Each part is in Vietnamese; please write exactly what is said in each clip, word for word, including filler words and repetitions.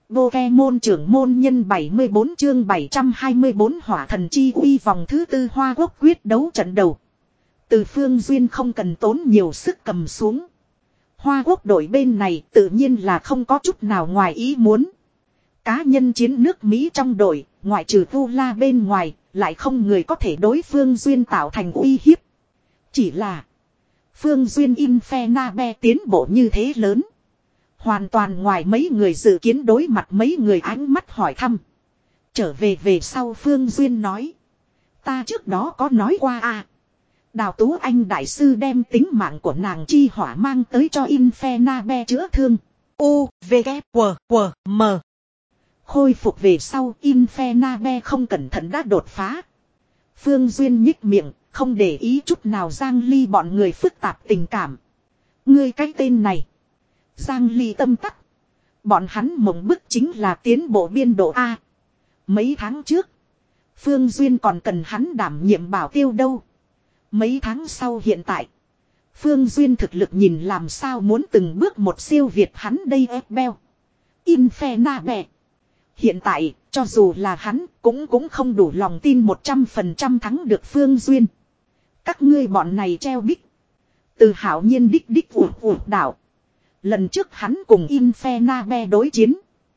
Pokemon trưởng môn nhân bảy mươi bốn chương bảy trăm hai mươi bốn hỏa thần chi uy vòng thứ tư Hoa Quốc quyết đấu trận đầu. Từ Phương Duyên không cần tốn nhiều sức cầm xuống. Hoa Quốc đội bên này tự nhiên là không có chút nào ngoài ý muốn. Cá nhân chiến nước Mỹ trong đội, ngoại trừ Vu La bên ngoài, lại không người có thể đối Phương Duyên tạo thành uy hiếp. Chỉ là Phương Duyên Infernabe tiến bộ như thế lớn. Hoàn toàn ngoài mấy người dự kiến, đối mặt mấy người ánh mắt hỏi thăm. Trở về về sau Phương Duyên nói. Ta trước đó có nói qua à. Đào Tú Anh đại sư đem tính mạng của nàng chi hỏa mang tới cho Infernabe chữa thương. U, V, K, W, W, M. Khôi phục về sau Infernabe không cẩn thận đã đột phá. Phương Duyên nhích miệng, không để ý chút nào Giang Ly bọn người phức tạp tình cảm. Ngươi cái tên này. Giang Ly tâm tắc. Bọn hắn mộng bức chính là tiến bộ biên độ A. Mấy tháng trước, Phương Duyên còn cần hắn đảm nhiệm bảo tiêu đâu. Mấy tháng sau hiện tại, Phương Duyên thực lực nhìn làm sao muốn từng bước một siêu việt hắn đây ép beo. Infernabe. Hiện tại, cho dù là hắn, cũng cũng không đủ lòng tin một trăm phần trăm thắng được Phương Duyên. Các ngươi bọn này treo bích. Từ hảo nhiên đích đích ủ ủ đảo. Lần trước hắn cùng Infernabe đối chiến.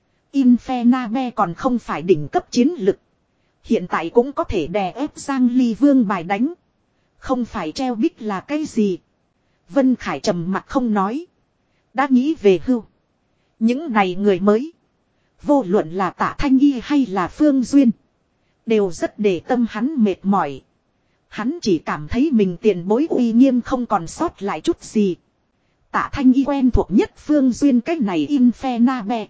Infernabe còn không phải đỉnh cấp chiến lực. Hiện tại cũng có thể đè ép Giang Ly vương bài đánh. Không phải treo bích là cái gì. Vân Khải trầm mặt không nói. Đã nghĩ về hưu. Những này người mới. Vô luận là Tạ Thanh Y hay là Phương Duyên. Đều rất để tâm hắn mệt mỏi. Hắn chỉ cảm thấy mình tiền bối uy nghiêm không còn sót lại chút gì. Tạ Thanh Y quen thuộc nhất Phương Duyên cái này Infernabe.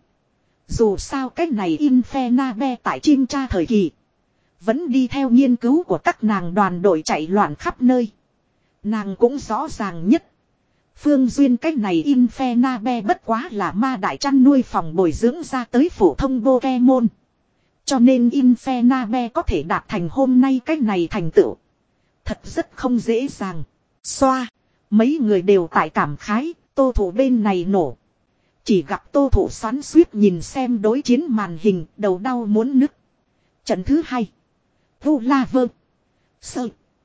Dù sao cái này Infernabe tại chim tra thời kỳ. Vẫn đi theo nghiên cứu của các nàng đoàn đội chạy loạn khắp nơi. Nàng cũng rõ ràng nhất. Phương Duyên cái này Infernabe bất quá là ma đại chăn nuôi phòng bồi dưỡng ra tới phổ thông Pokemon. Cho nên Infernabe có thể đạt thành hôm nay cái này thành tựu. Thật rất không dễ dàng. Xoa. Mấy người đều tại cảm khái. Tô Thủ bên này nổ. Chỉ gặp Tô Thủ xoắn suýt nhìn xem đối chiến màn hình. Đầu đau muốn nứt. Trận thứ hai. Vu La Vơ. Sơ.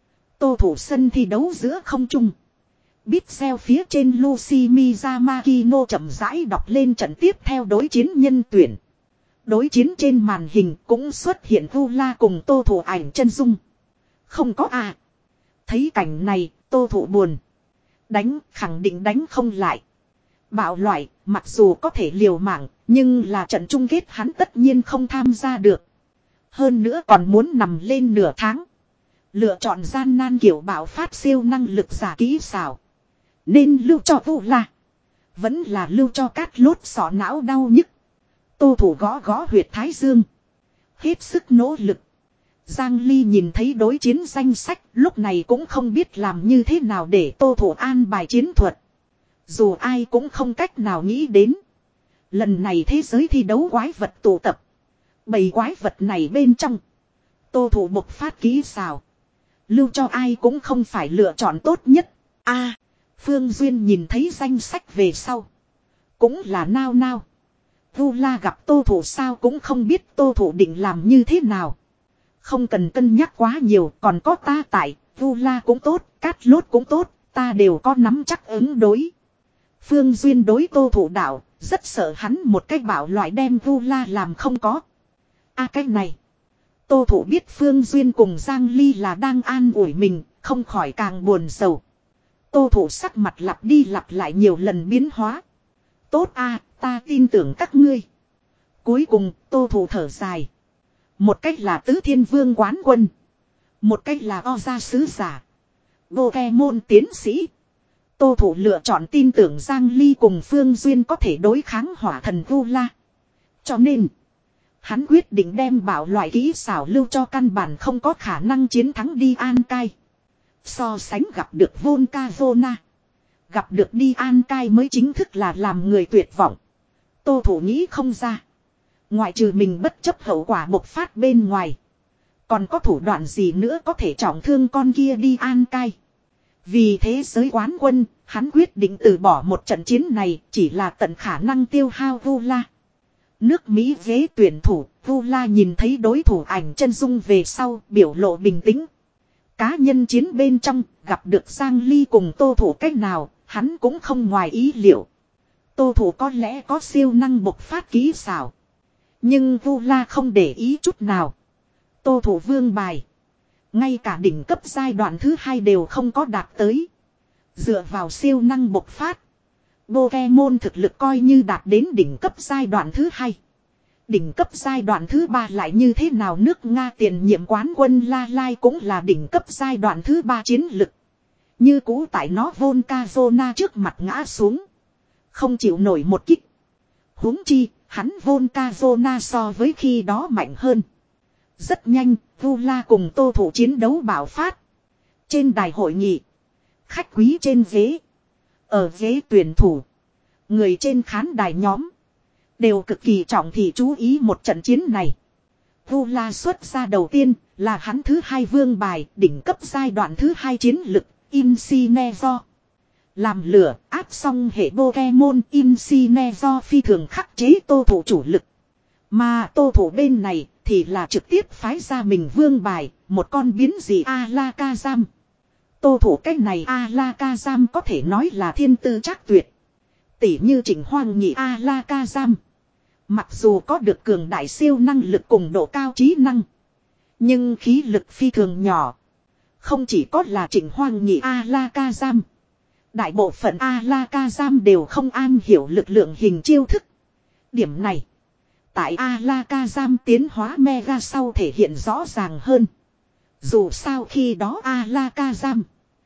Tô Thủ sân thi đấu giữa không trung. Bít xeo phía trên Lucy Miyamakino chậm rãi đọc lên trận tiếp theo đối chiến nhân tuyển. Đối chiến trên màn hình cũng xuất hiện Vu La cùng Tô Thủ ảnh chân dung. Không có à. Thấy cảnh này, Tô Thủ buồn. Đánh, khẳng định đánh không lại. Bạo loại, mặc dù có thể liều mạng, nhưng là trận chung kết hắn tất nhiên không tham gia được. Hơn nữa còn muốn nằm lên nửa tháng. Lựa chọn gian nan kiểu bạo phát siêu năng lực giả kỹ xảo. Nên lưu cho Vu La. Vẫn là lưu cho Cát Lốt sọ não đau nhức. Tô Thủ gõ gõ huyệt thái dương. Hết sức nỗ lực. Giang Ly nhìn thấy đối chiến danh sách, lúc này cũng không biết làm như thế nào để Tô Thủ an bài chiến thuật. Dù ai cũng không cách nào nghĩ đến. Lần này thế giới thi đấu quái vật tụ tập. Bầy quái vật này bên trong. Tô Thủ bộc phát kỹ xảo. Lưu cho ai cũng không phải lựa chọn tốt nhất. A, Phương Duyên nhìn thấy danh sách về sau. Cũng là nao nao. Vu La gặp Tô Thủ sao cũng không biết Tô Thủ định làm như thế nào. Không cần cân nhắc quá nhiều, còn có ta tại, Vu La cũng tốt, Cát Lốt cũng tốt, ta đều có nắm chắc ứng đối. Phương Duyên đối Tô Thủ đạo, rất sợ hắn một cách bảo loại đem Vu La làm không có. A cái này. Tô Thủ biết Phương Duyên cùng Giang Ly là đang an ủi mình, không khỏi càng buồn sầu. Tô Thủ sắc mặt lặp đi lặp lại nhiều lần biến hóa. Tốt a, ta tin tưởng các ngươi. Cuối cùng, Tô Thủ thở dài. Một cách là Tứ Thiên Vương quán quân. Một cách là O gia sứ giả. Pokemon tiến sĩ. Tô Thủ lựa chọn tin tưởng Giang Ly cùng Phương Duyên có thể đối kháng hỏa thần Vu La. Cho nên, hắn quyết định đem bảo loại kỹ xảo lưu cho căn bản không có khả năng chiến thắng đi An Cai. So sánh gặp được Volcazona. Gặp được đi An Cai mới chính thức là làm người tuyệt vọng. Tô Thủ nghĩ không ra. Ngoại trừ mình bất chấp hậu quả bộc phát bên ngoài. Còn có thủ đoạn gì nữa có thể trọng thương con kia đi An Cai. Vì thế giới quán quân, hắn quyết định từ bỏ một trận chiến này chỉ là tận khả năng tiêu hao Vu La. Nước Mỹ ghế tuyển thủ, Vu La nhìn thấy đối thủ ảnh chân dung về sau, biểu lộ bình tĩnh. Cá nhân chiến bên trong, gặp được Giang Ly cùng Tô Thủ cách nào, hắn cũng không ngoài ý liệu. Tô Thủ có lẽ có siêu năng bộc phát kỹ xảo. Nhưng Vu La không để ý chút nào. Tô Thủ vương bài. Ngay cả đỉnh cấp giai đoạn thứ hai đều không có đạt tới. Dựa vào siêu năng bộc phát. Pokemon thực lực coi như đạt đến đỉnh cấp giai đoạn thứ hai. Đỉnh cấp giai đoạn thứ ba lại như thế nào, nước Nga tiền nhiệm quán quân La Lai cũng là đỉnh cấp giai đoạn thứ ba chiến lực. Như cũ tại nó Volcazona trước mặt ngã xuống. Không chịu nổi một kích. Huống chi, hắn Volcazona so với khi đó mạnh hơn. Rất nhanh, Vu La cùng Tô Thủ chiến đấu bạo phát. Trên đài hội nghị. Khách quý trên ghế. Ở ghế tuyển thủ. Người trên khán đài nhóm. Đều cực kỳ trọng thị chú ý một trận chiến này. Vu La xuất ra đầu tiên là hắn thứ hai vương bài, đỉnh cấp giai đoạn thứ hai chiến lực, Incineroar. Làm lửa áp xong hệ Pokemon, Incineroar phi thường khắc chế Tô Thủ chủ lực. Mà Tô Thủ bên này thì là trực tiếp phái ra mình vương bài, một con biến dị Alakazam. Tô Thủ cách này Alakazam có thể nói là thiên tư trác tuyệt. Tỉ như Trịnh Hoang nhị Alakazam. Mặc dù có được cường đại siêu năng lực cùng độ cao trí năng. Nhưng khí lực phi thường nhỏ. Không chỉ có là Trịnh Hoang nhị Alakazam. Đại bộ phận Alakazam đều không am hiểu lực lượng hình chiêu thức. Điểm này. Tại Alakazam tiến hóa Mega sau thể hiện rõ ràng hơn. Dù sao khi đó Alakazam.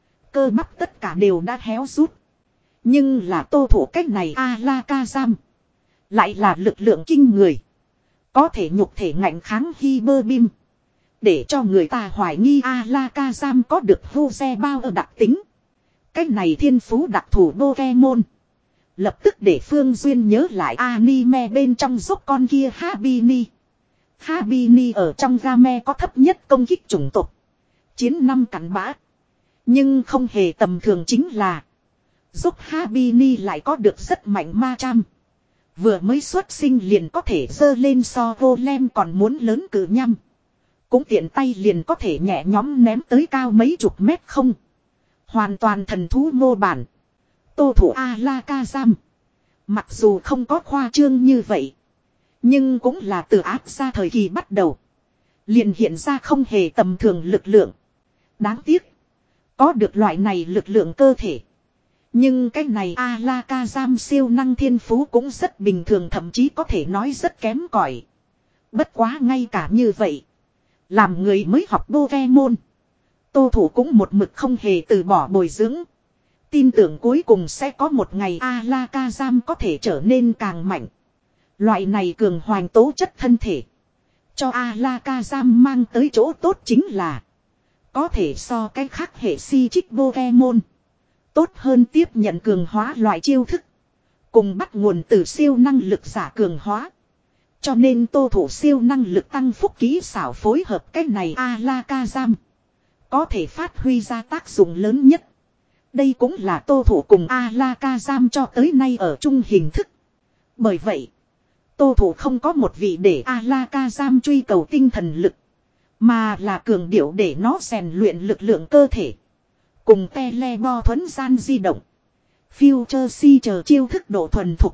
Cơ bắp tất cả đều đã héo rút. Nhưng là Tô Thủ cách này Alakazam. Lại là lực lượng kinh người. Có thể nhục thể ngạnh kháng Hyper Beam. Để cho người ta hoài nghi Alakazam có được Hose bao ở đặc tính. Cách này thiên phú đặc thù Pokemon. Lập tức để Phương Duyên nhớ lại anime bên trong giúp con kia Habini. Habini ở trong game có thấp nhất công kích chủng tộc. Chiến năm cắn bã. Nhưng không hề tầm thường chính là. Giúp Habini lại có được rất mạnh ma cham. Vừa mới xuất sinh liền có thể dơ lên so golem còn muốn lớn cử nhăm. Cũng tiện tay liền có thể nhẹ nhóm ném tới cao mấy chục mét không. Hoàn toàn thần thú mô bản. Tô Thủ Alakazam. Mặc dù không có khoa trương như vậy. Nhưng cũng là từ áp ra thời kỳ bắt đầu. Liền hiện ra không hề tầm thường lực lượng. Đáng tiếc. Có được loại này lực lượng cơ thể. Nhưng cái này Alakazam siêu năng thiên phú cũng rất bình thường, thậm chí có thể nói rất kém cỏi. Bất quá ngay cả như vậy. Làm người mới học Pokemon. Tô Thủ cũng một mực không hề từ bỏ bồi dưỡng. Tin tưởng cuối cùng sẽ có một ngày Alakazam có thể trở nên càng mạnh. Loại này cường hoành tố chất thân thể. Cho Alakazam mang tới chỗ tốt chính là. Có thể so cái khác hệ si trích Pokemon. Tốt hơn tiếp nhận cường hóa loại chiêu thức. Cùng bắt nguồn từ siêu năng lực giả cường hóa. Cho nên Tô Thủ siêu năng lực tăng phúc kỹ xảo phối hợp cái này Alakazam. Có thể phát huy ra tác dụng lớn nhất. Đây cũng là Tô Thủ cùng Alakazam cho tới nay ở chung hình thức. Bởi vậy, Tô Thủ không có một vị để Alakazam truy cầu tinh thần lực. Mà là cường điệu để nó rèn luyện lực lượng cơ thể. Cùng telebo thuấn gian di động. Future si chờ chiêu thức độ thuần thục.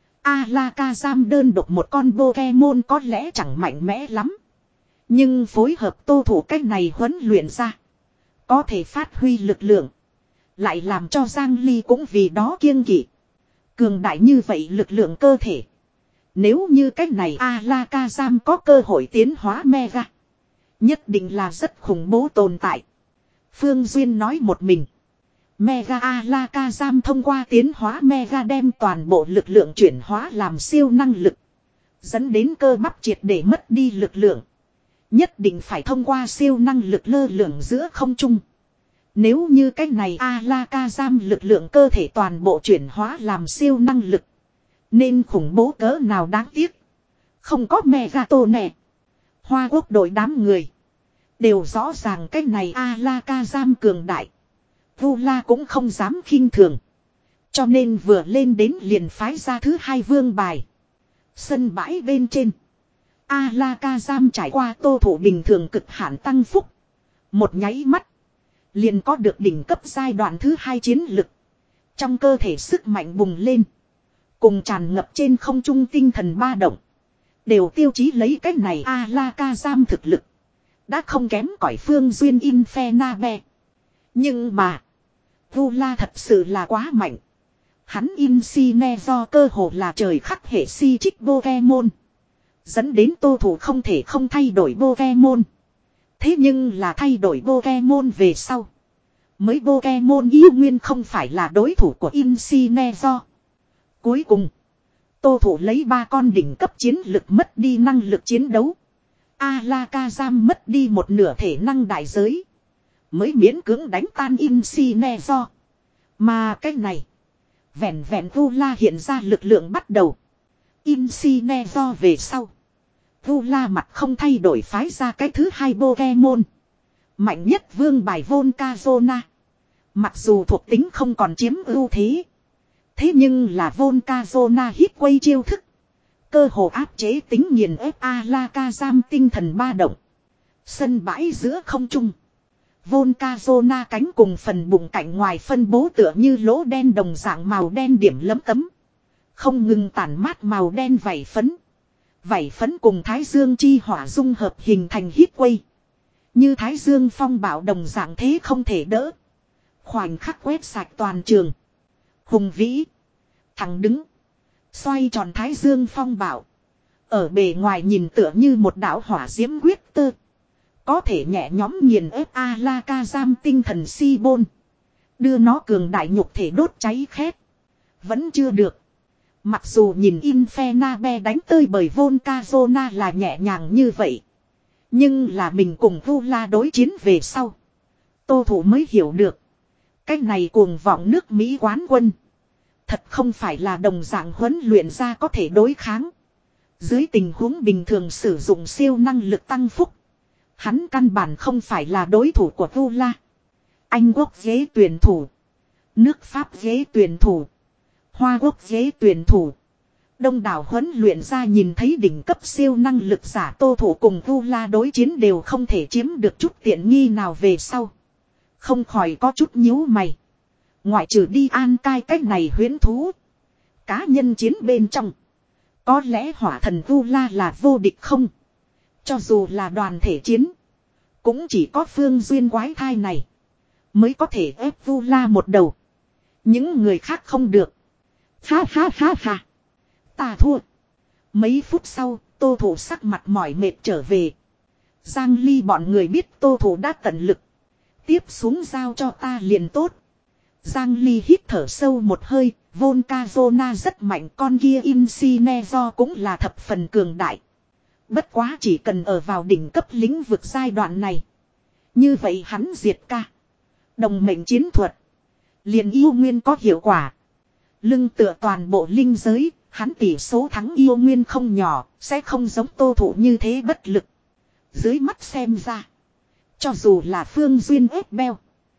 Alakazam đơn độc một con Pokemon có lẽ chẳng mạnh mẽ lắm. Nhưng phối hợp Tô Thủ cách này huấn luyện ra. Có thể phát huy lực lượng. Lại làm cho Giang Ly cũng vì đó kiêng kỵ. Cường đại như vậy lực lượng cơ thể. Nếu như cách này Alakazam có cơ hội tiến hóa Mega. Nhất định là rất khủng bố tồn tại. Phương Duyên nói một mình. Mega Alakazam thông qua tiến hóa Mega đem toàn bộ lực lượng chuyển hóa làm siêu năng lực. Dẫn đến cơ bắp triệt để mất đi lực lượng. Nhất định phải thông qua siêu năng lực lơ lửng giữa không trung. Nếu như cái này Alakazam lực lượng cơ thể toàn bộ chuyển hóa làm siêu năng lực. Nên khủng bố cỡ nào đáng tiếc. Không có Mega tổ nè. Hoa Quốc đội đám người. Đều rõ ràng cái này Alakazam cường đại. Vu La cũng không dám khinh thường. Cho nên vừa lên đến liền phái ra thứ hai vương bài. Sân bãi bên trên. Alakazam trải qua tô thủ bình thường cực hạn tăng phúc. Một nháy mắt. Liền có được đỉnh cấp giai đoạn thứ hai chiến lực. Trong cơ thể sức mạnh bùng lên. Cùng tràn ngập trên không trung tinh thần ba động. Đều tiêu chí lấy cách này Alakazam thực lực. Đã không kém cỏi Phương Duyên Infernabe. Nhưng mà. Vula thật sự là quá mạnh. Hắn Incineroar cơ hồ là trời khắc hệ si trích Pokemon. Dẫn đến tô thủ không thể không thay đổi Pokemon. Thế nhưng là thay đổi Pokemon về sau. Mới Pokemon yêu nguyên không phải là đối thủ của Incineroar. Cuối cùng. Tô thủ lấy ba con đỉnh cấp chiến lực mất đi năng lực chiến đấu. Alakazam mất đi một nửa thể năng đại giới. Mới miễn cưỡng đánh tan Incineroar. Mà cái này. Vẹn vẹn Vula hiện ra lực lượng bắt đầu. Incineroar về sau. Vula mặt không thay đổi phái ra cái thứ hai Pokemon. Mạnh nhất vương bài Volcazona. Mặc dù thuộc tính không còn chiếm ưu thế. Thế nhưng là Volcazona hít quay chiêu thức. Cơ hồ áp chế tính nghiền ép Alakazam tinh thần ba động. Sân bãi giữa không trung. Volcazona cánh cùng phần bụng cạnh ngoài phân bố tựa như lỗ đen đồng dạng màu đen điểm lấm tấm. Không ngừng tản mát màu đen vảy phấn. Vảy phấn cùng thái dương chi hỏa dung hợp hình thành hít quay. Như thái dương phong bạo đồng dạng thế không thể đỡ. Khoảnh khắc quét sạch toàn trường. Hùng vĩ. Thẳng đứng. Xoay tròn thái dương phong bạo. Ở bề ngoài nhìn tựa như một đạo hỏa diễm quyết tơ. Có thể nhẹ nhóm nghiền ép Alakazam tinh thần si bôn. Đưa nó cường đại nhục thể đốt cháy khét. Vẫn chưa được. Mặc dù nhìn Infernabe đánh tơi bởi Volcazona là nhẹ nhàng như vậy. Nhưng là mình cùng Vula đối chiến về sau. Tô thủ mới hiểu được. Cách này cuồng vọng nước Mỹ quán quân. Thật không phải là đồng dạng huấn luyện ra có thể đối kháng. Dưới tình huống bình thường sử dụng siêu năng lực tăng phúc. Hắn căn bản không phải là đối thủ của Vula. Anh quốc ghế tuyển thủ. Nước Pháp ghế tuyển thủ. Hoa quốc ghế tuyển thủ. Đông đảo huấn luyện ra nhìn thấy đỉnh cấp siêu năng lực giả tô thủ cùng Vula đối chiến đều không thể chiếm được chút tiện nghi nào về sau. Không khỏi có chút nhíu mày. Ngoại trừ đi an cai cách này huyễn thú. Cá nhân chiến bên trong. Có lẽ hỏa thần Vula là vô địch không? Cho dù là đoàn thể chiến. Cũng chỉ có Phương Duyên quái thai này. Mới có thể ép Vula một đầu. Những người khác không được. Ha ha ha ha. Ta thua. Mấy phút sau, tô thủ sắc mặt mỏi mệt trở về. Giang Ly bọn người biết tô thủ đã tận lực. Tiếp xuống giao cho ta liền tốt. Giang Ly hít thở sâu một hơi. Volcazona rất mạnh, con kia Incineroar cũng là thập phần cường đại. Bất quá chỉ cần ở vào đỉnh cấp lĩnh vực giai đoạn này. Như vậy hắn diệt ca. Đồng mệnh chiến thuật. Liền yêu nguyên có hiệu quả. Lưng tựa toàn bộ linh giới. Hắn tỷ số thắng yêu nguyên không nhỏ. Sẽ không giống tô thủ như thế bất lực. Dưới mắt xem ra. Cho dù là Phương Duyên ép beo.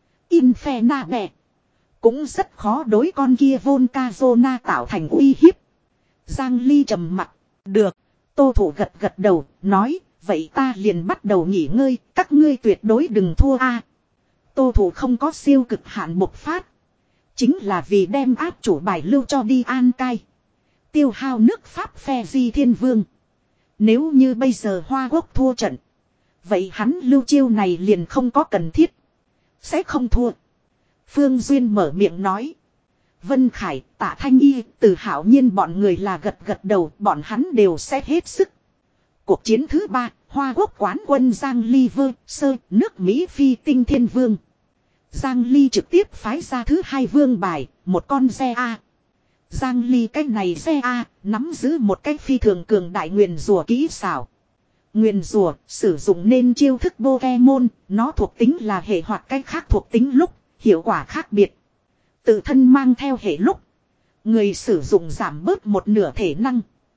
Infernabe. Cũng rất khó đối con kia Volcazona tạo thành uy hiếp. Giang Ly trầm mặt. Được. Tô thủ gật gật đầu. Nói. Vậy ta liền bắt đầu nghỉ ngơi. Các ngươi tuyệt đối đừng thua a. À, tô thủ không có siêu cực hạn bộc phát. Chính là vì đem áp chủ bài lưu cho đi an cai. Tiêu hao nước Pháp phe di thiên vương. Nếu như bây giờ Hoa Quốc thua trận. Vậy hắn lưu chiêu này liền không có cần thiết. Sẽ không thua. Phương Duyên mở miệng nói. Vân Khải, Tạ Thanh Y, Từ Hạo Nhiên bọn người là gật gật đầu. Bọn hắn đều sẽ hết sức. Cuộc chiến thứ ba, Hoa Quốc quán quân Giang Ly vơ, sơ, nước Mỹ phi tinh thiên vương. Giang Ly trực tiếp phái ra thứ hai vương bài, một con xe A. Giang Ly cái này xe A, nắm giữ một cách phi thường cường đại nguyền rùa kỹ xảo. Nguyền rùa, sử dụng nên chiêu thức Pokemon, nó thuộc tính là hệ hoặc cách khác thuộc tính lúc, hiệu quả khác biệt. Tự thân mang theo hệ lúc. Người sử dụng giảm bớt một nửa thể năng.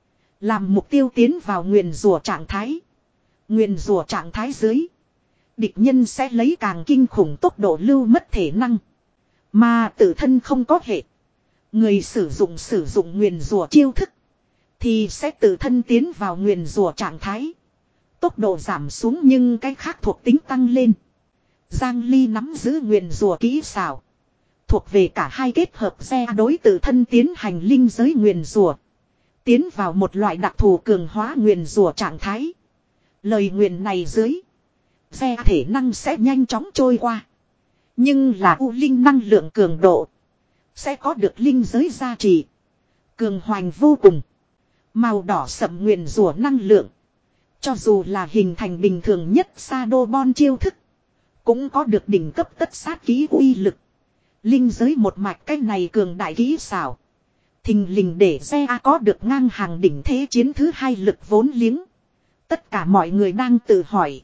Làm mục tiêu tiến vào nguyền rùa trạng thái. Nguyền rùa trạng thái dưới. Địch nhân sẽ lấy càng kinh khủng tốc độ lưu mất thể năng. Mà tự thân không có hệ. Người sử dụng sử dụng nguyền rùa chiêu thức. thì sẽ tự thân tiến vào nguyền rủa trạng thái. Tốc độ giảm xuống nhưng cái khác thuộc tính tăng lên. Giang Ly nắm giữ nguyền rủa kỹ xảo. Thuộc về cả hai kết hợp xe đối tự thân tiến hành linh giới nguyền rủa. Tiến vào một loại đặc thù cường hóa nguyền rủa trạng thái. Lời nguyền này dưới. Xe thể năng sẽ nhanh chóng trôi qua. Nhưng là u linh năng lượng cường độ. Sẽ có được linh giới gia trì. Cường hoành vô cùng. Màu đỏ sậm nguyền rủa năng lượng. Cho dù là hình thành bình thường nhất Shadowbon chiêu thức. Cũng có được đỉnh cấp tất sát kỹ uy lực. Linh giới một mạch cách này cường đại kỹ xảo. Thình lình để Xe A có được ngang hàng đỉnh thế chiến thứ hai lực vốn liếng. Tất cả mọi người đang tự hỏi.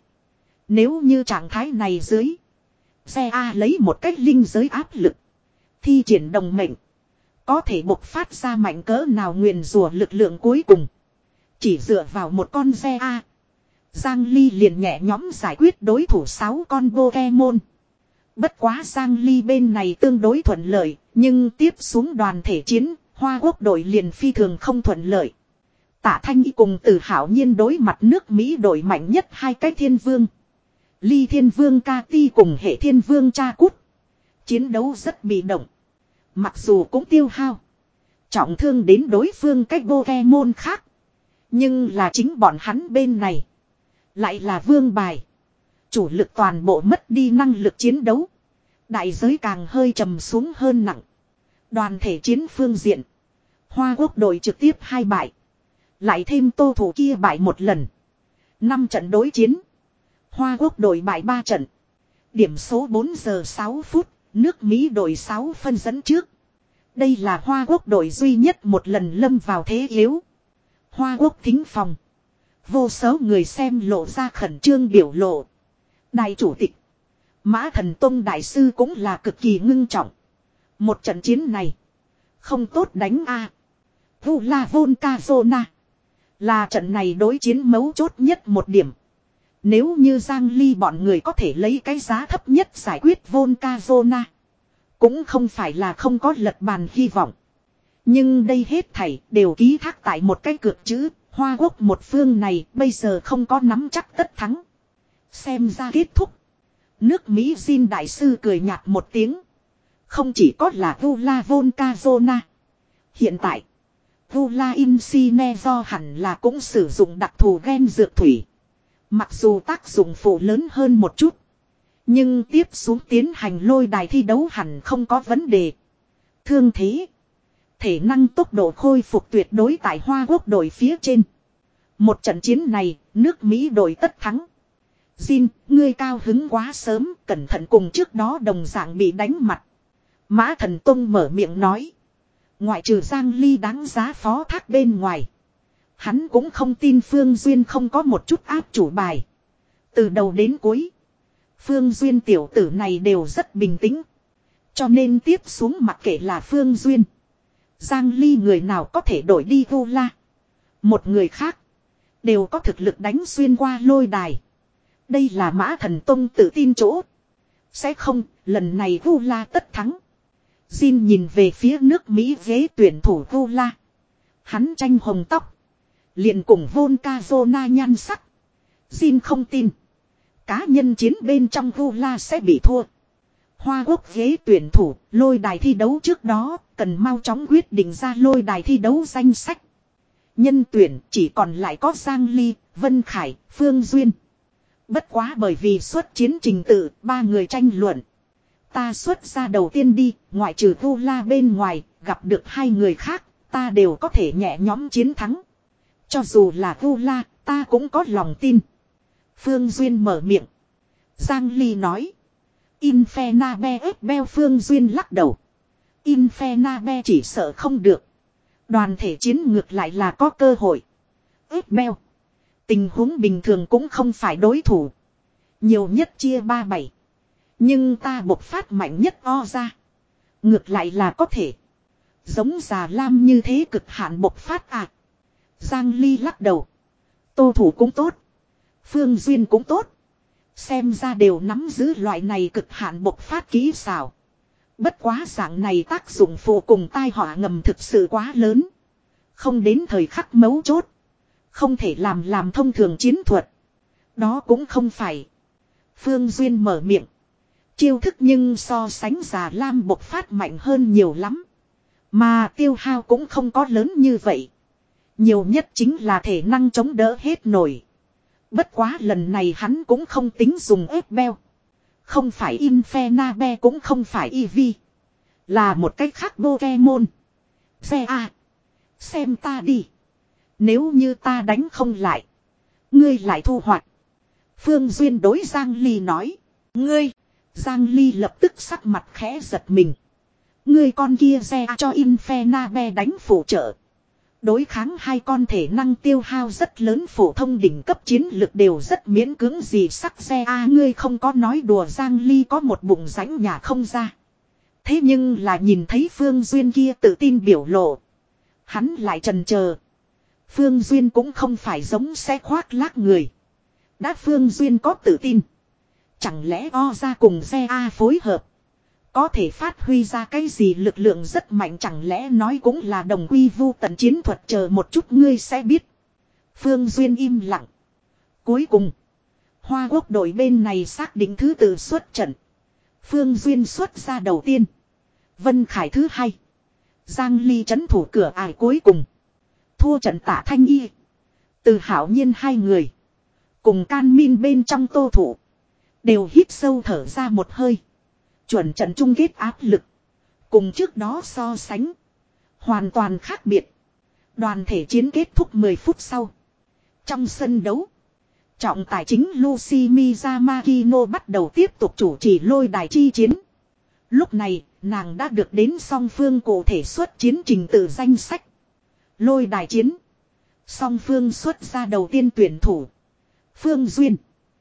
Nếu như trạng thái này dưới. Xe A lấy một cách linh giới áp lực. Thi triển đồng mệnh. Có thể bộc phát ra mạnh cỡ nào nguyền rủa lực lượng cuối cùng. Chỉ dựa vào một con Xe A. Giang Ly liền nhẹ nhóm giải quyết đối thủ sáu con Pokemon. Bất quá Giang Ly bên này tương đối thuận lợi. Nhưng tiếp xuống đoàn thể chiến. Hoa Quốc đội liền phi thường không thuận lợi. Tạ Thanh Y cùng Từ Hảo Nhiên đối mặt nước Mỹ đội mạnh nhất hai cái thiên vương. Ly Thiên Vương Ca Ti cùng Hệ Thiên Vương Cha Cút. Chiến đấu rất bị động. Mặc dù cũng tiêu hao. Trọng thương đến đối phương cách Pokemon khác. Nhưng là chính bọn hắn bên này. Lại là vương bài. Chủ lực toàn bộ mất đi năng lực chiến đấu. Đại giới càng hơi trầm xuống hơn nặng. Đoàn thể chiến phương diện. Hoa Quốc đội trực tiếp hai bại. Lại thêm Tô Thủ kia bại một lần. năm trận đối chiến. Hoa Quốc đội bại ba trận. Điểm số bốn giờ sáu phút. Nước Mỹ đội sáu phân dẫn trước. Đây là Hoa Quốc đội duy nhất một lần lâm vào thế yếu. Hoa Quốc thính phòng. Vô số người xem lộ ra khẩn trương biểu lộ. Đại chủ tịch. Mã Thần Tông đại sư cũng là cực kỳ ngưng trọng. Một trận chiến này. Không tốt đánh a. Vu La Volcazona. Là trận này đối chiến mấu chốt nhất một điểm. Nếu như Giang Ly bọn người có thể lấy cái giá thấp nhất giải quyết Volcazona. Cũng không phải là không có lật bàn hy vọng. Nhưng đây hết thảy đều ký thác tại một cái cược chữ. Hoa Quốc một phương này bây giờ không có nắm chắc tất thắng. Xem ra kết thúc. Nước Mỹ Jin đại sư cười nhạt một tiếng. Không chỉ có là Vula Volcazona. Hiện tại, Vula Incineroar hẳn là cũng sử dụng đặc thù gen dược thủy. Mặc dù tác dụng phụ lớn hơn một chút. Nhưng tiếp xuống tiến hành lôi đài thi đấu hẳn không có vấn đề. Thương thế. Thể năng tốc độ khôi phục tuyệt đối tại Hoa Quốc đội phía trên. Một trận chiến này, nước Mỹ đội tất thắng. Jin, ngươi cao hứng quá sớm, cẩn thận cùng trước đó đồng dạng bị đánh mặt. Mã Thần Tông mở miệng nói. Ngoại trừ Giang Ly đáng giá phó thác bên ngoài. Hắn cũng không tin Phương Duyên không có một chút áp chủ bài. Từ đầu đến cuối. Phương Duyên tiểu tử này đều rất bình tĩnh. Cho nên tiếp xuống mặc kệ là Phương Duyên. Giang Ly người nào có thể đổi đi vô la. Một người khác. Đều có thực lực đánh xuyên qua lôi đài. Đây là Mã Thần Tông tự tin chỗ. Sẽ không, lần này vô la tất thắng. Jin nhìn về phía nước Mỹ ghế tuyển thủ vô la. Hắn tranh hồng tóc. Liền cùng Volcazona nhan sắc. Jin không tin. Cá nhân chiến bên trong vô la sẽ bị thua. Hoa Quốc ghế tuyển thủ, lôi đài thi đấu trước đó, cần mau chóng quyết định ra lôi đài thi đấu danh sách. Nhân tuyển chỉ còn lại có Giang Ly, Vân Khải, Phương Duyên. Bất quá bởi vì xuất chiến trình tự, ba người tranh luận. Ta xuất ra đầu tiên đi, ngoại trừ Vu La bên ngoài, gặp được hai người khác, ta đều có thể nhẹ nhõm chiến thắng. Cho dù là Vu La, ta cũng có lòng tin. Phương Duyên mở miệng. Giang Ly nói. Infenabe ép beo Phương Duyên lắc đầu. Infenabe chỉ sợ không được. Đoàn thể chiến ngược lại là có cơ hội. ép beo. Tình huống bình thường cũng không phải đối thủ. Nhiều nhất chia ba bảy. Nhưng ta bộc phát mạnh nhất o ra. Ngược lại là có thể. Giống già lam như thế cực hạn bộc phát à. Giang Ly lắc đầu. Tô thủ cũng tốt. Phương Duyên cũng tốt. Xem ra đều nắm giữ loại này cực hạn bộc phát kỹ xảo. Bất quá dạng này tác dụng phụ cùng tai họa ngầm thực sự quá lớn. Không đến thời khắc mấu chốt. Không thể làm làm thông thường chiến thuật. Đó cũng không phải. Phương Duyên mở miệng. Chiêu thức nhưng so sánh Già Lam bộc phát mạnh hơn nhiều lắm. Mà tiêu hao cũng không có lớn như vậy. Nhiều nhất chính là thể năng chống đỡ hết nổi. Bất quá lần này hắn cũng không tính dùng ép beo. Không phải Infernabe cũng không phải Eevee. Là một cách khác Pokemon. Xe a. Xem ta đi. Nếu như ta đánh không lại. Ngươi lại thu hoạch. Phương Duyên đối Giang Ly nói. Ngươi. Giang Ly lập tức sắc mặt khẽ giật mình. Ngươi con kia xe cho Infernabe đánh phụ trợ. Đối kháng hai con thể năng tiêu hao rất lớn phổ thông đỉnh cấp chiến lực đều rất miễn cưỡng gì sắc xe a ngươi không có nói đùa Giang Ly có một bụng rãnh nhà không ra. Thế nhưng là nhìn thấy Phương Duyên kia tự tin biểu lộ. Hắn lại chần chờ. Phương Duyên cũng không phải giống xe khoác lác người. Đã Phương Duyên có tự tin. Chẳng lẽ o ra cùng xe A phối hợp. Có thể phát huy ra cái gì lực lượng rất mạnh chẳng lẽ nói cũng là đồng quy vu tận chiến thuật chờ một chút ngươi sẽ biết. Phương Duyên im lặng. Cuối cùng. Hoa Quốc đội bên này xác định thứ tự xuất trận. Phương Duyên xuất ra đầu tiên. Vân Khải thứ hai. Giang Ly trấn thủ cửa ải cuối cùng. Thua trận Tạ Thanh Y. Từ Hảo Nhiên hai người. Cùng Can Min bên trong Tô Thủ. Đều hít sâu thở ra một hơi. Chuẩn trận chung kết áp lực. Cùng trước đó so sánh. Hoàn toàn khác biệt. Đoàn thể chiến kết thúc mười phút sau. Trong sân đấu. Trọng tài chính Lucy Miyamakino bắt đầu tiếp tục chủ trì lôi đài chi chiến. Lúc này, nàng đã được đến song phương cụ thể xuất chiến trình tự danh sách. Lôi đài chiến. Song phương xuất ra đầu tiên tuyển thủ. Phương Duyên.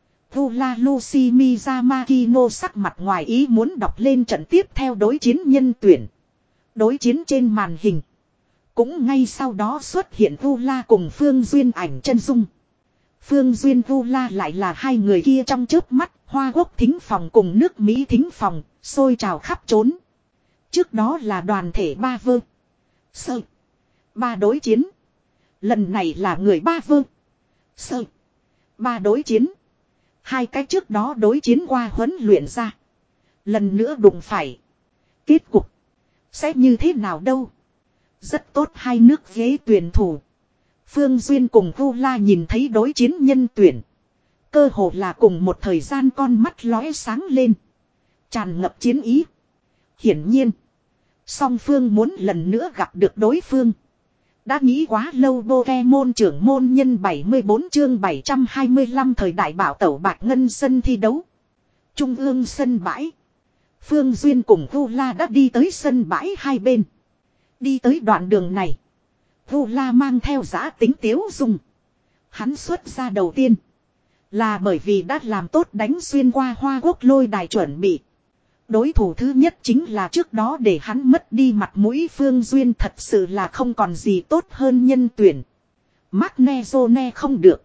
Vula Lucy Miyamakino sắc mặt ngoài ý muốn đọc lên trận tiếp theo đối chiến nhân tuyển. Đối chiến trên màn hình. Cũng ngay sau đó xuất hiện Vula cùng Phương Duyên ảnh chân dung. Phương Duyên Vula lại là hai người kia trong chớp mắt, Hoa Quốc thính phòng cùng nước Mỹ thính phòng, sôi trào khắp trốn. Trước đó là đoàn thể ba vơ. Sơ. Ba đối chiến. Lần này là người ba vơ. Sơ. Ba đối chiến. Hai cái trước đó đối chiến qua huấn luyện ra. Lần nữa đụng phải. Kết cục. Sẽ như thế nào đâu. Rất tốt hai nước ghế tuyển thủ. Phương Duyên cùng Vula nhìn thấy đối chiến nhân tuyển. Cơ hồ là cùng một thời gian con mắt lóe sáng lên. Tràn ngập chiến ý. Hiển nhiên. Song phương muốn lần nữa gặp được đối phương. Đã nghĩ quá lâu Pokemon trưởng môn nhân bảy mươi bốn chương bảy trăm hai mươi lăm thời đại bảo tẩu bạc ngân sân thi đấu. Trung ương sân bãi. Phương Duyên cùng Vula đã đi tới sân bãi hai bên. Đi tới đoạn đường này. Vula mang theo giã tính tiếu dung. Hắn xuất ra đầu tiên. Là bởi vì đã làm tốt đánh xuyên qua Hoa Quốc lôi đài chuẩn bị. Đối thủ thứ nhất chính là trước đó để hắn mất đi mặt mũi Phương Duyên thật sự là không còn gì tốt hơn nhân tuyển. Magnezone không được.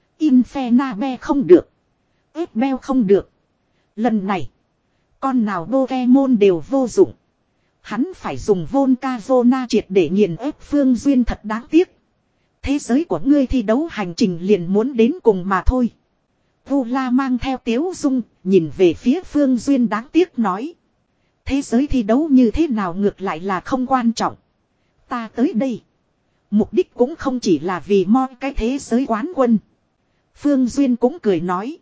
Infernabe không được. Epbel không được. Lần này. Con nào Pokemon đều vô dụng. Hắn phải dùng Volcazona triệt để nghiền ép Phương Duyên thật đáng tiếc. Thế giới của ngươi thi đấu hành trình liền muốn đến cùng mà thôi. Vula mang theo tiếu dung, nhìn về phía Phương Duyên đáng tiếc nói. Thế giới thi đấu như thế nào ngược lại là không quan trọng. Ta tới đây. Mục đích cũng không chỉ là vì moi cái thế giới quán quân. Phương Duyên cũng cười nói.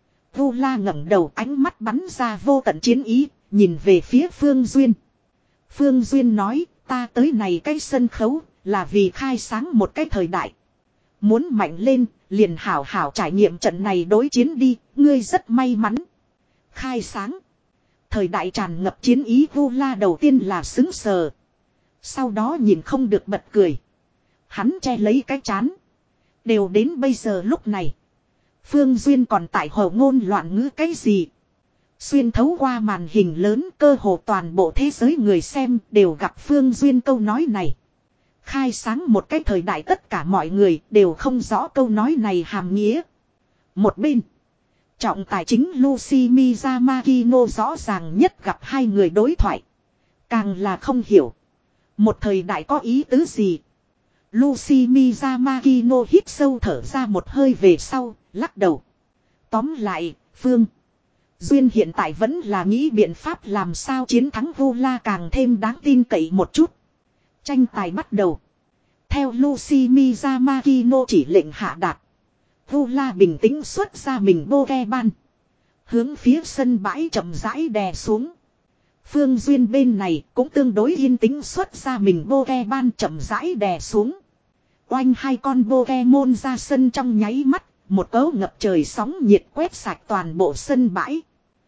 Vula ngẩng đầu ánh mắt bắn ra vô tận chiến ý, nhìn về phía Phương Duyên. Phương Duyên nói, ta tới này cái sân khấu, là vì khai sáng một cái thời đại. Muốn mạnh lên, liền hảo hảo trải nghiệm trận này đối chiến đi, ngươi rất may mắn. Khai sáng. Thời đại tràn ngập chiến ý Vula đầu tiên là xứng sờ. Sau đó nhìn không được bật cười. Hắn che lấy cái chán. Đều đến bây giờ lúc này. Phương Duyên còn tại hồ ngôn loạn ngữ cái gì. Xuyên thấu qua màn hình lớn cơ hồ toàn bộ thế giới người xem đều gặp Phương Duyên câu nói này. Khai sáng một cái thời đại tất cả mọi người đều không rõ câu nói này hàm nghĩa. Một bên. Trọng tài chính Lucy Miyamakino rõ ràng nhất gặp hai người đối thoại. Càng là không hiểu. Một thời đại có ý tứ gì. Lucy Miyamakino hít sâu thở ra một hơi về sau, lắc đầu. Tóm lại, Phương Duyên hiện tại vẫn là nghĩ biện pháp làm sao chiến thắng Vula càng thêm đáng tin cậy một chút. Tranh tài bắt đầu. Theo Lucy Miyamakino chỉ lệnh hạ đạt. Vula bình tĩnh xuất ra mình Pokemon. Hướng phía sân bãi chậm rãi đè xuống. Phương Duyên bên này cũng tương đối yên tĩnh xuất ra mình Pokemon chậm rãi đè xuống. Oanh hai con Pokemon ra sân trong nháy mắt. Một cấu ngập trời sóng nhiệt quét sạch toàn bộ sân bãi.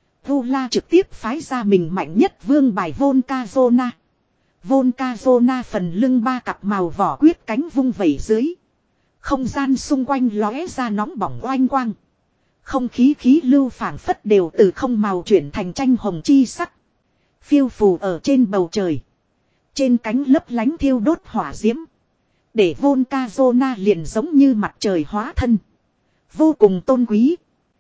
Vula trực tiếp phái ra mình mạnh nhất vương bài Volcazona. Volcazona phần lưng ba cặp màu vỏ quyết cánh vung vẩy dưới. Không gian xung quanh lóe ra nóng bỏng oanh quang. Không khí khí lưu phảng phất đều từ không màu chuyển thành tranh hồng chi sắc. Phiêu phù ở trên bầu trời. Trên cánh lấp lánh thiêu đốt hỏa diễm. Để Volcazona liền giống như mặt trời hóa thân. Vô cùng tôn quý.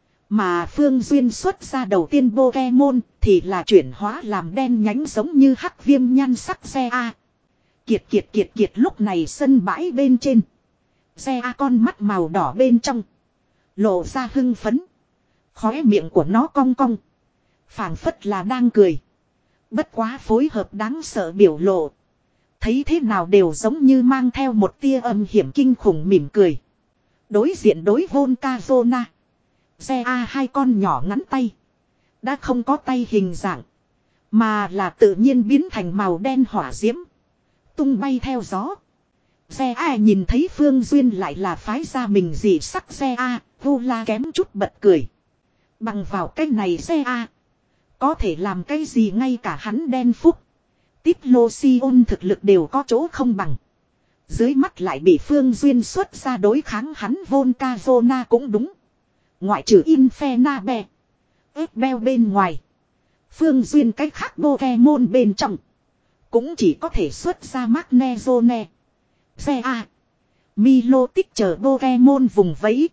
Mà Phương Duyên xuất ra đầu tiên Pokemon thì là chuyển hóa làm đen nhánh giống như hắc viêm nhan sắc xe A. Kiệt kiệt kiệt kiệt lúc này sân bãi bên trên. Xe A con mắt màu đỏ bên trong. Lộ ra hưng phấn. Khóe miệng của nó cong cong. Phảng phất là đang cười. Bất quá phối hợp đáng sợ biểu lộ. Thấy thế nào đều giống như mang theo một tia âm hiểm kinh khủng mỉm cười. Đối diện đối Volcazona. Xe A hai con nhỏ ngắn tay. Đã không có tay hình dạng. Mà là tự nhiên biến thành màu đen hỏa diễm. Tung bay theo gió. Xe A nhìn thấy Phương Duyên lại là phái ra mình dị sắc xe A. Vula kém chút bật cười. Bằng vào cái này xe A. Có thể làm cái gì ngay cả hắn đen phúc. Tiplosion thực lực đều có chỗ không bằng. Dưới mắt lại bị Phương Duyên xuất ra đối kháng hắn Volcazona cũng đúng. Ngoại trừ Infernape. Epbel bên ngoài. Phương Duyên cách khác Pokemon bên trong. Cũng chỉ có thể xuất ra Magnezone. Xe A. Milotic chờ Pokemon vùng vẫy.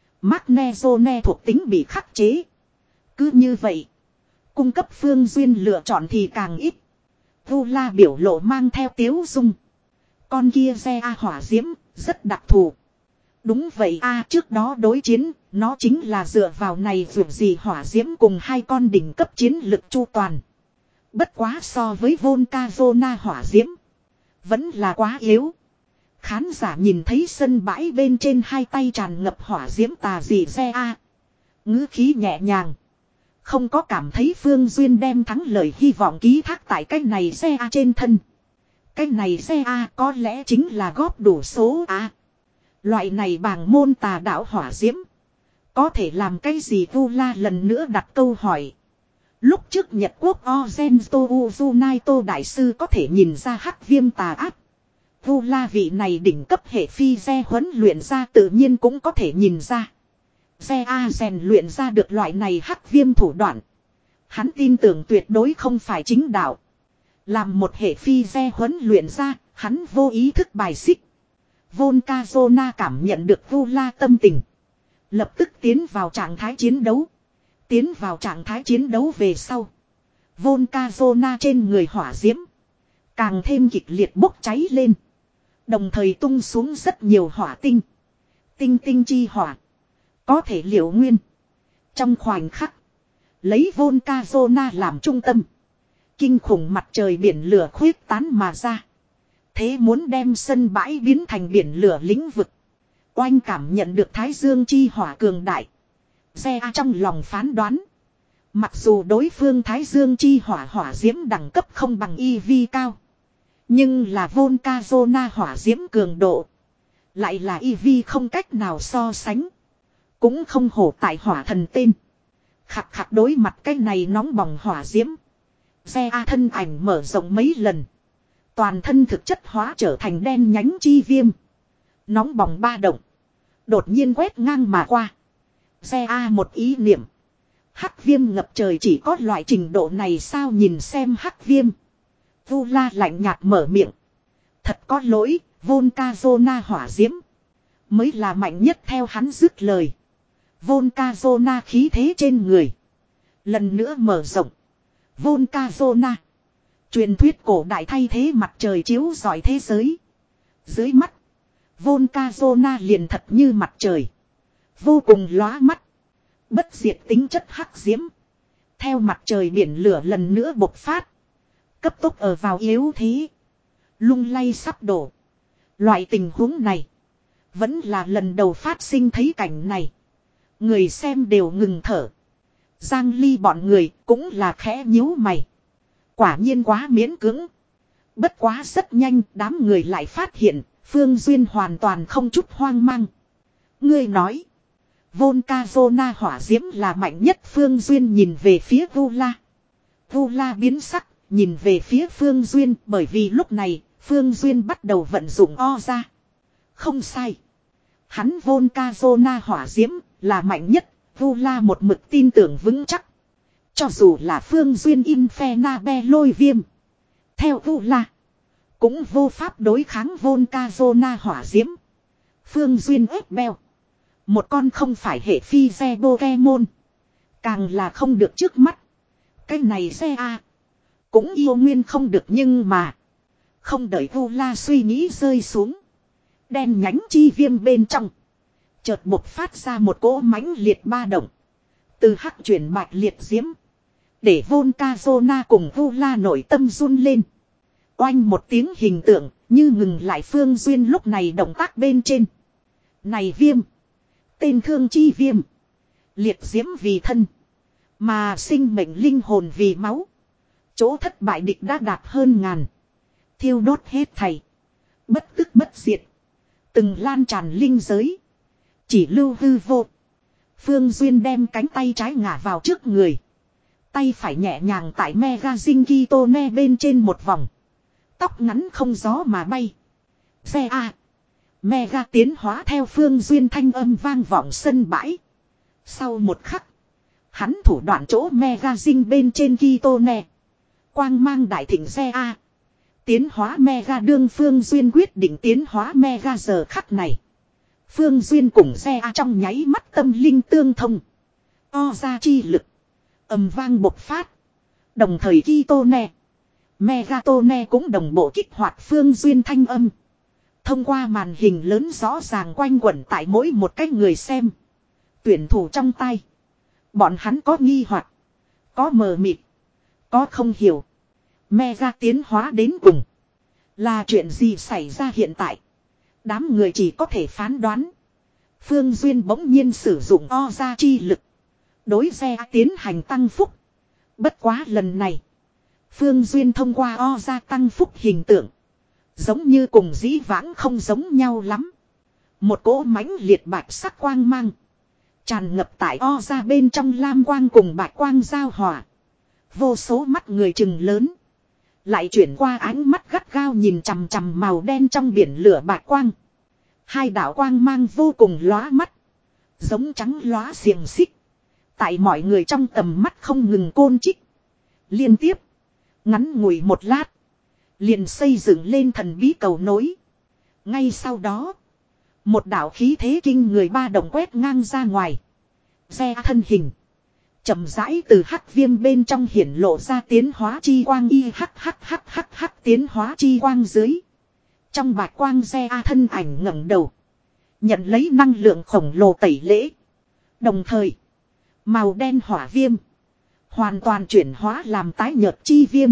Magnezone thuộc tính bị khắc chế. Cứ như vậy. Cung cấp Phương Duyên lựa chọn thì càng ít. Vula biểu lộ mang theo tiếu dung. Con kia xe A hỏa diễm, rất đặc thù. Đúng vậy A trước đó đối chiến, nó chính là dựa vào này vượt gì hỏa diễm cùng hai con đỉnh cấp chiến lực chu toàn. Bất quá so với Volcazona hỏa diễm. Vẫn là quá yếu. Khán giả nhìn thấy sân bãi bên trên hai tay tràn ngập hỏa diễm tà dị xe A. Ngữ khí nhẹ nhàng. Không có cảm thấy Phương Duyên đem thắng lợi hy vọng ký thác tại cái này xe A trên thân. Cái này xe A có lẽ chính là góp đủ số A. Loại này bảng môn tà đạo hỏa diễm. Có thể làm cái gì Vula lần nữa đặt câu hỏi. Lúc trước Nhật Quốc Ozento Uzunaito đại sư có thể nhìn ra hắc viêm tà áp. Vula vị này đỉnh cấp hệ phi xe huấn luyện ra tự nhiên cũng có thể nhìn ra. Xe A rèn luyện ra được loại này hắc viêm thủ đoạn. Hắn tin tưởng tuyệt đối không phải chính đạo. Làm một hệ phi xe huấn luyện ra, hắn vô ý thức bài xích. Volcazona cảm nhận được Vula tâm tình. Lập tức tiến vào trạng thái chiến đấu. Tiến vào trạng thái chiến đấu về sau. Volcazona trên người hỏa diễm. Càng thêm kịch liệt bốc cháy lên. Đồng thời tung xuống rất nhiều hỏa tinh. Tinh tinh chi hỏa. Có thể liệu nguyên. Trong khoảnh khắc. Lấy Volcazona làm trung tâm. Kinh khủng mặt trời biển lửa khuyết tán mà ra. Thế muốn đem sân bãi biến thành biển lửa lĩnh vực. Oanh cảm nhận được Thái Dương chi hỏa cường đại. Xe A trong lòng phán đoán. Mặc dù đối phương Thái Dương chi hỏa hỏa diễm đẳng cấp không bằng e vê cao. Nhưng là Volcazona hỏa diễm cường độ. Lại là e vê không cách nào so sánh. Cũng không hổ tại hỏa thần tên. Khặt khặt đối mặt cái này nóng bỏng hỏa diễm. Xe A thân ảnh mở rộng mấy lần. Toàn thân thực chất hóa trở thành đen nhánh chi viêm. Nóng bỏng ba động. Đột nhiên quét ngang mà qua. Xe A một ý niệm. Hắc viêm ngập trời chỉ có loại trình độ này sao nhìn xem hắc viêm. Vula lạnh nhạt mở miệng. Thật có lỗi, Volcazona hỏa diễm. Mới là mạnh nhất theo hắn dứt lời. Volcazona khí thế trên người. Lần nữa mở rộng. Volcazona. Truyền thuyết cổ đại thay thế mặt trời chiếu rọi thế giới. Dưới mắt. Volcazona liền thật như mặt trời. Vô cùng lóa mắt. Bất diệt tính chất hắc diễm. Theo mặt trời biển lửa lần nữa bộc phát. Cấp tốc ở vào yếu thế. Lung lay sắp đổ. Loại tình huống này. Vẫn là lần đầu phát sinh thấy cảnh này. Người xem đều ngừng thở. Giang Ly bọn người cũng là khẽ nhíu mày. Quả nhiên quá miễn cưỡng. Bất quá rất nhanh đám người lại phát hiện. Phương Duyên hoàn toàn không chút hoang mang. Ngươi nói. Volcazona hỏa diễm là mạnh nhất. Phương Duyên nhìn về phía Vu La. Vu La biến sắc. Nhìn về phía Phương Duyên. Bởi vì lúc này Phương Duyên bắt đầu vận dụng o ra. Không sai. Hắn Volcazona hỏa diễm là mạnh nhất. Vu La một mực tin tưởng vững chắc. Cho dù là Phương Duyên Infernabe lôi viêm. Theo Vu La. Cũng vô pháp đối kháng Volcazona hỏa diễm. Phương Duyên ép beo. Một con không phải hệ phi xe Pokemon. Càng là không được trước mắt. Cái này xe A. Cũng yêu nguyên không được nhưng mà. Không đợi Vu La suy nghĩ rơi xuống. Đen nhánh chi viêm bên trong. Chợt bộc phát ra một cỗ mãnh liệt ba động. Từ hắc chuyển bạch liệt diễm. Để Volcazona cùng Vu La nội tâm run lên. Oanh một tiếng hình tượng như ngừng lại Phương Duyên lúc này động tác bên trên. Này viêm. Tên thương chi viêm. Liệt diễm vì thân. Mà sinh mệnh linh hồn vì máu. Chỗ thất bại địch đã đạt hơn ngàn. Thiêu đốt hết thảy. Bất tức bất diệt. Từng lan tràn linh giới. Chỉ lưu hư vô. Phương Duyên đem cánh tay trái ngả vào trước người. Tay phải nhẹ nhàng tại Mega Zingitone bên trên một vòng. Tóc ngắn không gió mà bay. Xe A. Mega tiến hóa theo Phương Duyên thanh âm vang vọng sân bãi. Sau một khắc. Hắn thủ đoạn chỗ Mega Zing bên trên Kitone. Quang mang đại thịnh xe A. Tiến hóa Mega đương Phương Duyên quyết định tiến hóa Mega giờ khắc này. Phương Duyên cùng xe A trong nháy mắt tâm linh tương thông. O ra chi lực. Ầm vang bộc phát. Đồng thời Kitone. Megatone cũng đồng bộ kích hoạt Phương Duyên thanh âm. Thông qua màn hình lớn rõ ràng quanh quẩn tại mỗi một cái người xem. Tuyển thủ trong tay. Bọn hắn có nghi hoặc, có mờ mịt, có không hiểu. Mega tiến hóa đến cùng. Là chuyện gì xảy ra hiện tại? Đám người chỉ có thể phán đoán. Phương Duyên bỗng nhiên sử dụng o ra chi lực. Đối xe tiến hành tăng phúc. Bất quá lần này. Phương Duyên thông qua o ra tăng phúc hình tượng. Giống như cùng dĩ vãng không giống nhau lắm. Một cỗ mãnh liệt bạch sắc quang mang. Tràn ngập tại o ra bên trong lam quang cùng bạch quang giao hòa. Vô số mắt người chừng lớn. Lại chuyển qua ánh mắt gắt gao nhìn chằm chằm màu đen trong biển lửa bạch quang. Hai đạo quang mang vô cùng lóa mắt. Giống trắng lóa xiềng xích. Tại mọi người trong tầm mắt không ngừng côn trích. Liên tiếp. Ngắn ngủi một lát. Liền xây dựng lên thần bí cầu nối. Ngay sau đó. Một đạo khí thế kinh người ba đồng quét ngang ra ngoài. Xe thân hình. Chậm rãi từ hắc viêm bên trong hiển lộ ra tiến hóa chi quang y hắc hắc hắc hắc hắc tiến hóa chi quang dưới. Trong bạch quang xe A thân ảnh ngẩng đầu. Nhận lấy năng lượng khổng lồ tẩy lễ. Đồng thời. Màu đen hỏa viêm. Hoàn toàn chuyển hóa làm tái nhợt chi viêm.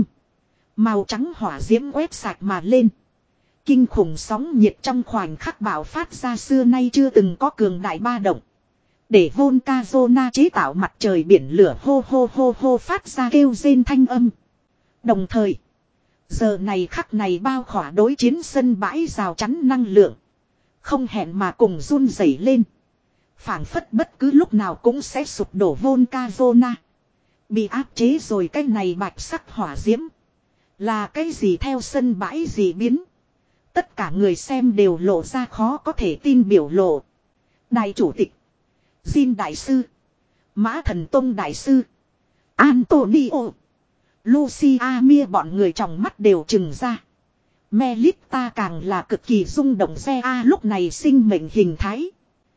Màu trắng hỏa diễm quét sạch mà lên. Kinh khủng sóng nhiệt trong khoảnh khắc bạo phát ra xưa nay chưa từng có cường đại ba động. Để Volcazona chế tạo mặt trời biển lửa hô hô hô hô phát ra kêu rên thanh âm. Đồng thời. Giờ này khắc này bao khỏa đối chiến sân bãi rào chắn năng lượng. Không hẹn mà cùng run rẩy lên. Phảng phất bất cứ lúc nào cũng sẽ sụp đổ Volcazona. Bị áp chế rồi cái này bạch sắc hỏa diễm. Là cái gì theo sân bãi gì biến. Tất cả người xem đều lộ ra khó có thể tin biểu lộ. Đại chủ tịch. Jin đại sư. Mã thần tông đại sư. Antonio. Lucia Mia bọn người trong mắt đều trừng ra. Melita càng là cực kỳ rung động xe A lúc này sinh mệnh hình thái.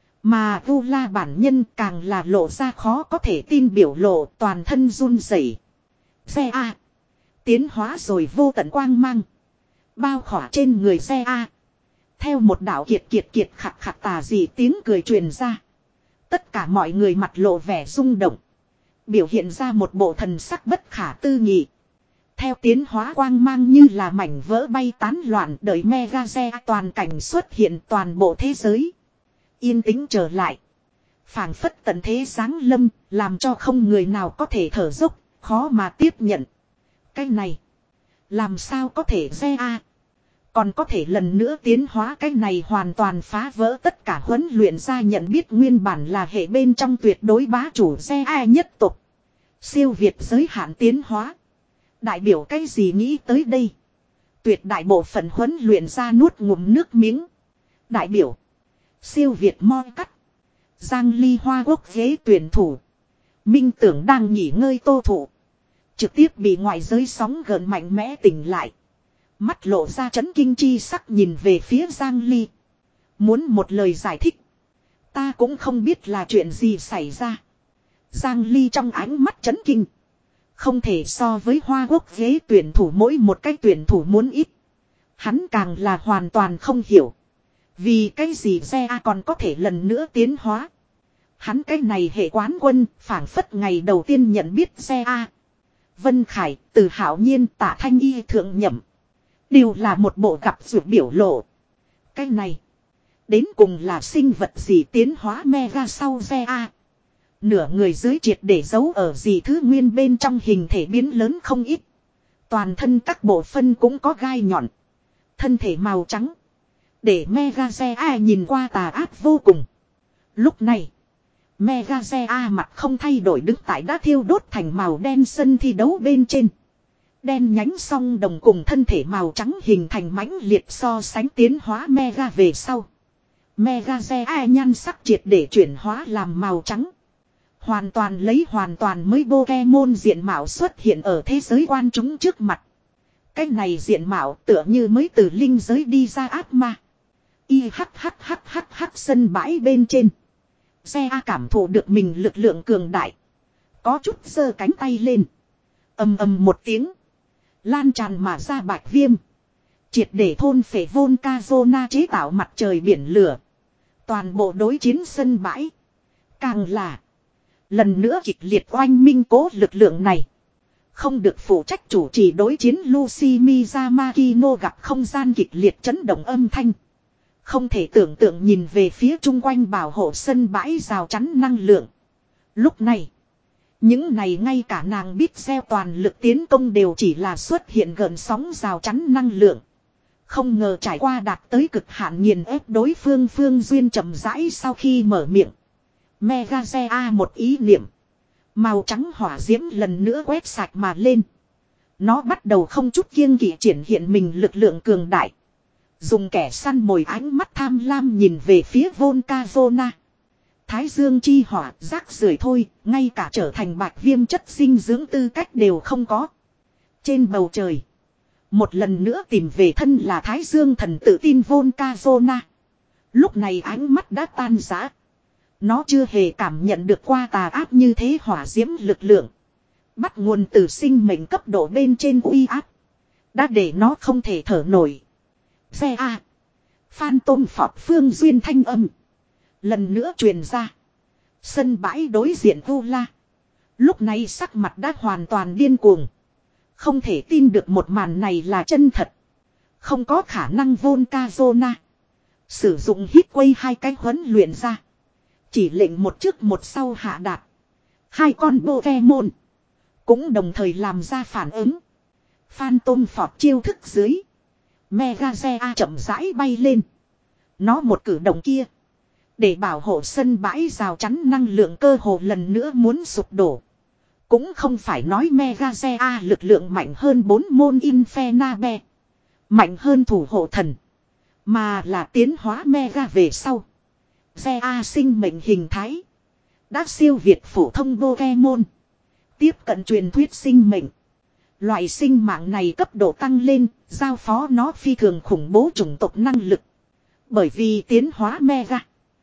Mà Vula bản nhân càng là lộ ra khó có thể tin biểu lộ toàn thân run rẩy. Xe A. Tiến hóa rồi vô tận quang mang. Bao khỏa trên người xe A. Theo một đạo kiệt kiệt kiệt khạc khạc tà dị tiếng cười truyền ra. Tất cả mọi người mặt lộ vẻ rung động. Biểu hiện ra một bộ thần sắc bất khả tư nghị. Theo tiến hóa quang mang như là mảnh vỡ bay tán loạn, đợi Mega Ze toàn cảnh xuất hiện toàn bộ thế giới. Yên tĩnh trở lại. Phảng phất tận thế giáng lâm, làm cho không người nào có thể thở dốc, khó mà tiếp nhận. Cái này, làm sao có thể Ze A? Còn có thể lần nữa tiến hóa, cái này hoàn toàn phá vỡ tất cả huấn luyện ra nhận biết nguyên bản là hệ bên trong tuyệt đối bá chủ Ze A nhất tộc. Siêu việt giới hạn tiến hóa. Đại biểu cái gì nghĩ tới đây? Tuyệt đại bộ phận huấn luyện ra nuốt ngụm nước miếng. Đại biểu. Siêu việt moi cắt. Giang Ly Hoa Quốc ghế tuyển thủ. Minh Tưởng đang nghỉ ngơi tô thụ. Trực tiếp bị ngoại giới sóng gợn mạnh mẽ tỉnh lại. Mắt lộ ra chấn kinh chi sắc nhìn về phía Giang Ly. Muốn một lời giải thích. Ta cũng không biết là chuyện gì xảy ra. Giang Ly trong ánh mắt chấn kinh. Không thể so với Hoa Quốc ghế tuyển thủ mỗi một cái tuyển thủ muốn ít. Hắn càng là hoàn toàn không hiểu. Vì cái gì Ze A còn có thể lần nữa tiến hóa. Hắn cái này hệ quán quân phảng phất ngày đầu tiên nhận biết Ze A. Vân Khải, Từ Hạo Nhiên, Tạ Thanh Y thượng nhậm. Đều là một bộ gặp ruột biểu lộ. Cái này. Đến cùng là sinh vật gì tiến hóa Mega sau Ze A. Nửa người dưới triệt để giấu ở gì thứ nguyên bên trong hình thể biến lớn không ít. Toàn thân các bộ phân cũng có gai nhọn. Thân thể màu trắng. Để Mega Ze A nhìn qua tà ác vô cùng. Lúc này. Mega Ze A mặt không thay đổi đứng tại đã thiêu đốt thành màu đen sân thi đấu bên trên. Đen nhánh song đồng cùng thân thể màu trắng hình thành mãnh liệt so sánh tiến hóa Mega về sau. Mega Ze A nhan sắc triệt để chuyển hóa làm màu trắng. Hoàn toàn lấy hoàn toàn mới Pokemon diện mạo xuất hiện ở thế giới quan chúng trước mặt. Cái này diện mạo tựa như mới từ linh giới đi ra ác ma. Y hắc hắc hắc hắc hắc sân bãi bên trên. Ze A cảm thụ được mình lực lượng cường đại. Có chút giơ cánh tay lên. Ầm ầm một tiếng. Lan tràn mà ra bạch viêm. Triệt để thôn phệ Volcazona chế tạo mặt trời biển lửa. Toàn bộ đối chiến sân bãi. Càng là. Lần nữa kịch liệt oanh minh cố lực lượng này. Không được phụ trách chủ trì đối chiến Lucy Miyamakino gặp không gian kịch liệt chấn động âm thanh. Không thể tưởng tượng nhìn về phía chung quanh bảo hộ sân bãi rào chắn năng lượng. Lúc này. Những này ngay cả nàng biết gieo toàn lực tiến công đều chỉ là xuất hiện gần sóng rào chắn năng lượng. Không ngờ trải qua đạt tới cực hạn nghiền ép đối phương Phương Duyên chậm rãi sau khi mở miệng. Mega Ze A một ý niệm. Màu trắng hỏa diễm lần nữa quét sạch mà lên. Nó bắt đầu không chút kiêng kỵ triển hiện mình lực lượng cường đại. Dùng kẻ săn mồi ánh mắt tham lam nhìn về phía Volcazona. Thái dương chi hỏa rác rưởi thôi, ngay cả trở thành bạch viêm chất dinh dưỡng tư cách đều không có. Trên bầu trời. Một lần nữa tìm về thân là Thái dương thần tự tin Volcazona. Lúc này ánh mắt đã tan rã. Nó chưa hề cảm nhận được qua tà ác như thế hỏa diễm lực lượng. Bắt nguồn từ sinh mệnh cấp độ bên trên uy áp. Đã để nó không thể thở nổi. Xe A. Phan Tôn Phọt Phương Duyên thanh âm. Lần nữa truyền ra. Sân bãi đối diện Vu La. Lúc này sắc mặt đã hoàn toàn điên cuồng. Không thể tin được một màn này là chân thật. Không có khả năng Volcazona. Sử dụng hít quay hai cái huấn luyện ra. Chỉ lệnh một trước một sau hạ đạt. Hai con Pokemon. Cũng đồng thời làm ra phản ứng. Phan Tôn Phọt chiêu thức dưới. Mega Ze A chậm rãi bay lên. Nó một cử động kia. Để bảo hộ sân bãi rào chắn năng lượng cơ hồ lần nữa muốn sụp đổ. Cũng không phải nói Mega Ze A lực lượng mạnh hơn bốn môn Infernape. Mạnh hơn thủ hộ thần. Mà là tiến hóa Mega về sau. Ze A sinh mệnh hình thái. Đã siêu việt phổ thông Pokemon. Tiếp cận truyền thuyết sinh mệnh. Loại sinh mạng này cấp độ tăng lên, giao phó nó phi thường khủng bố chủng tộc năng lực. Bởi vì tiến hóa Mega.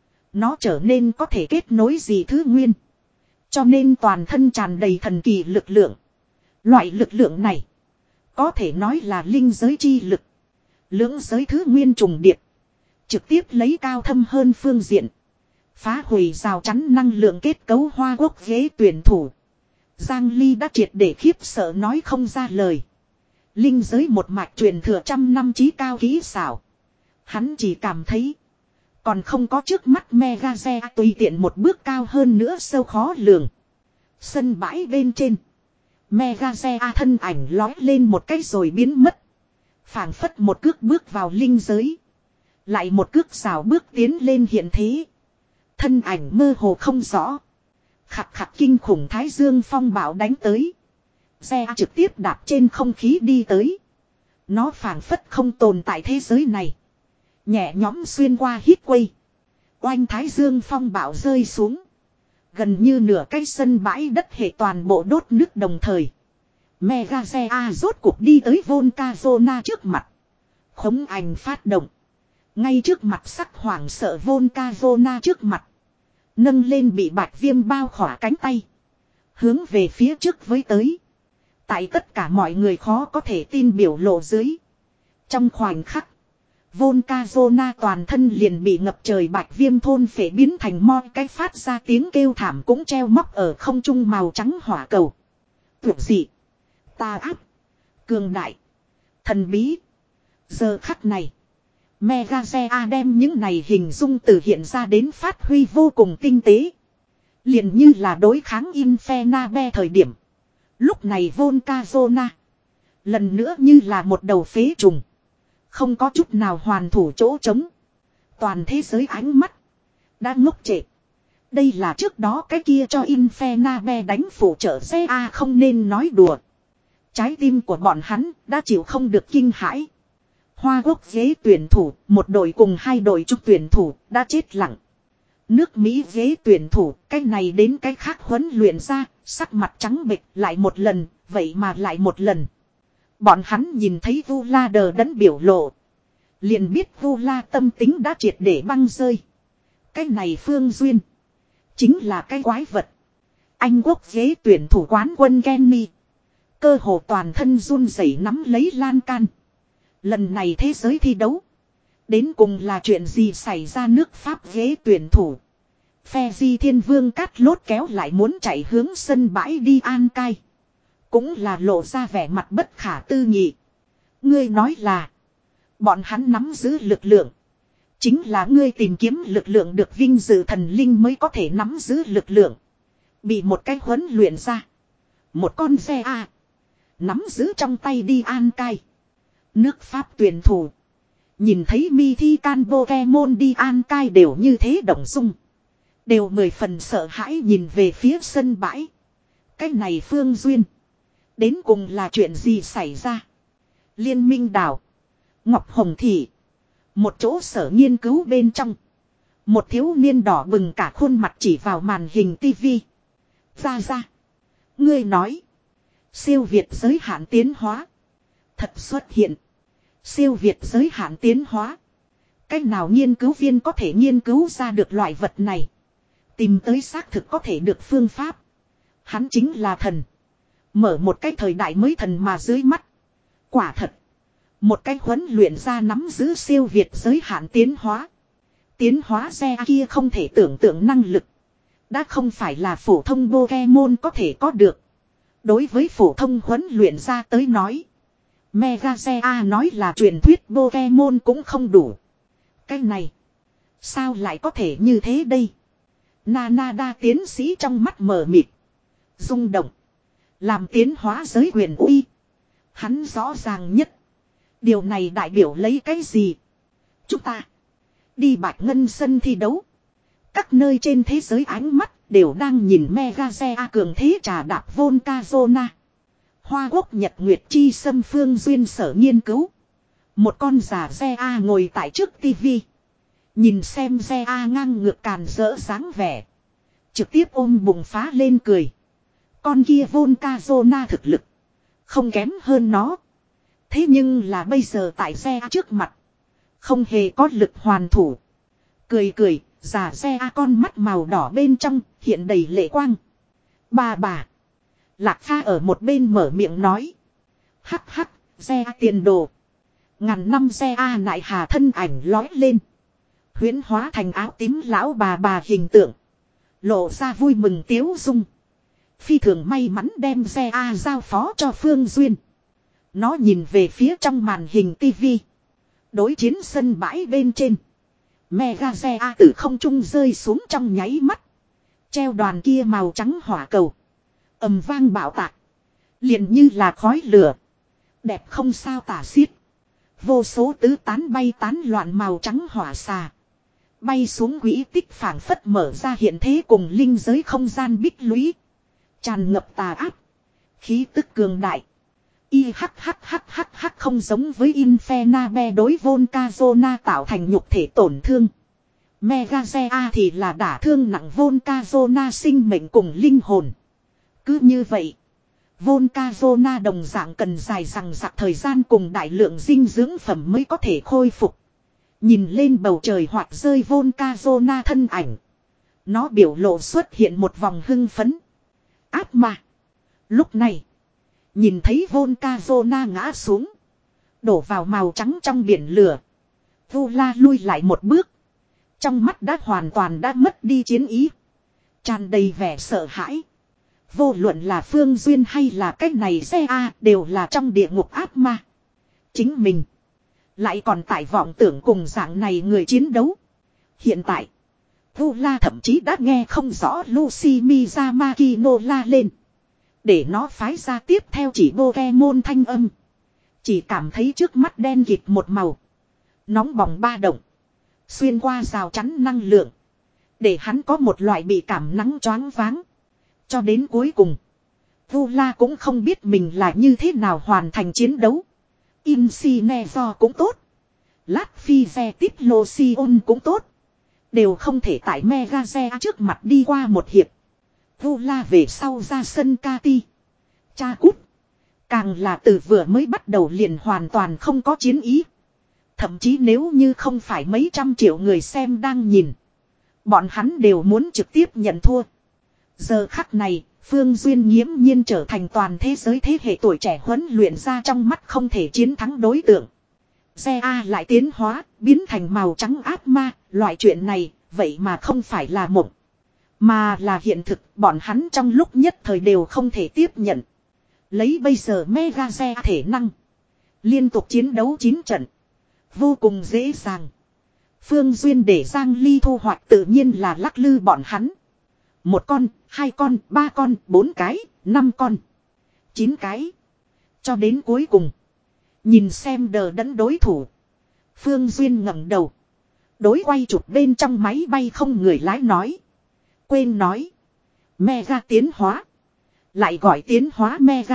Nó trở nên có thể kết nối gì thứ nguyên. Cho nên toàn thân tràn đầy thần kỳ lực lượng. Loại lực lượng này. Có thể nói là linh giới chi lực. Lưỡng giới thứ nguyên trùng điệp. Trực tiếp lấy cao thâm hơn phương diện. Phá hủy rào chắn năng lượng kết cấu Hoa Quốc ghế tuyển thủ. Giang Ly đã triệt để khiếp sợ nói không ra lời. Linh giới một mạch truyền thừa trăm năm chí cao kỹ xảo. Hắn chỉ cảm thấy. Còn không có trước mắt Megaze tùy tiện một bước cao hơn nữa sâu khó lường. Sân bãi bên trên. Megaze thân ảnh lói lên một cái rồi biến mất. Phảng phất một cước bước vào linh giới. Lại một cước xảo bước tiến lên hiện thế. Thân ảnh mơ hồ không rõ. Khặt khặt kinh khủng thái dương phong bão đánh tới. Xe trực tiếp đạp trên không khí đi tới. Nó phảng phất không tồn tại thế giới này. Nhẹ nhõm xuyên qua hít quay. Oanh thái dương phong bão rơi xuống. Gần như nửa cái sân bãi đất hệ toàn bộ đốt nước đồng thời. Megaze rốt cuộc đi tới Volcazona trước mặt. Khống ảnh phát động. Ngay trước mặt sắc hoảng sợ Volcazona trước mặt. Nâng lên bị bạch viêm bao khỏa cánh tay. Hướng về phía trước với tới. Tại tất cả mọi người khó có thể tin biểu lộ dưới. Trong khoảnh khắc. Volcazona toàn thân liền bị ngập trời bạch viêm thôn phệ biến thành moi cái phát ra tiếng kêu thảm cũng treo móc ở không trung màu trắng hỏa cầu. Tuyệt dị. Tà áp. Cường đại. Thần bí. Giờ khắc này. Megaze đem những này hình dung từ hiện ra đến phát huy vô cùng tinh tế. Liền như là đối kháng Infernabe thời điểm. Lúc này Volcazona. Lần nữa như là một đầu phế trùng. Không có chút nào hoàn thủ chỗ trống. Toàn thế giới ánh mắt. Đã ngốc trệ. Đây là trước đó cái kia cho Infernabe đánh phụ trợ xe A không nên nói đùa. Trái tim của bọn hắn đã chịu không được kinh hãi. Hoa Quốc ghế tuyển thủ, một đội cùng hai đội trúc tuyển thủ đã chết lặng. Nước Mỹ ghế tuyển thủ, cái này đến cái khác huấn luyện ra, sắc mặt trắng bệch lại một lần, vậy mà lại một lần. Bọn hắn nhìn thấy Vu La đờ đẫn biểu lộ. Liền biết Vu La tâm tính đã triệt để băng rơi. Cái này Phương Duyên. Chính là cái quái vật. Anh quốc ghế tuyển thủ quán quân Kenny. Cơ hồ toàn thân run rẩy nắm lấy lan can. Lần này thế giới thi đấu. Đến cùng là chuyện gì xảy ra nước Pháp ghế tuyển thủ. Phe Di Thiên Vương cát lốt kéo lại muốn chạy hướng sân bãi đi An Cai. Cũng là lộ ra vẻ mặt bất khả tư nghị. Ngươi nói là. Bọn hắn nắm giữ lực lượng. Chính là ngươi tìm kiếm lực lượng được vinh dự thần linh mới có thể nắm giữ lực lượng. Bị một cái huấn luyện ra. Một con xe A. Nắm giữ trong tay đi An Cai. Nước Pháp tuyển thủ. Nhìn thấy mi thi can Pokemon đi An Cai đều như thế động dung. Đều mười phần sợ hãi nhìn về phía sân bãi. Cái này Phương Duyên. Đến cùng là chuyện gì xảy ra? Liên minh đảo. Ngọc Hồng Thị. Một chỗ sở nghiên cứu bên trong. Một thiếu niên đỏ bừng cả khuôn mặt chỉ vào màn hình tivi. Ra ra. Ngươi nói. Siêu Việt giới hạn tiến hóa. Thật xuất hiện. Siêu Việt giới hạn tiến hóa. Cách nào nghiên cứu viên có thể nghiên cứu ra được loại vật này. Tìm tới xác thực có thể được phương pháp. Hắn chính là thần. Mở một cái thời đại mới thần mà dưới mắt. Quả thật. Một cái huấn luyện ra nắm giữ siêu việt giới hạn tiến hóa. Tiến hóa xe kia không thể tưởng tượng năng lực. Đã không phải là phổ thông Pokemon có thể có được. Đối với phổ thông huấn luyện ra tới nói. Megaze nói là truyền thuyết Pokemon cũng không đủ. Cái này. Sao lại có thể như thế đây? Nanada tiến sĩ trong mắt mờ mịt. Rung động. Làm tiến hóa giới quyền uy. Hắn rõ ràng nhất. Điều này đại biểu lấy cái gì? Chúng ta. Đi Bạch Ngân sân thi đấu. Các nơi trên thế giới ánh mắt đều đang nhìn Megaze cường thế trà đạp Volcazona. Hoa Quốc Nhật Nguyệt Chi Sâm Phương Duyên sở nghiên cứu. Một con già xe A ngồi tại trước tivi. Nhìn xem xe A ngang ngược càn rỡ dáng vẻ. Trực tiếp ôm bụng phá lên cười. Con kia Volcazona thực lực. Không kém hơn nó. Thế nhưng là bây giờ tại xe A trước mặt. Không hề có lực hoàn thủ. Cười cười, già xe A con mắt màu đỏ bên trong hiện đầy lệ quang. Bà bà. Lạc Pha ở một bên mở miệng nói. Hắc hắc, xe A tiền đồ. Ngàn năm xe A nại hà thân ảnh lói lên. Huyễn hóa thành áo tím lão bà bà hình tượng. Lộ ra vui mừng tiếu dung. Phi thường may mắn đem xe A giao phó cho Phương Duyên. Nó nhìn về phía trong màn hình tivi. Đối chiến sân bãi bên trên. Mega xe A từ không trung rơi xuống trong nháy mắt. Treo đoàn kia màu trắng hỏa cầu. Ầm vang bạo tạc. Liền như là khói lửa. Đẹp không sao tả xiết. Vô số tứ tán bay tán loạn màu trắng hỏa xà. Bay xuống quỹ tích phảng phất mở ra hiện thế cùng linh giới không gian bích lũy. Tràn ngập tà áp. Khí tức cường đại. Y hắc hắc hắc hắc hắc không giống với Infernabe đối Volcazona tạo thành nhục thể tổn thương. Megazea thì là đả thương nặng Volcazona sinh mệnh cùng linh hồn. Cứ như vậy. Volcazona đồng dạng cần dài rằng giặc thời gian cùng đại lượng dinh dưỡng phẩm mới có thể khôi phục. Nhìn lên bầu trời hoặc rơi Volcazona thân ảnh. Nó biểu lộ xuất hiện một vòng hưng phấn. Áp mà. Lúc này. Nhìn thấy Volcazona ngã xuống. Đổ vào màu trắng trong biển lửa. Vula lui lại một bước. Trong mắt đã hoàn toàn đã mất đi chiến ý. Tràn đầy vẻ sợ hãi. Vô luận là Phương Duyên hay là cách này xe A đều là trong địa ngục ác ma. Chính mình. Lại còn tại vọng tưởng cùng dạng này người chiến đấu. Hiện tại. Vula thậm chí đã nghe không rõ Lucy Mizamaki la lên. Để nó phái ra tiếp theo chỉ Pokemon thanh âm. Chỉ cảm thấy trước mắt đen kịt một màu. Nóng bỏng ba động. Xuyên qua rào chắn năng lượng. Để hắn có một loại bị cảm nắng choáng váng. Cho đến cuối cùng. Vula cũng không biết mình là như thế nào hoàn thành chiến đấu. Incineroar cũng tốt. Latfize Tiplosion cũng tốt. Đều không thể tại Megaze trước mặt đi qua một hiệp. Vula về sau ra sân Kati. Cha cút. Càng là từ vừa mới bắt đầu liền hoàn toàn không có chiến ý. Thậm chí nếu như không phải mấy trăm triệu người xem đang nhìn. Bọn hắn đều muốn trực tiếp nhận thua. Giờ khắc này, Phương Duyên nghiễm nhiên trở thành toàn thế giới thế hệ tuổi trẻ huấn luyện ra trong mắt không thể chiến thắng đối tượng. Xe A lại tiến hóa, biến thành màu trắng ác ma, loại chuyện này, vậy mà không phải là mộng. Mà là hiện thực, bọn hắn trong lúc nhất thời đều không thể tiếp nhận. Lấy bây giờ Mega Xe thể năng. Liên tục chiến đấu chín trận. Vô cùng dễ dàng. Phương Duyên để Giang Ly thu hoạch tự nhiên là lắc lư bọn hắn. Một con, hai con, ba con, bốn cái, năm con. Chín cái. Cho đến cuối cùng. Nhìn xem đờ đẫn đối thủ. Phương Duyên ngẩng đầu. Đối quay chụp bên trong máy bay không người lái nói. Quên nói. Mega tiến hóa. Lại gọi tiến hóa Mega.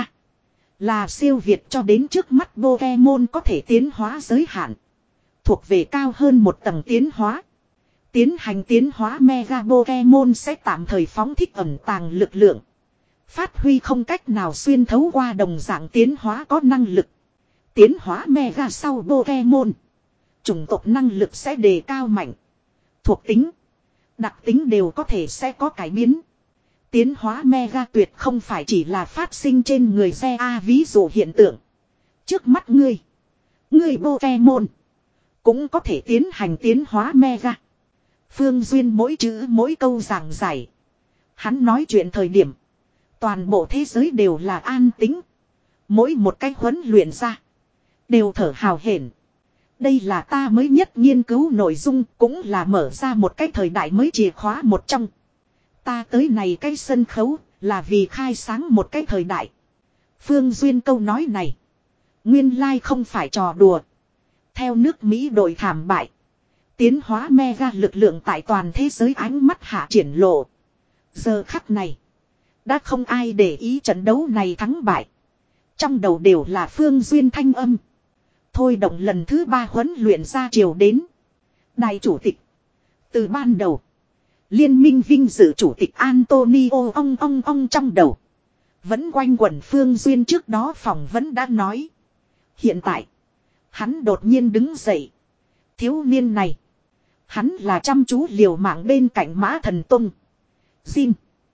Là siêu việt cho đến trước mắt Pokemon có thể tiến hóa giới hạn. Thuộc về cao hơn một tầng tiến hóa. Tiến hành tiến hóa Mega Pokemon sẽ tạm thời phóng thích ẩn tàng lực lượng. Phát huy không cách nào xuyên thấu qua đồng dạng tiến hóa có năng lực. Tiến hóa Mega sau Pokemon. Chủng tộc năng lực sẽ đề cao mạnh. Thuộc tính. Đặc tính đều có thể sẽ có cải biến. Tiến hóa Mega tuyệt không phải chỉ là phát sinh trên người xe A ví dụ hiện tượng. Trước mắt ngươi. Ngươi Pokemon. Cũng có thể tiến hành tiến hóa Mega. Phương Duyên mỗi chữ mỗi câu giảng giải. Hắn nói chuyện thời điểm. Toàn bộ thế giới đều là an tĩnh. Mỗi một cái huấn luyện ra. Đều thở hào hển. Đây là ta mới nhất nghiên cứu nội dung. Cũng là mở ra một cái thời đại mới chìa khóa một trong. Ta tới này cái sân khấu. Là vì khai sáng một cái thời đại. Phương Duyên câu nói này. Nguyên lai không phải trò đùa. Theo nước Mỹ đội thảm bại. Tiến hóa Mega lực lượng tại toàn thế giới ánh mắt hạ triển lộ. Giờ khắc này. Đã không ai để ý trận đấu này thắng bại. Trong đầu đều là Phương Duyên thanh âm. Thôi động lần thứ ba huấn luyện ra chiều đến. Đại chủ tịch. Từ ban đầu. Liên minh vinh dự chủ tịch Antonio ong ong ong trong đầu. Vẫn quanh quẩn Phương Duyên trước đó phỏng vấn đã nói. Hiện tại. Hắn đột nhiên đứng dậy. Thiếu niên này. Hắn là chăm chú liều mạng bên cạnh Mã Thần Tông. Jin.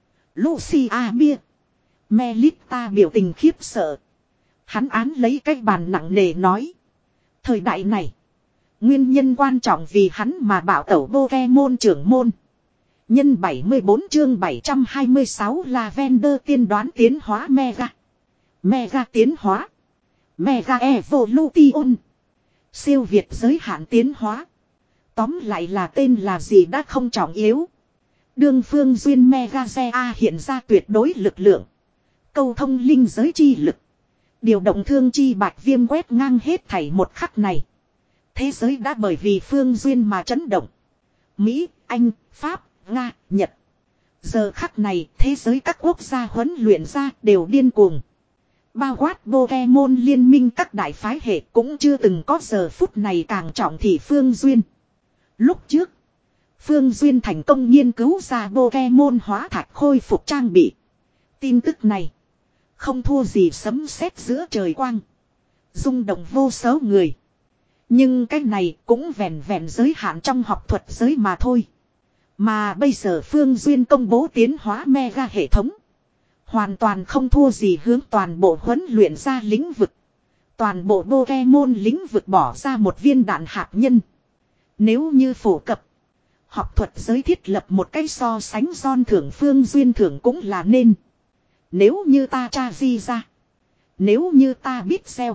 Lucia Bia. Melita biểu tình khiếp sợ. Hắn án lấy cái bàn nặng nề nói. Thời đại này. Nguyên nhân quan trọng vì hắn mà bảo tẩu Pokemon trưởng môn. Nhân bảy mươi bốn chương bảy trăm hai mươi sáu Lavender tiên đoán tiến hóa Mega. Mega tiến hóa. Mega Evolution. Siêu việt giới hạn tiến hóa. Tóm lại là tên là gì đã không trọng yếu. Đương phương duyên Mega Zea hiện ra tuyệt đối lực lượng. Câu thông linh giới chi lực. Điều động thương chi bạch viêm quét ngang hết thảy một khắc này. Thế giới đã bởi vì phương duyên mà chấn động. Mỹ, Anh, Pháp, Nga, Nhật. Giờ khắc này thế giới các quốc gia huấn luyện ra đều điên cuồng. Bao quát Pokemon liên minh các đại phái hệ cũng chưa từng có giờ phút này càng trọng thị phương duyên. Lúc trước, phương duyên thành công nghiên cứu ra Pokemon hóa thạch khôi phục trang bị. Tin tức này không thua gì sấm sét giữa trời quang. Rung động vô số người. Nhưng cái này cũng vẹn vẹn giới hạn trong học thuật giới mà thôi. Mà bây giờ phương duyên công bố tiến hóa Mega hệ thống. Hoàn toàn không thua gì hướng toàn bộ huấn luyện ra lĩnh vực. Toàn bộ Pokemon lĩnh vực bỏ ra một viên đạn hạt nhân. Nếu như phổ cập, học thuật giới thiết lập một cái so sánh son thưởng phương duyên thưởng cũng là nên. Nếu như ta tra di ra. Nếu như biết biết xeo.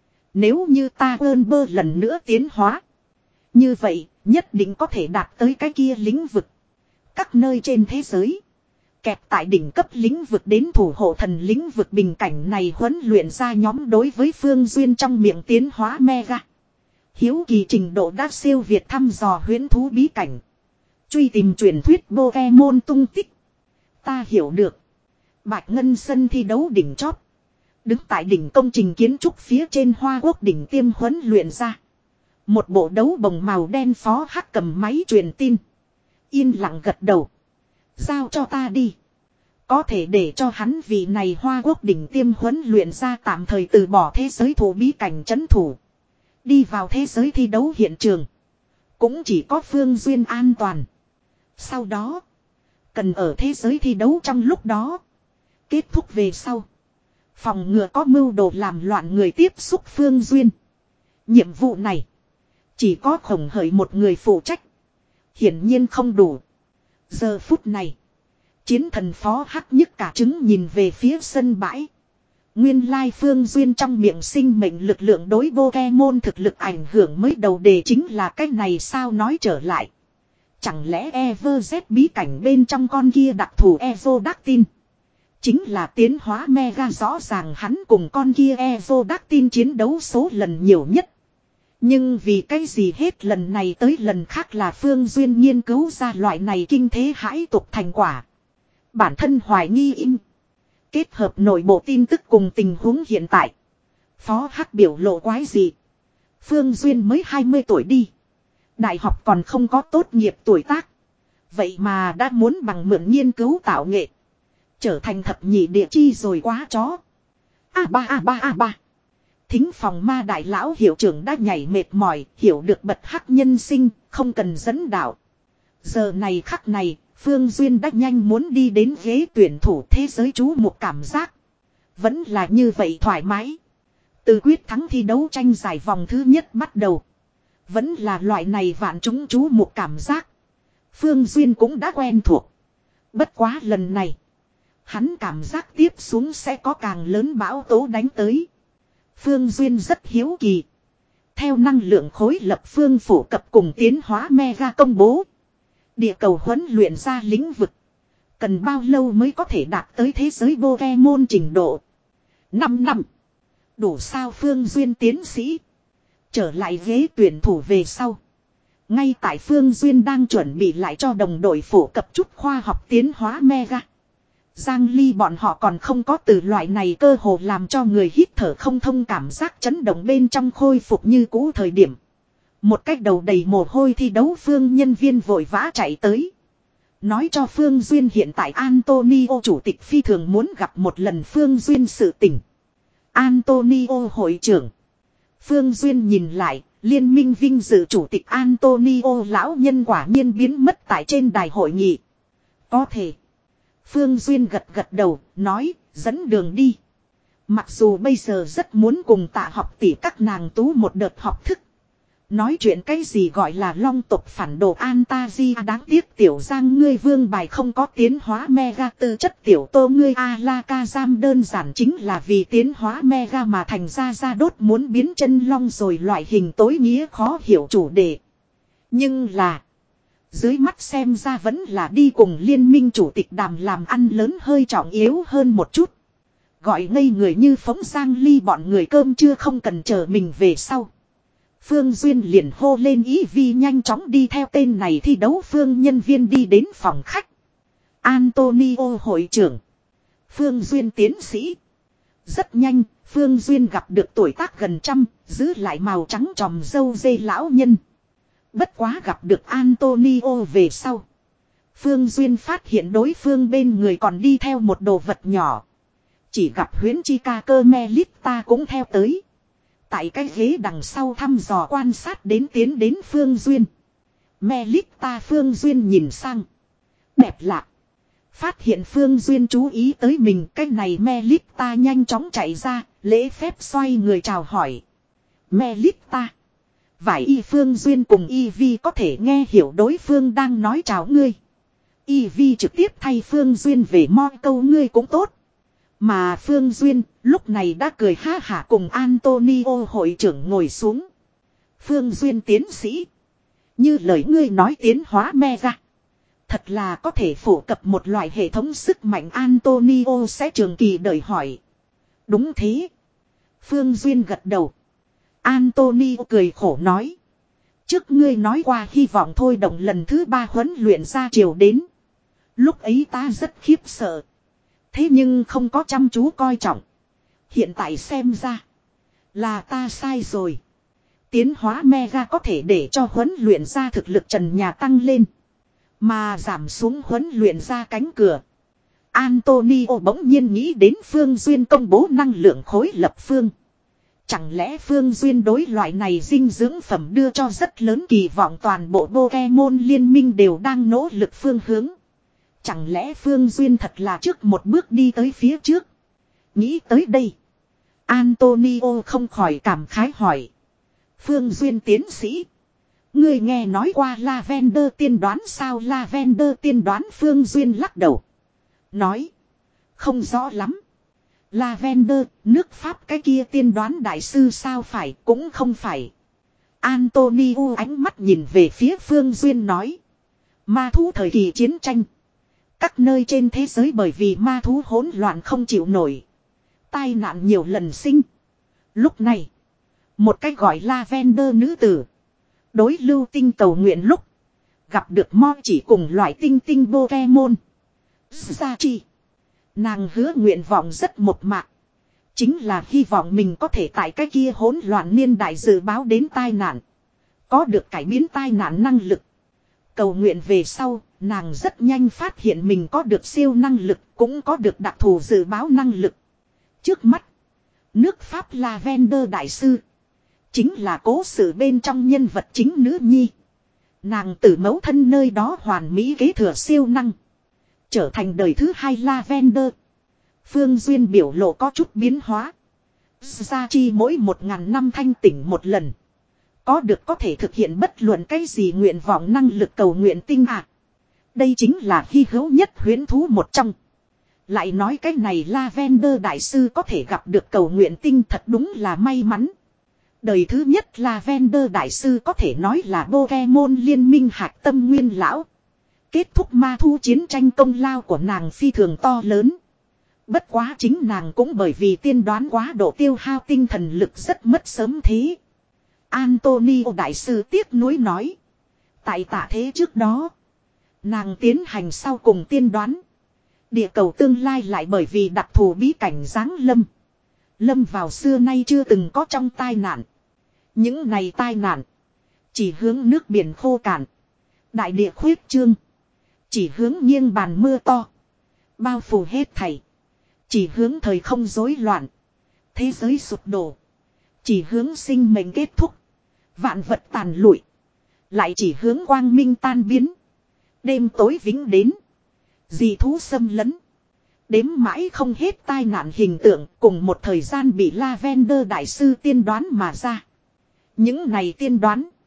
Nếu như ta ơn bơ lần nữa tiến hóa. Như vậy, nhất định có thể đạt tới cái kia lĩnh vực. Các nơi trên thế giới. Kẹp tại đỉnh cấp lĩnh vực đến thủ hộ thần lĩnh vực bình cảnh này huấn luyện ra nhóm đối với phương duyên trong miệng tiến hóa Mega. Hiếu kỳ trình độ đã siêu việt thăm dò huyễn thú bí cảnh. Truy tìm truyền thuyết Pokemon tung tích. Ta hiểu được. Bạch Ngân sân thi đấu đỉnh chót. Đứng tại đỉnh công trình kiến trúc phía trên Hoa Quốc đỉnh tiêm huấn luyện ra. Một bộ đấu bồng màu đen phó hắc cầm máy truyền tin. Yên lặng gật đầu. Giao cho ta đi. Có thể để cho hắn vị này Hoa Quốc đỉnh tiêm huấn luyện ra tạm thời từ bỏ thế giới thủ bí cảnh trấn thủ. Đi vào thế giới thi đấu hiện trường. Cũng chỉ có phương duyên an toàn. Sau đó. Cần ở thế giới thi đấu trong lúc đó. Kết thúc về sau. Phòng ngừa có mưu đồ làm loạn người tiếp xúc phương duyên. Nhiệm vụ này. Chỉ có khổng hởi một người phụ trách. Hiển nhiên không đủ. Giờ phút này. Chiến thần phó hắc nhất cả trứng nhìn về phía sân bãi. Nguyên lai phương duyên trong miệng sinh mệnh lực lượng đối Pokemon thực lực ảnh hưởng mới đầu đề chính là cái này sao nói trở lại. Chẳng lẽ EverZ bí cảnh bên trong con kia đặc thù Evodactyl. Chính là tiến hóa Mega rõ ràng hắn cùng con kia Evodactyl chiến đấu số lần nhiều nhất. Nhưng vì cái gì hết lần này tới lần khác là phương duyên nghiên cứu ra loại này kinh thế hãi tục thành quả. Bản thân hoài nghi im. Kết hợp nội bộ tin tức cùng tình huống hiện tại. Phó Hắc biểu lộ quái gì. Phương duyên mới hai mươi tuổi đi. Đại học còn không có tốt nghiệp tuổi tác. Vậy mà đã muốn bằng mượn nghiên cứu tạo nghệ. Trở thành thập nhị địa chi rồi quá chó. A ba a ba a ba. Thính phòng ma đại lão hiệu trưởng đã nhảy mệt mỏi, hiểu được bật hắc nhân sinh, không cần dẫn đạo. Giờ này khắc này, Phương Duyên đã nhanh muốn đi đến ghế tuyển thủ thế giới chú một cảm giác. Vẫn là như vậy thoải mái. Từ quyết thắng thi đấu tranh giải vòng thứ nhất bắt đầu. Vẫn là loại này vạn chúng chú một cảm giác. Phương Duyên cũng đã quen thuộc. Bất quá lần này. Hắn cảm giác tiếp xuống sẽ có càng lớn bão tố đánh tới. Phương Duyên rất hiếu kỳ. Theo năng lượng khối lập phương phổ cập cùng tiến hóa Mega công bố. Địa cầu huấn luyện ra lĩnh vực. Cần bao lâu mới có thể đạt tới thế giới Pokemon trình độ? năm năm. Đủ sao Phương Duyên tiến sĩ. Trở lại ghế tuyển thủ về sau. Ngay tại Phương Duyên đang chuẩn bị lại cho đồng đội phổ cập chút khoa học tiến hóa Mega. Giang Ly bọn họ còn không có từ loại này cơ hồ làm cho người hít thở không thông cảm giác chấn động bên trong khôi phục như cũ thời điểm. Một cách đầu đầy mồ hôi thi đấu Phương nhân viên vội vã chạy tới. Nói cho Phương Duyên hiện tại Antonio chủ tịch phi thường muốn gặp một lần Phương Duyên sự tình. Antonio hội trưởng. Phương Duyên nhìn lại, liên minh vinh dự chủ tịch Antonio lão nhân quả nhiên biến mất tại trên đài hội nghị. Có thể. Phương Duyên gật gật đầu, nói, dẫn đường đi. Mặc dù bây giờ rất muốn cùng tạ học tỷ các nàng tú một đợt học thức. Nói chuyện cái gì gọi là long tộc phản đồ Antasia, đáng tiếc tiểu giang ngươi vương bài không có tiến hóa mega tư chất, tiểu tô ngươi Alakazam đơn giản chính là vì tiến hóa mega mà thành ra ra đốt muốn biến chân long rồi, loại hình tối nghĩa khó hiểu chủ đề. Nhưng là dưới mắt xem ra vẫn là đi cùng liên minh chủ tịch đàm làm ăn lớn hơi trọng yếu hơn một chút. Gọi ngây người như phóng Giang Ly bọn người cơm chưa không cần chờ mình về sau. Phương Duyên liền hô lên ý vi nhanh chóng đi theo tên này thi đấu phương nhân viên đi đến phòng khách. Antonio hội trưởng. Phương Duyên tiến sĩ. Rất nhanh, Phương Duyên gặp được tuổi tác gần trăm, giữ lại màu trắng tròm râu dê lão nhân. Bất quá gặp được Antonio về sau. Phương Duyên phát hiện đối phương bên người còn đi theo một đồ vật nhỏ. Chỉ gặp huyễn chi ca cơ Melita cũng theo tới. Tại cái ghế đằng sau thăm dò quan sát đến tiến đến Phương Duyên. Melita Phương Duyên nhìn sang. Đẹp lạ. Phát hiện Phương Duyên chú ý tới mình, cái này Melita nhanh chóng chạy ra, lễ phép xoay người chào hỏi. Melita. Vải y Phương Duyên cùng y vi có thể nghe hiểu đối phương đang nói chào ngươi. Y vi trực tiếp thay Phương Duyên về mo câu ngươi cũng tốt. Mà Phương Duyên lúc này đã cười ha hả cùng Antonio hội trưởng ngồi xuống. Phương Duyên tiến sĩ. Như lời ngươi nói tiến hóa mega. Thật là có thể phổ cập một loại hệ thống sức mạnh, Antonio sẽ trường kỳ đợi hỏi. Đúng thế. Phương Duyên gật đầu. Antonio cười khổ nói. Trước ngươi nói qua hy vọng thôi động lần thứ ba huấn luyện ra triều đến. Lúc ấy ta rất khiếp sợ. Thế nhưng không có chăm chú coi trọng. Hiện tại xem ra. Là ta sai rồi. Tiến hóa mega có thể để cho huấn luyện ra thực lực trần nhà tăng lên. Mà giảm xuống huấn luyện ra cánh cửa. Antonio bỗng nhiên nghĩ đến Phương Duyên công bố năng lượng khối lập phương. Chẳng lẽ Phương Duyên đối loại này dinh dưỡng phẩm đưa cho rất lớn kỳ vọng, toàn bộ Pokemon liên minh đều đang nỗ lực phương hướng. Chẳng lẽ Phương Duyên thật là trước một bước đi tới phía trước. Nghĩ tới đây. Antonio không khỏi cảm khái hỏi. Phương Duyên tiến sĩ. Ngươi nghe nói qua Lavender tiên đoán sao? Lavender tiên đoán, Phương Duyên lắc đầu. Nói. Không rõ lắm. Lavender, nước Pháp cái kia tiên đoán đại sư sao? Phải, cũng không phải. Antonio ánh mắt nhìn về phía Phương Duyên nói. Ma thú thời kỳ chiến tranh. Các nơi trên thế giới bởi vì ma thú hỗn loạn không chịu nổi. Tai nạn nhiều lần sinh. Lúc này. Một cái gọi Lavender nữ tử. Đối lưu tinh cầu nguyện lúc. Gặp được Mo chỉ cùng loại tinh tinh Pokemon. Gia chi. Nàng hứa nguyện vọng rất một mạc. Chính là hy vọng mình có thể tại cái kia hỗn loạn niên đại dự báo đến tai nạn. Có được cải biến tai nạn năng lực. Cầu nguyện về sau, nàng rất nhanh phát hiện mình có được siêu năng lực, cũng có được đặc thù dự báo năng lực. Trước mắt, nước Pháp Lavender đại sư. Chính là cố sự bên trong nhân vật chính nữ nhi. Nàng từ mẫu thân nơi đó hoàn mỹ kế thừa siêu năng. Trở thành đời thứ hai Lavender. Phương Duyên biểu lộ có chút biến hóa. Gia chi mỗi một ngàn năm thanh tỉnh một lần. Có được có thể thực hiện bất luận cái gì nguyện vọng năng lực cầu nguyện tinh ạ. À. Đây chính là hy hữu nhất huyễn thú một trong. Lại nói cái này Lavender đại sư có thể gặp được cầu nguyện tinh thật đúng là may mắn. Đời thứ nhất Lavender đại sư có thể nói là Pokemon liên minh hạch tâm nguyên lão. Kết thúc ma thu chiến tranh công lao của nàng phi thường to lớn. Bất quá chính nàng cũng bởi vì tiên đoán quá độ tiêu hao tinh thần lực rất mất sớm thế. Antonio đại sư tiếc nuối nói. Tại tạ thế trước đó. Nàng tiến hành sau cùng tiên đoán. Địa cầu tương lai lại bởi vì đặc thù bí cảnh giáng lâm. Lâm vào xưa nay chưa từng có trong tai nạn. Những này tai nạn. Chỉ hướng nước biển khô cạn. Đại địa khuyết trương. Chỉ hướng nghiêng bàn mưa to. Bao phủ hết thảy. Chỉ hướng thời không rối loạn. Thế giới sụp đổ. Chỉ hướng sinh mệnh kết thúc. Vạn vật tàn lụi. Lại chỉ hướng quang minh tan biến. Đêm tối vĩnh đến. Dị thú xâm lấn. Đếm mãi không hết tai nạn hình tượng cùng một thời gian bị Lavender đại sư tiên đoán mà ra. Những này tiên đoán.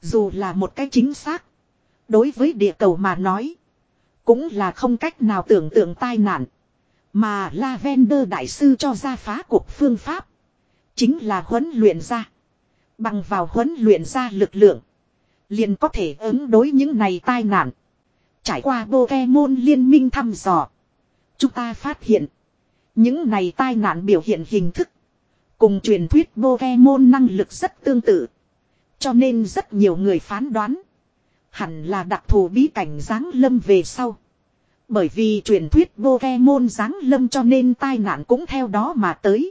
Dù là một cái chính xác. Đối với địa cầu mà nói. Cũng là không cách nào tưởng tượng tai nạn. Mà Lavender đại sư cho ra phá cuộc phương pháp. Chính là huấn luyện ra. Bằng vào huấn luyện ra lực lượng. Liền có thể ứng đối những này tai nạn. Trải qua Pokemon liên minh thăm dò. Chúng ta phát hiện. Những này tai nạn biểu hiện hình thức. Cùng truyền thuyết Pokemon năng lực rất tương tự. Cho nên rất nhiều người phán đoán. Hẳn là đặc thù bí cảnh giáng lâm về sau. Bởi vì truyền thuyết Pokemon giáng lâm cho nên tai nạn cũng theo đó mà tới.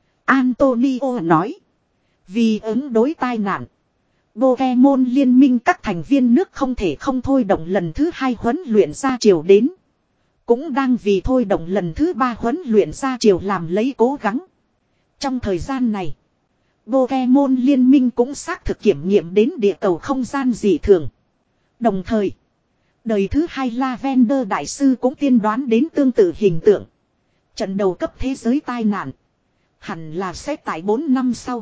Antonio nói. Vì ứng đối tai nạn. Pokemon liên minh các thành viên nước không thể không thôi động lần thứ hai huấn luyện ra chiều đến. Cũng đang vì thôi động lần thứ ba huấn luyện ra chiều làm lấy cố gắng. Trong thời gian này. Pokemon liên minh cũng xác thực kiểm nghiệm đến địa cầu không gian dị thường. Đồng thời. Đời thứ hai Lavender đại sư cũng tiên đoán đến tương tự hình tượng. Trận đầu cấp thế giới tai nạn. Hẳn là sẽ tại bốn năm sau.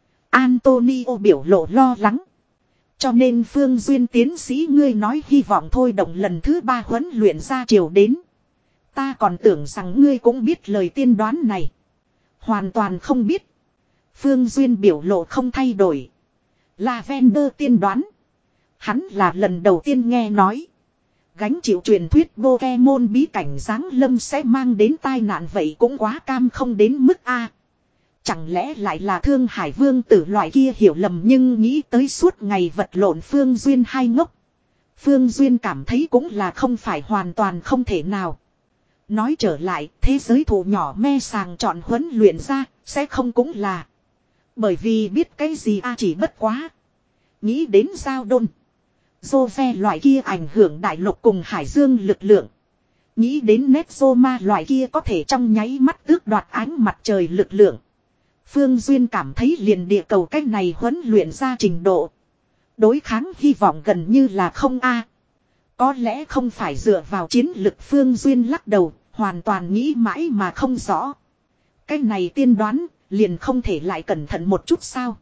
Antonio biểu lộ lo lắng. Cho nên Phương Duyên tiến sĩ ngươi nói hy vọng thôi động lần thứ ba huấn luyện ra chiều đến. Ta còn tưởng rằng ngươi cũng biết lời tiên đoán này. Hoàn toàn không biết. Phương Duyên biểu lộ không thay đổi. Lavender tiên đoán. Hắn là lần đầu tiên nghe nói. Gánh chịu truyền thuyết Pokemon bí cảnh giáng lâm sẽ mang đến tai nạn vậy cũng quá cam không đến mức A. Chẳng lẽ lại là Thương Hải Vương tử loại kia hiểu lầm nhưng nghĩ tới suốt ngày vật lộn Phương Duyên hay ngốc. Phương Duyên cảm thấy cũng là không phải hoàn toàn không thể nào. Nói trở lại thế giới thủ nhỏ me sàng chọn huấn luyện ra sẽ không cũng là. Bởi vì biết cái gì A chỉ bất quá. Nghĩ đến giao đôn. Dô ve loại kia ảnh hưởng đại lục cùng hải dương lực lượng. Nghĩ đến nét dô ma loại kia có thể trong nháy mắt tước đoạt ánh mặt trời lực lượng. Phương Duyên cảm thấy liền địa cầu cách này huấn luyện ra trình độ. Đối kháng hy vọng gần như là không a. Có lẽ không phải dựa vào chiến lực Phương Duyên lắc đầu, hoàn toàn nghĩ mãi mà không rõ. Cách này tiên đoán, liền không thể lại cẩn thận một chút sao.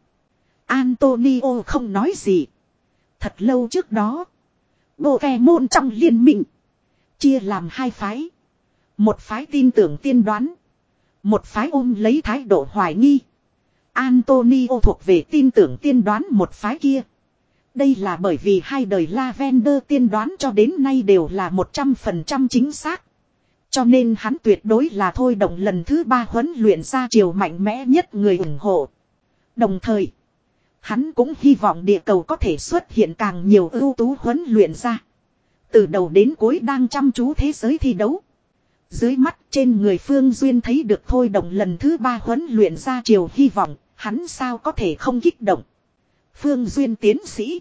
Antonio không nói gì. Thật lâu trước đó, Pokemon trong liên minh chia làm hai phái. Một phái tin tưởng tiên đoán. Một phái ôm lấy thái độ hoài nghi. Antonio thuộc về tin tưởng tiên đoán một phái kia. Đây là bởi vì hai đời Lavender tiên đoán cho đến nay đều là một trăm phần trăm chính xác. Cho nên hắn tuyệt đối là thôi động lần thứ ba huấn luyện ra chiều mạnh mẽ nhất người ủng hộ. Đồng thời, hắn cũng hy vọng địa cầu có thể xuất hiện càng nhiều ưu tú huấn luyện ra. Từ đầu đến cuối đang chăm chú thế giới thi đấu. Dưới mắt trên người Phương Duyên thấy được thôi động lần thứ ba huấn luyện ra chiều hy vọng, hắn sao có thể không kích động. Phương Duyên tiến sĩ.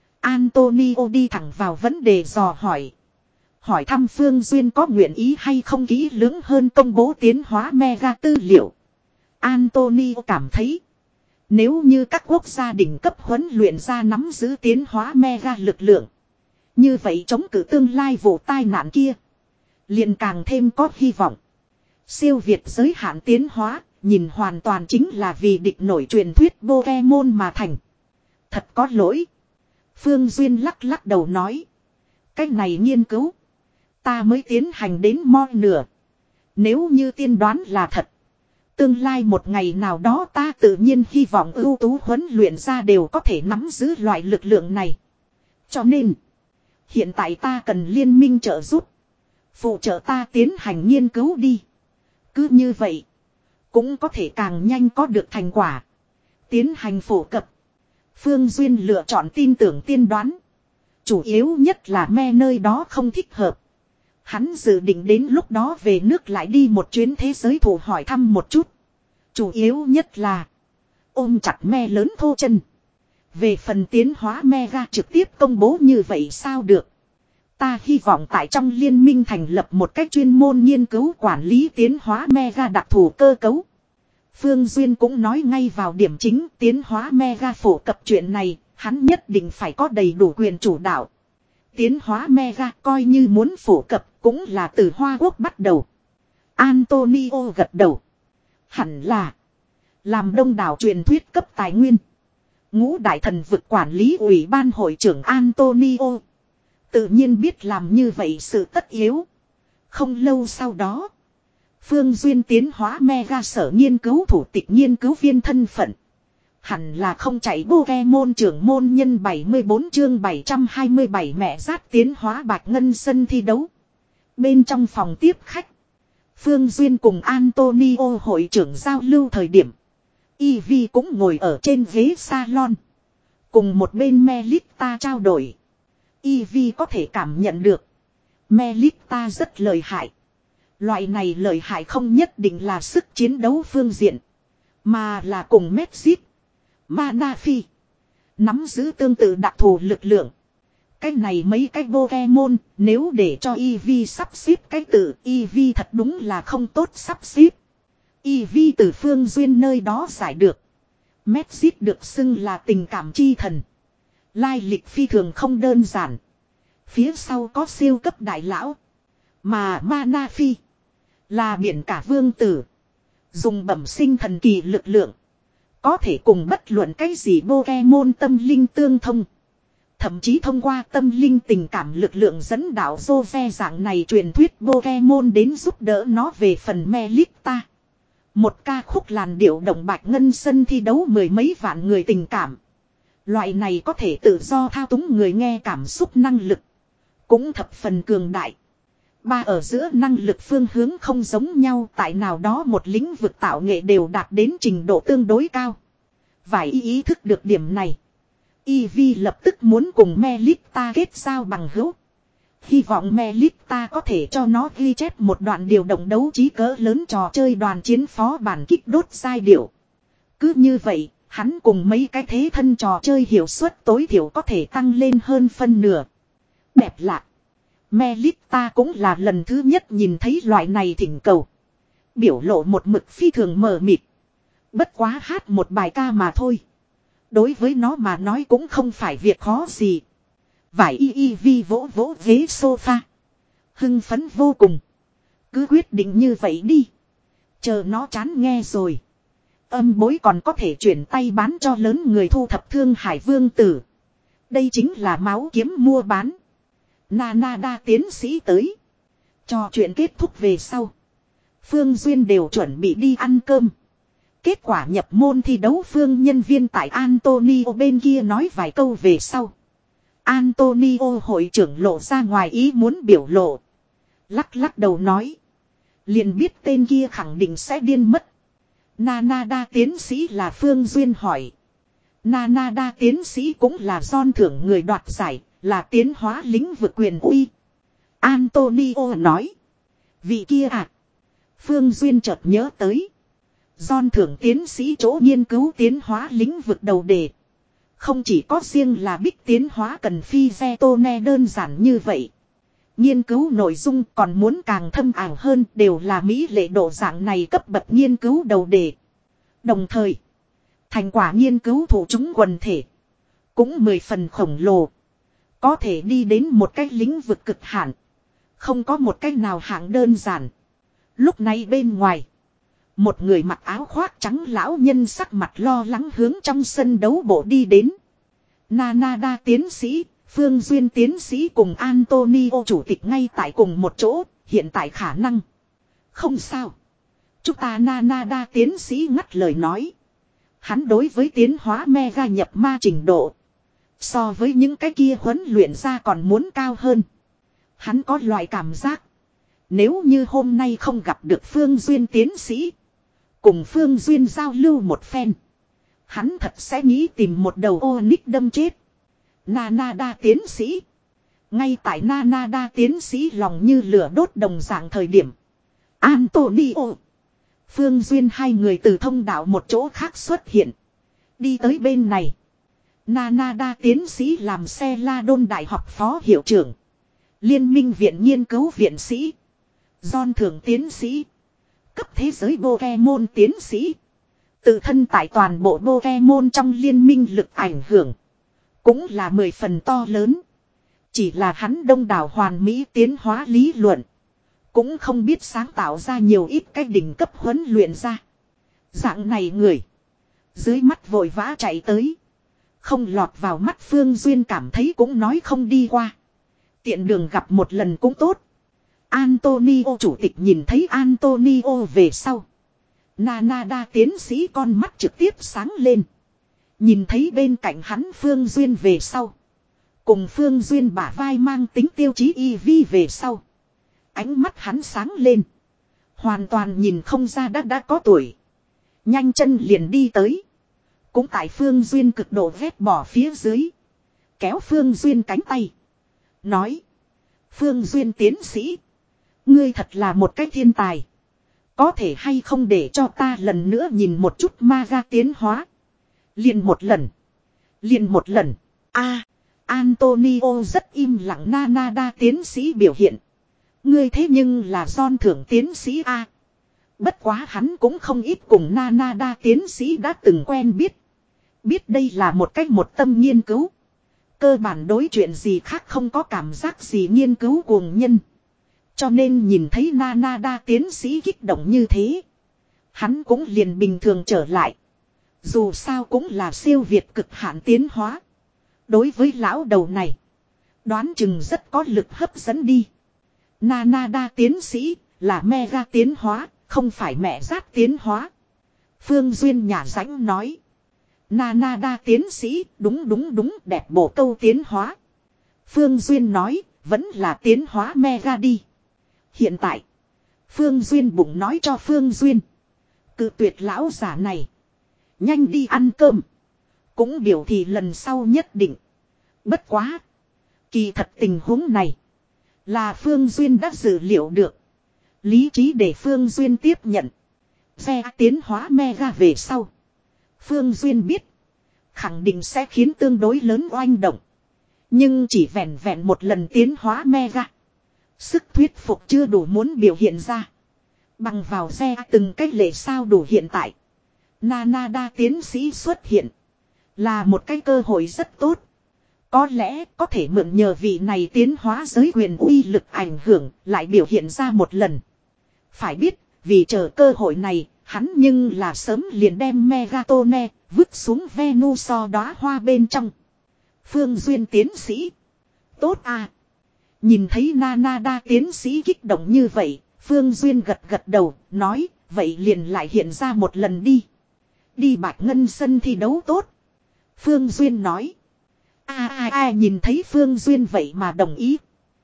Antonio đi thẳng vào vấn đề dò hỏi. Hỏi thăm Phương Duyên có nguyện ý hay không kỹ lưỡng hơn công bố tiến hóa mega tư liệu. Antonio cảm thấy. Nếu như các quốc gia đỉnh cấp huấn luyện ra nắm giữ tiến hóa mega lực lượng. Như vậy chống cự tương lai vụ tai nạn kia. Liền càng thêm có hy vọng. Siêu việt giới hạn tiến hóa, nhìn hoàn toàn chính là vì địch nổi truyền thuyết Pokemon mà thành. Thật có lỗi. Phương Duyên lắc lắc đầu nói. Cách này nghiên cứu. Ta mới tiến hành đến mo nửa. Nếu như tiên đoán là thật. Tương lai một ngày nào đó ta tự nhiên hy vọng ưu tú huấn luyện ra đều có thể nắm giữ loại lực lượng này. Cho nên. Hiện tại ta cần liên minh trợ giúp. Phụ trợ ta tiến hành nghiên cứu đi. Cứ như vậy. Cũng có thể càng nhanh có được thành quả. Tiến hành phổ cập. Phương Duyên lựa chọn tin tưởng tiên đoán. Chủ yếu nhất là me nơi đó không thích hợp. Hắn dự định đến lúc đó về nước lại đi một chuyến thế giới thủ hỏi thăm một chút. Chủ yếu nhất là. Ôm chặt me lớn thô chân. Về phần tiến hóa mega trực tiếp công bố như vậy sao được. Ta hy vọng tại trong liên minh thành lập một cách chuyên môn nghiên cứu quản lý tiến hóa mega đặc thù cơ cấu. Phương Duyên cũng nói ngay vào điểm chính tiến hóa mega phổ cập chuyện này, hắn nhất định phải có đầy đủ quyền chủ đạo. Tiến hóa mega coi như muốn phổ cập cũng là từ Hoa Quốc bắt đầu. Antonio gật đầu. Hẳn là làm đông đảo truyền thuyết cấp tài nguyên. Ngũ đại thần vực quản lý ủy ban hội trưởng Antonio tự nhiên biết làm như vậy sự tất yếu. Không lâu sau đó, Phương Duyên tiến hóa mega sở nghiên cứu thủ tịch nghiên cứu viên thân phận. Hẳn là không chạy Pokemon trưởng môn nhân bảy mươi bốn chương bảy trăm hai mươi bảy mẹ rát tiến hóa bạch ngân sân thi đấu. Bên trong phòng tiếp khách, Phương Duyên cùng Antonio hội trưởng giao lưu thời điểm. Eevee cũng ngồi ở trên ghế salon. Cùng một bên Melita trao đổi. Eevee có thể cảm nhận được Melita rất lợi hại. Loại này lợi hại không nhất định là sức chiến đấu phương diện, mà là cùng Medjit, Manaphy nắm giữ tương tự đặc thù lực lượng. Cái này mấy cái Pokemon nếu để cho Eevee sắp xếp cái tự Eevee thật đúng là không tốt sắp xếp. Eevee từ Phương Duyên nơi đó giải được Medjit được xưng là tình cảm chi thần. Lai lịch phi thường không đơn giản. Phía sau có siêu cấp đại lão. Mà Manaphy là biển cả vương tử. Dùng bẩm sinh thần kỳ lực lượng. Có thể cùng bất luận cái gì Pokemon tâm linh tương thông. Thậm chí thông qua tâm linh tình cảm lực lượng dẫn đạo Jove dạng này truyền thuyết Pokemon đến giúp đỡ nó về phần Melita. Một ca khúc làn điệu động bạch ngân sân thi đấu mười mấy vạn người tình cảm. Loại này có thể tự do thao túng người nghe cảm xúc năng lực. Cũng thập phần cường đại. Ba ở giữa năng lực phương hướng không giống nhau, tại nào đó một lĩnh vực tạo nghệ đều đạt đến trình độ tương đối cao. Vài ý, ý thức được điểm này. Eevee lập tức muốn cùng Melita kết giao bằng hữu. Hy vọng Melita có thể cho nó ghi chép một đoạn điều động đấu trí cỡ lớn trò chơi đoàn chiến phó bản kích đốt giai điệu. Cứ như vậy, hắn cùng mấy cái thế thân trò chơi hiệu suất tối thiểu có thể tăng lên hơn phân nửa. Đẹp lạc. Melita cũng là lần thứ nhất nhìn thấy loại này thỉnh cầu. Biểu lộ một mực phi thường mờ mịt. Bất quá hát một bài ca mà thôi. Đối với nó mà nói cũng không phải việc khó gì. Vải y y vi vỗ vỗ ghế sofa. Hưng phấn vô cùng. Cứ quyết định như vậy đi. Chờ nó chán nghe rồi. Âm bối còn có thể chuyển tay bán cho lớn người thu thập Thương Hải Vương Tử. Đây chính là máu kiếm mua bán. Nanada tiến sĩ tới. Trò chuyện kết thúc về sau. Phương Duyên đều chuẩn bị đi ăn cơm. Kết quả nhập môn thi đấu phương nhân viên tại Antonio bên kia nói vài câu về sau. Antonio hội trưởng lộ ra ngoài ý muốn biểu lộ. Lắc lắc đầu nói. Liền biết tên kia khẳng định sẽ điên mất. Nanada tiến sĩ là Phương Duyên hỏi. Nanada tiến sĩ cũng là John thưởng người đoạt giải, là tiến hóa lĩnh vực quyền uy. Antonio nói. Vị kia à. Phương Duyên chợt nhớ tới. John thưởng tiến sĩ chỗ nghiên cứu tiến hóa lĩnh vực đầu đề. Không chỉ có riêng là bích tiến hóa cần phi Zetone đơn giản như vậy. Nghiên cứu nội dung còn muốn càng thâm ảo hơn đều là mỹ lệ độ dạng này cấp bậc nghiên cứu đầu đề. Đồng thời, thành quả nghiên cứu thủ chúng quần thể cũng mười phần khổng lồ. Có thể đi đến một cái lĩnh vực cực hạn. Không có một cách nào hạng đơn giản. Lúc này bên ngoài, một người mặc áo khoác trắng lão nhân sắc mặt lo lắng hướng trong sân đấu bộ đi đến. Nanada tiến sĩ, Phương Duyên tiến sĩ cùng Antonio chủ tịch ngay tại cùng một chỗ, hiện tại khả năng. Không sao. Chúng ta Nanada tiến sĩ ngắt lời nói. Hắn đối với tiến hóa mega nhập ma trình độ. So với những cái kia huấn luyện ra còn muốn cao hơn. Hắn có loại cảm giác. Nếu như hôm nay không gặp được Phương Duyên tiến sĩ. Cùng Phương Duyên giao lưu một phen. Hắn thật sẽ nghĩ tìm một đầu ô ních đâm chết. Nanada tiến sĩ. Ngay tại Nanada tiến sĩ lòng như lửa đốt đồng dạng thời điểm. Antonio. Phương Duyên hai người từ thông đạo một chỗ khác xuất hiện. Đi tới bên này. Nanada tiến sĩ làm xe la đôn đại học phó hiệu trưởng. Liên minh viện nghiên cứu viện sĩ. John thưởng tiến sĩ. Cấp thế giới Pokemon tiến sĩ. Tự thân tại toàn bộ Pokemon trong liên minh lực ảnh hưởng. Cũng là mười phần to lớn. Chỉ là hắn đông đảo hoàn mỹ tiến hóa lý luận. Cũng không biết sáng tạo ra nhiều ít cái đỉnh cấp huấn luyện ra. Dạng này người. Dưới mắt vội vã chạy tới. Không lọt vào mắt Phương Duyên cảm thấy cũng nói không đi qua. Tiện đường gặp một lần cũng tốt. Antonio chủ tịch nhìn thấy Antonio về sau. Nanada tiến sĩ con mắt trực tiếp sáng lên. Nhìn thấy bên cạnh hắn Phương Duyên về sau. Cùng Phương Duyên bả vai mang tính tiêu chí y vi về sau. Ánh mắt hắn sáng lên. Hoàn toàn nhìn không ra đã đã có tuổi. Nhanh chân liền đi tới. Cũng tại Phương Duyên cực độ vét bỏ phía dưới. Kéo Phương Duyên cánh tay. Nói. Phương Duyên tiến sĩ. Ngươi thật là một cái thiên tài. Có thể hay không để cho ta lần nữa nhìn một chút ma ra tiến hóa. Liền một lần. Liền một lần. A, Antonio rất im lặng. Nanada tiến sĩ biểu hiện. Ngươi thế nhưng là John thưởng tiến sĩ A. Bất quá hắn cũng không ít cùng Nanada tiến sĩ đã từng quen biết. Biết đây là một cách một tâm nghiên cứu. Cơ bản đối chuyện gì khác không có cảm giác gì nghiên cứu cuồng nhân. Cho nên nhìn thấy Nanada tiến sĩ kích động như thế. Hắn cũng liền bình thường trở lại. Dù sao cũng là siêu việt cực hạn tiến hóa. Đối với lão đầu này. Đoán chừng rất có lực hấp dẫn đi. Nanada tiến sĩ là mega tiến hóa. Không phải mẹ rát tiến hóa. Phương Duyên nhà rãnh nói. Nanada tiến sĩ đúng đúng đúng đẹp bổ câu tiến hóa. Phương Duyên nói vẫn là tiến hóa mega đi. Hiện tại Phương Duyên bụng nói cho Phương Duyên. Cự tuyệt lão giả này. Nhanh đi ăn cơm. Cũng biểu thì lần sau nhất định. Bất quá. Kỳ thật tình huống này. Là Phương Duyên đã dự liệu được. Lý trí để Phương Duyên tiếp nhận. Xe tiến hóa mega về sau. Phương Duyên biết. Khẳng định sẽ khiến tương đối lớn oanh động. Nhưng chỉ vẹn vẹn một lần tiến hóa mega. Sức thuyết phục chưa đủ muốn biểu hiện ra. Bằng vào xe từng cách lệ sao đủ hiện tại. Nanada tiến sĩ xuất hiện. Là một cái cơ hội rất tốt. Có lẽ có thể mượn nhờ vị này tiến hóa giới quyền uy lực ảnh hưởng lại biểu hiện ra một lần. Phải biết vì chờ cơ hội này hắn nhưng là sớm liền đem Megatone vứt xuống Venuso đóa hoa bên trong. Phương Duyên tiến sĩ. Tốt à. Nhìn thấy Nanada tiến sĩ kích động như vậy. Phương Duyên gật gật đầu nói vậy liền lại hiện ra một lần đi. Đi Bạch Ngân sân thi đấu tốt. Phương Duyên nói. A a a nhìn thấy Phương Duyên vậy mà đồng ý.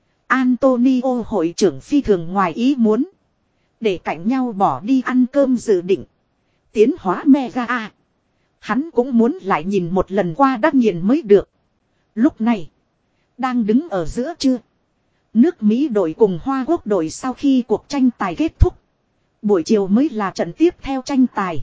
Antonio hội trưởng phi thường ngoài ý muốn. Để cạnh nhau bỏ đi ăn cơm dự định. Tiến hóa mega a. Hắn cũng muốn lại nhìn một lần qua đắc nghiền mới được. Lúc này. Đang đứng ở giữa trưa. Nước Mỹ đội cùng Hoa Quốc đội sau khi cuộc tranh tài kết thúc. Buổi chiều mới là trận tiếp theo tranh tài.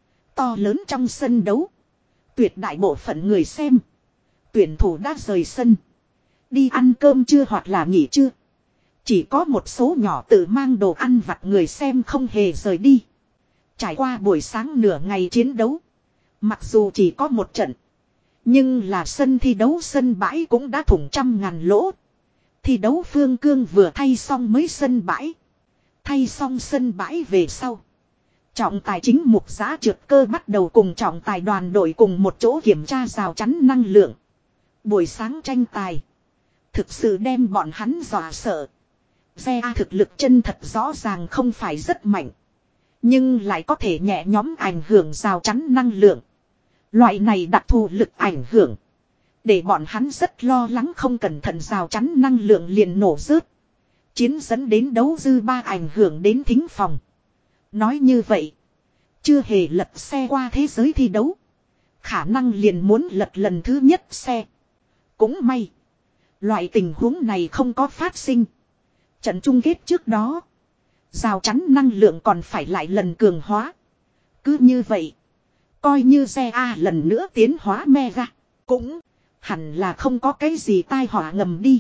To lớn trong sân đấu. Tuyệt đại bộ phận người xem. Tuyển thủ đã rời sân. Đi ăn cơm trưa hoặc là nghỉ trưa. Chỉ có một số nhỏ tự mang đồ ăn vặt người xem không hề rời đi. Trải qua buổi sáng nửa ngày chiến đấu. Mặc dù chỉ có một trận. Nhưng là sân thi đấu sân bãi cũng đã thủng trăm ngàn lỗ. Thi đấu phương cương vừa thay xong mới sân bãi. Thay xong sân bãi về sau. Trọng tài chính mục giá trượt cơ bắt đầu cùng trọng tài đoàn đội cùng một chỗ kiểm tra rào chắn năng lượng. Buổi sáng tranh tài. Thực sự đem bọn hắn dọa sợ. Xe thực lực chân thật rõ ràng không phải rất mạnh. Nhưng lại có thể nhẹ nhóm ảnh hưởng rào chắn năng lượng. Loại này đặc thù lực ảnh hưởng. Để bọn hắn rất lo lắng không cẩn thận rào chắn năng lượng liền nổ rớt. Chiến dẫn đến đấu dư ba ảnh hưởng đến thính phòng. Nói như vậy. Chưa hề lật xe qua thế giới thi đấu. Khả năng liền muốn lật lần thứ nhất xe. Cũng may. Loại tình huống này không có phát sinh. Trận chung kết trước đó. Rào chắn năng lượng còn phải lại lần cường hóa. Cứ như vậy. Coi như xe A lần nữa tiến hóa mega. Cũng hẳn là không có cái gì tai họa ngầm đi.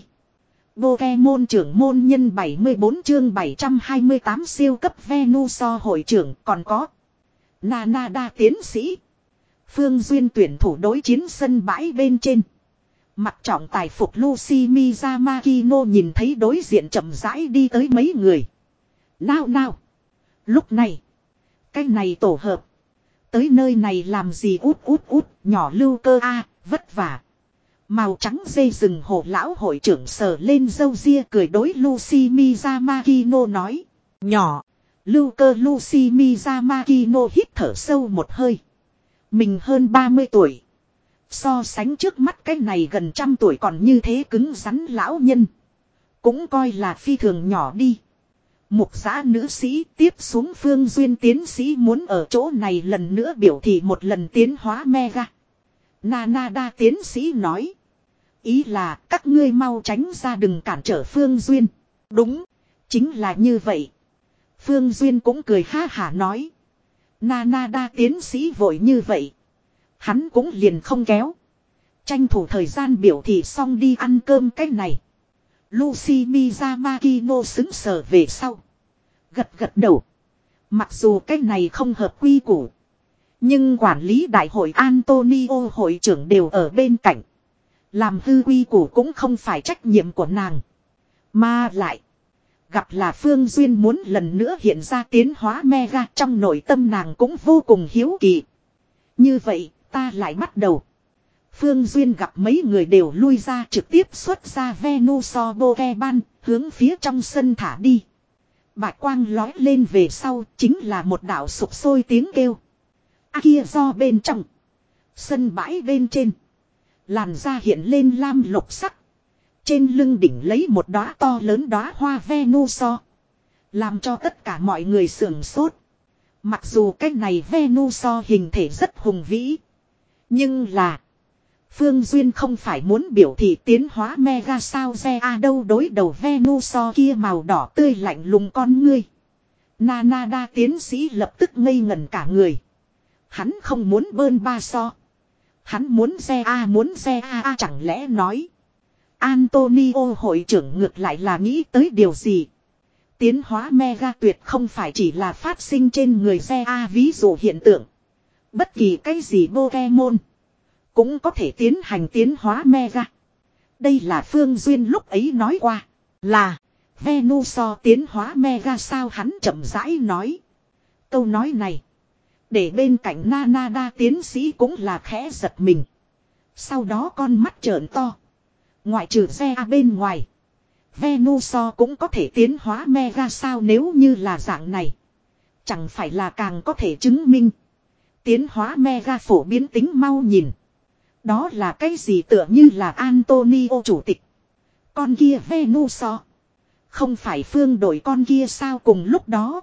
Pokemon trưởng môn nhân bảy mươi bốn chương bảy trăm hai mươi tám siêu cấp Venusaur hội trưởng còn có. Nanada tiến sĩ. Phương Duyên tuyển thủ đối chiến sân bãi bên trên. Mặt trọng tài phục Lucy Miyamakino nhìn thấy đối diện chậm rãi đi tới mấy người. Nào nào. Lúc này. Cái này tổ hợp. Tới nơi này làm gì út út út. Nhỏ lưu cơ a Vất vả. Màu trắng dây rừng hồ lão hội trưởng sờ lên râu ria cười đối Lucy Miyamakino nói. Nhỏ. Lưu cơ Lucy Miyamakino hít thở sâu một hơi. Mình hơn ba mươi tuổi. So sánh trước mắt cái này gần trăm tuổi còn như thế cứng rắn lão nhân. Cũng coi là phi thường nhỏ đi. Mục giã nữ sĩ tiếp xuống Phương Duyên tiến sĩ muốn ở chỗ này lần nữa biểu thị một lần tiến hóa mega. Nanada tiến sĩ nói. Ý là các ngươi mau tránh ra đừng cản trở Phương Duyên. Đúng. Chính là như vậy. Phương Duyên cũng cười ha hả nói. Nanada tiến sĩ vội như vậy. Hắn cũng liền không kéo. Tranh thủ thời gian biểu thị xong đi ăn cơm cái này. Lucy Miyamakino xứng sở về sau. Gật gật đầu. Mặc dù cái này không hợp quy củ. Nhưng quản lý đại hội Antonio hội trưởng đều ở bên cạnh. Làm hư quy củ cũng không phải trách nhiệm của nàng. Mà lại. Gặp là Phương Duyên muốn lần nữa hiện ra tiến hóa mega trong nội tâm nàng cũng vô cùng hiếu kỳ. Như vậy ta lại bắt đầu. Phương Duyên gặp mấy người đều lui ra trực tiếp xuất ra Venuso Pokemon hướng phía trong sân thả đi. Bạch quang lói lên về sau chính là một đạo sục sôi tiếng kêu. À kia do bên trong. Sân bãi bên trên. Làn da hiện lên lam lục sắc. Trên lưng đỉnh lấy một đóa to lớn đóa hoa Venuso. Làm cho tất cả mọi người sưởng sốt. Mặc dù cái này Venuso hình thể rất hùng vĩ. Nhưng là. Phương Duyên không phải muốn biểu thị tiến hóa mega sao xe a đâu đối đầu Venuso kia màu đỏ tươi lạnh lùng con ngươi. Nanada tiến sĩ lập tức ngây ngẩn cả người. Hắn không muốn bơn ba so. Hắn muốn xe a muốn xe a a chẳng lẽ nói. Antonio hội trưởng ngược lại là nghĩ tới điều gì. Tiến hóa mega tuyệt không phải chỉ là phát sinh trên người xe a ví dụ hiện tượng. Bất kỳ cái gì Pokemon. Cũng có thể tiến hành tiến hóa mega. Đây là Phương Duyên lúc ấy nói qua. Là. Venuso tiến hóa mega sao hắn chậm rãi nói. Câu nói này. Để bên cạnh Nanada tiến sĩ cũng là khẽ giật mình. Sau đó con mắt trợn to. Ngoại trừ xe bên ngoài. Venuso cũng có thể tiến hóa mega sao nếu như là dạng này. Chẳng phải là càng có thể chứng minh. Tiến hóa mega phổ biến tính mau nhìn. Đó là cái gì tựa như là Antonio chủ tịch. Con kia Venuso. Không phải phương đổi con kia sao cùng lúc đó.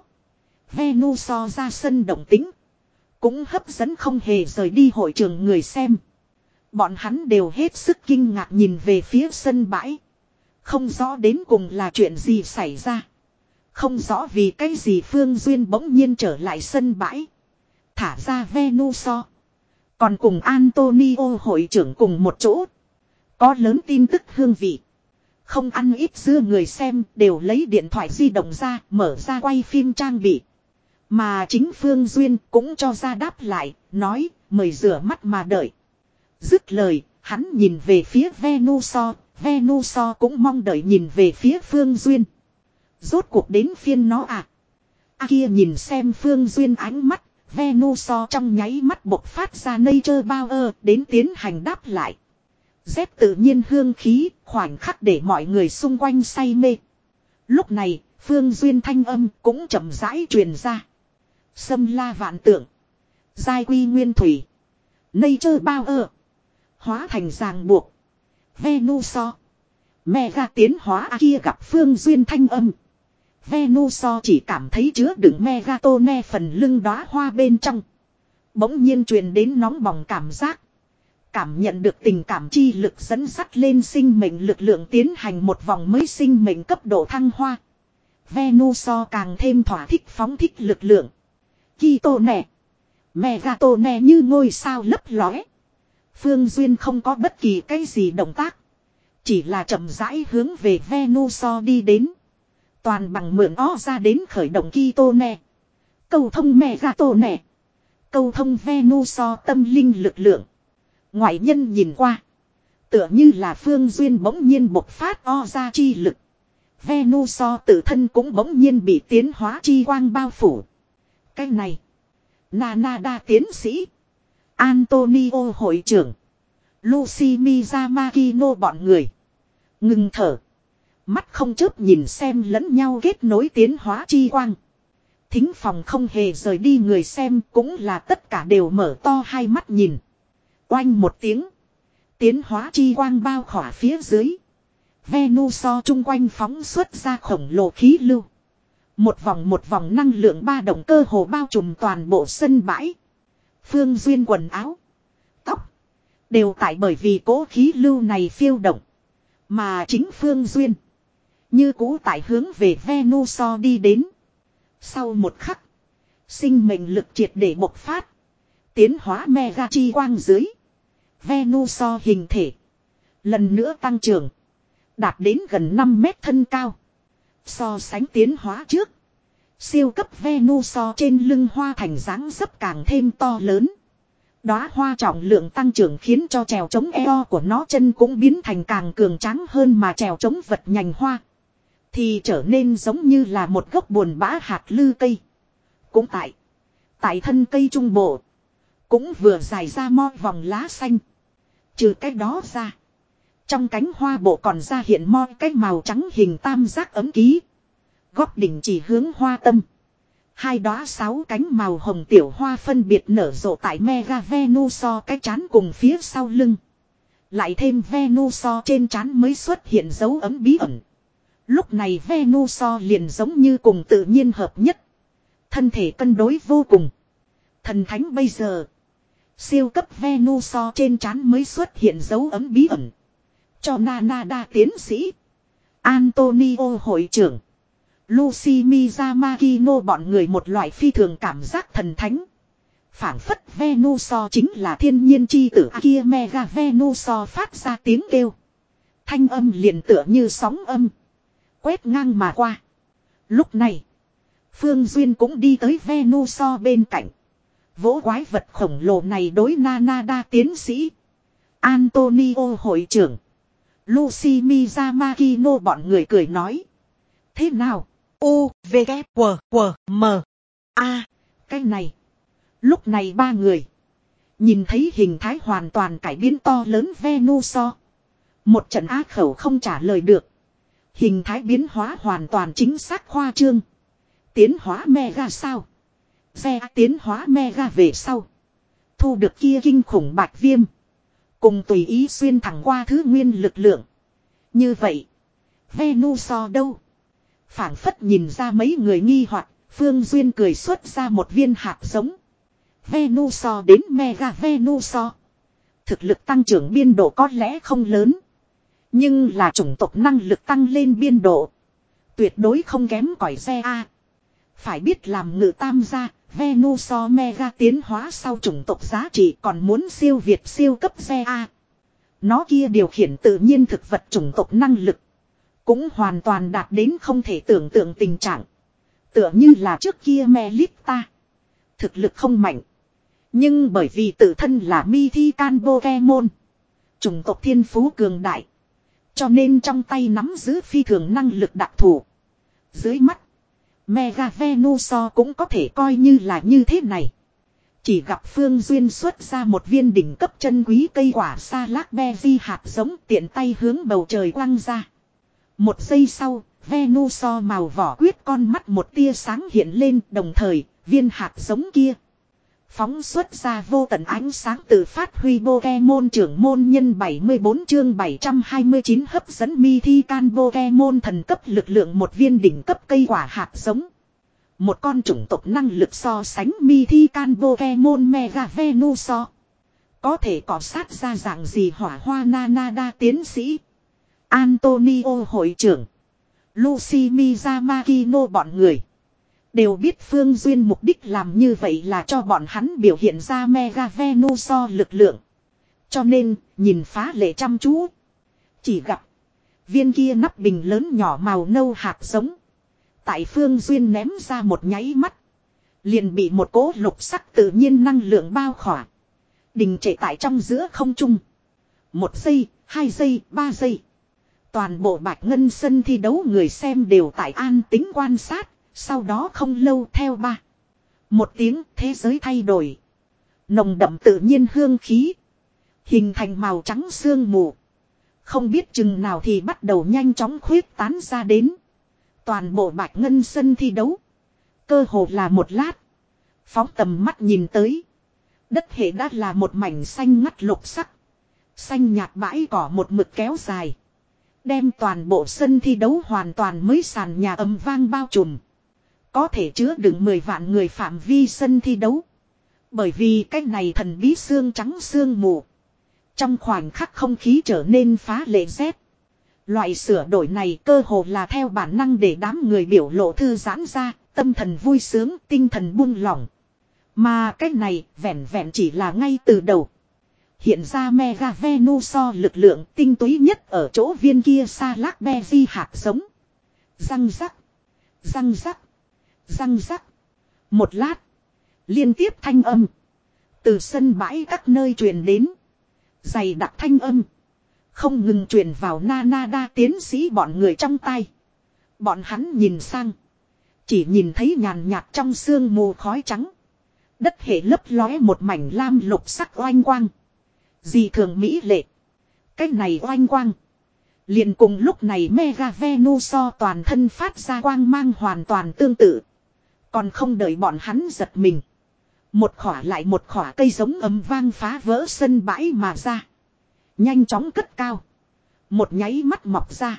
Venuso ra sân động tính. Cũng hấp dẫn không hề rời đi hội trường người xem. Bọn hắn đều hết sức kinh ngạc nhìn về phía sân bãi. Không rõ đến cùng là chuyện gì xảy ra. Không rõ vì cái gì Phương Duyên bỗng nhiên trở lại sân bãi. Thả ra Venuso. Còn cùng Antonio hội trưởng cùng một chỗ. Có lớn tin tức hương vị. Không ăn ít dưa người xem đều lấy điện thoại di động ra mở ra quay phim trang bị. Mà chính Phương Duyên cũng cho ra đáp lại, nói mời rửa mắt mà đợi. Dứt lời, hắn nhìn về phía Venuso, Venuso cũng mong đợi nhìn về phía Phương Duyên. Rốt cuộc đến phiên nó à. À kia nhìn xem Phương Duyên ánh mắt. Venuso trong nháy mắt bộc phát ra Nature Power đến tiến hành đáp lại. Dép tự nhiên hương khí, khoảnh khắc để mọi người xung quanh say mê. Lúc này, Phương Duyên thanh âm cũng chậm rãi truyền ra. Sâm la vạn tượng. Giai quy nguyên thủy. Nature Power. Hóa thành ràng buộc. Venuso. Mega tiến hóa à kia gặp Phương Duyên thanh âm. Venuso chỉ cảm thấy chứa đựng Megatone phần lưng đóa hoa bên trong. Bỗng nhiên truyền đến nóng bỏng cảm giác. Cảm nhận được tình cảm chi lực dẫn dắt lên sinh mệnh lực lượng tiến hành một vòng mới sinh mệnh cấp độ thăng hoa. Venuso càng thêm thỏa thích phóng thích lực lượng. Kitone. Megatone như ngôi sao lấp lóe. Phương Duyên không có bất kỳ cái gì động tác. Chỉ là chậm rãi hướng về Venuso đi đến. Toàn bằng mượn ó ra đến khởi động Kitone. Cầu thông Megatone. Cầu thông Venuso tâm linh lực lượng. Ngoại nhân nhìn qua. Tựa như là Phương Duyên bỗng nhiên bộc phát o ra chi lực. Venuso tự thân cũng bỗng nhiên bị tiến hóa chi quang bao phủ. Cái này. Nanada tiến sĩ. Antonio hội trưởng. Lucy Miyamakino bọn người. Ngừng thở. Mắt không chớp nhìn xem lẫn nhau kết nối tiến hóa chi quang. Thính phòng không hề rời đi người xem cũng là tất cả đều mở to hai mắt nhìn. Oanh một tiếng. Tiến hóa chi quang bao khỏa phía dưới. Venuso chung quanh phóng xuất ra khổng lồ khí lưu. Một vòng một vòng năng lượng ba động cơ hồ bao trùm toàn bộ sân bãi. Phương Duyên quần áo, tóc đều tại bởi vì cố khí lưu này phiêu động. Mà chính Phương Duyên như cũ tại hướng về Venuso đi đến. Sau một khắc, sinh mệnh lực triệt để bộc phát. Tiến hóa mega chi quang dưới. Venuso hình thể lần nữa tăng trưởng. Đạt đến gần năm mét thân cao. So sánh tiến hóa trước. Siêu cấp Venuso trên lưng hoa thành dáng dấp càng thêm to lớn. Đóa hoa trọng lượng tăng trưởng khiến cho chèo chống eo của nó chân cũng biến thành càng cường tráng hơn mà chèo chống vật nhành hoa. Thì trở nên giống như là một gốc buồn bã hạt lư cây. Cũng tại. Tại thân cây trung bộ. Cũng vừa dài ra mo vòng lá xanh. Trừ cái đó ra. Trong cánh hoa bộ còn ra hiện mo cái màu trắng hình tam giác ấm ký. Góc đỉnh chỉ hướng hoa tâm. Hai đóa sáu cánh màu hồng tiểu hoa phân biệt nở rộ tại Mega Venuso cái trán cùng phía sau lưng. Lại thêm Venuso trên trán mới xuất hiện dấu ấm bí ẩn. Lúc này Venuso liền giống như cùng tự nhiên hợp nhất. Thân thể cân đối vô cùng. Thần thánh bây giờ. Siêu cấp Venuso trên trán mới xuất hiện dấu ấm bí ẩn. Cho Nanada tiến sĩ. Antonio hội trưởng. Lucy Miyamakino bọn người một loại phi thường cảm giác thần thánh. Phảng phất Venuso chính là thiên nhiên chi tử kia Mega Venuso phát ra tiếng kêu. Thanh âm liền tựa như sóng âm. Quét ngang mà qua. Lúc này. Phương Duyên cũng đi tới Venuso bên cạnh. Vỗ quái vật khổng lồ này đối Nanada tiến sĩ. Antonio hội trưởng. Lucy Miyamakino bọn người cười nói. Thế nào? U, V, K, W, W, M. A. Cái này. Lúc này ba người. Nhìn thấy hình thái hoàn toàn cải biến to lớn Venuso. Một trận á khẩu không trả lời được. Hình thái biến hóa hoàn toàn chính xác khoa trương. Tiến hóa mega sao? Xe tiến hóa mega về sau. Thu được kia kinh khủng bạch viêm. Cùng tùy ý xuyên thẳng qua thứ nguyên lực lượng. Như vậy. Venuso đâu? Phảng phất nhìn ra mấy người nghi hoặc, Phương Duyên cười xuất ra một viên hạt giống. Venuso đến Mega Venuso. Thực lực tăng trưởng biên độ có lẽ không lớn. Nhưng là chủng tộc năng lực tăng lên biên độ. Tuyệt đối không kém cỏi xe A. Phải biết làm ngự tam gia, Venuso Mega tiến hóa sau chủng tộc giá trị còn muốn siêu việt siêu cấp xe A. Nó kia điều khiển tự nhiên thực vật chủng tộc năng lực. Cũng hoàn toàn đạt đến không thể tưởng tượng tình trạng. Tựa như là trước kia Melita. Thực lực không mạnh. Nhưng bởi vì tự thân là Mythical Pokemon. Chủng tộc thiên phú cường đại. Cho nên trong tay nắm giữ phi thường năng lực đặc thù. Dưới mắt. Mega Venuso cũng có thể coi như là như thế này. Chỉ gặp Phương Duyên xuất ra một viên đỉnh cấp chân quý cây quả sa lác berry hạt giống tiện tay hướng bầu trời quăng ra. Một giây sau, Venuso màu vỏ quyết con mắt một tia sáng hiện lên đồng thời, viên hạt giống kia. Phóng xuất ra vô tận ánh sáng từ phát huy Pokemon trưởng môn nhân bảy mươi bốn chương bảy trăm hai mươi chín hấp dẫn Mythical Pokemon thần cấp lực lượng một viên đỉnh cấp cây quả hạt giống. Một con chủng tộc năng lực so sánh Mythical Pokemon Mega Venuso. Có thể cọ sát ra dạng gì hỏa hoa Nanada tiến sĩ. Antonio hội trưởng. Lucy Miyamakino bọn người. Đều biết Phương Duyên mục đích làm như vậy là cho bọn hắn biểu hiện ra Mega Venuso lực lượng. Cho nên, nhìn phá lệ chăm chú. Chỉ gặp. Viên kia nắp bình lớn nhỏ màu nâu hạt giống. Tại Phương Duyên ném ra một nháy mắt. Liền bị một cỗ lục sắc tự nhiên năng lượng bao khỏa. Đình trệ tại trong giữa không trung. Một giây, hai giây, ba giây. Toàn bộ bạch ngân sân thi đấu người xem đều tại an tính quan sát. Sau đó không lâu theo ba. Một tiếng thế giới thay đổi. Nồng đậm tự nhiên hương khí. Hình thành màu trắng sương mù. Không biết chừng nào thì bắt đầu nhanh chóng khuyết tán ra đến. Toàn bộ bạch ngân sân thi đấu. Cơ hồ là một lát. Phóng tầm mắt nhìn tới. Đất hệ đã là một mảnh xanh ngắt lục sắc. Xanh nhạt bãi cỏ một mực kéo dài. Đem toàn bộ sân thi đấu hoàn toàn mới sàn nhà ầm vang bao trùm. Có thể chứa đựng mười vạn người phạm vi sân thi đấu. Bởi vì cái này thần bí xương trắng xương mù. Trong khoảnh khắc không khí trở nên phá lệ rét. Loại sửa đổi này cơ hồ là theo bản năng để đám người biểu lộ thư giãn ra, tâm thần vui sướng, tinh thần buông lỏng. Mà cái này vẹn vẹn chỉ là ngay từ đầu. Hiện ra Mega Venusaur lực lượng tinh túy nhất ở chỗ viên kia sa lác berry hạt giống. Răng rắc, răng rắc, răng rắc. Một lát, liên tiếp thanh âm từ sân bãi các nơi truyền đến. Dày đặc thanh âm không ngừng truyền vào Nanada tiến sĩ bọn người trong tay. Bọn hắn nhìn sang, chỉ nhìn thấy nhàn nhạt trong sương mù khói trắng. Đất hệ lấp lóe một mảnh lam lục sắc oanh quang. Dị thường mỹ lệ. Cái này oanh quang liền cùng lúc này Mega Venusaur toàn thân phát ra quang mang hoàn toàn tương tự. Còn không đợi bọn hắn giật mình. Một khỏa lại một khỏa cây giống ầm vang phá vỡ sân bãi mà ra. Nhanh chóng cất cao. Một nháy mắt mọc ra.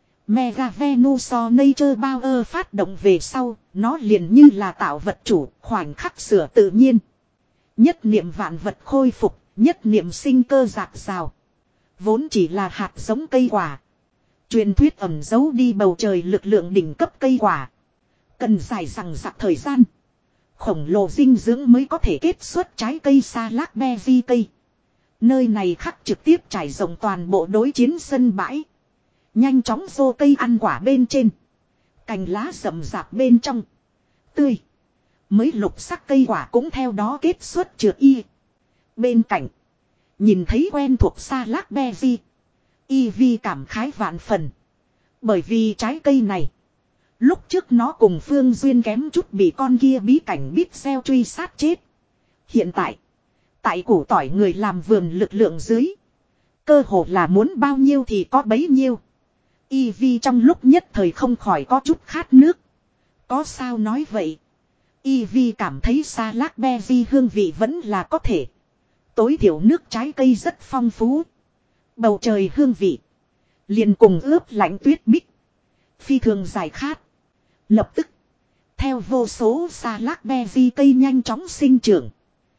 Mega Venusaur Nature Power phát động về sau. Nó liền như là tạo vật chủ, khoảnh khắc sửa tự nhiên. Nhất niệm vạn vật khôi phục, nhất niệm sinh cơ rạc rào. Vốn chỉ là hạt giống cây quả. Truyền thuyết ẩn giấu đi bầu trời lực lượng đỉnh cấp cây quả. Cần dài rằng rạc thời gian. Khổng lồ dinh dưỡng mới có thể kết xuất trái cây sa lác berry cây. Nơi này khắc trực tiếp trải rộng toàn bộ đối chiến sân bãi. Nhanh chóng rô cây ăn quả bên trên. Cành lá rậm rạp bên trong. Tươi. Mới lục sắc cây quả cũng theo đó kết xuất trượt y. Bên cạnh. Nhìn thấy quen thuộc sa lác berry. Y vi cảm khái vạn phần. Bởi vì trái cây này. Lúc trước nó cùng Phương Duyên kém chút bị con kia bí cảnh biết xeo truy sát chết. Hiện tại. Tại củ tỏi người làm vườn lực lượng dưới. Cơ hồ là muốn bao nhiêu thì có bấy nhiêu. Y vi trong lúc nhất thời không khỏi có chút khát nước. Có sao nói vậy. Y vi cảm thấy sa lác berry hương vị vẫn là có thể. Tối thiểu nước trái cây rất phong phú. Bầu trời hương vị. Liền cùng ướp lạnh tuyết bích. Phi thường giải khát. Lập tức. Theo vô số sa lác berry cây nhanh chóng sinh trưởng.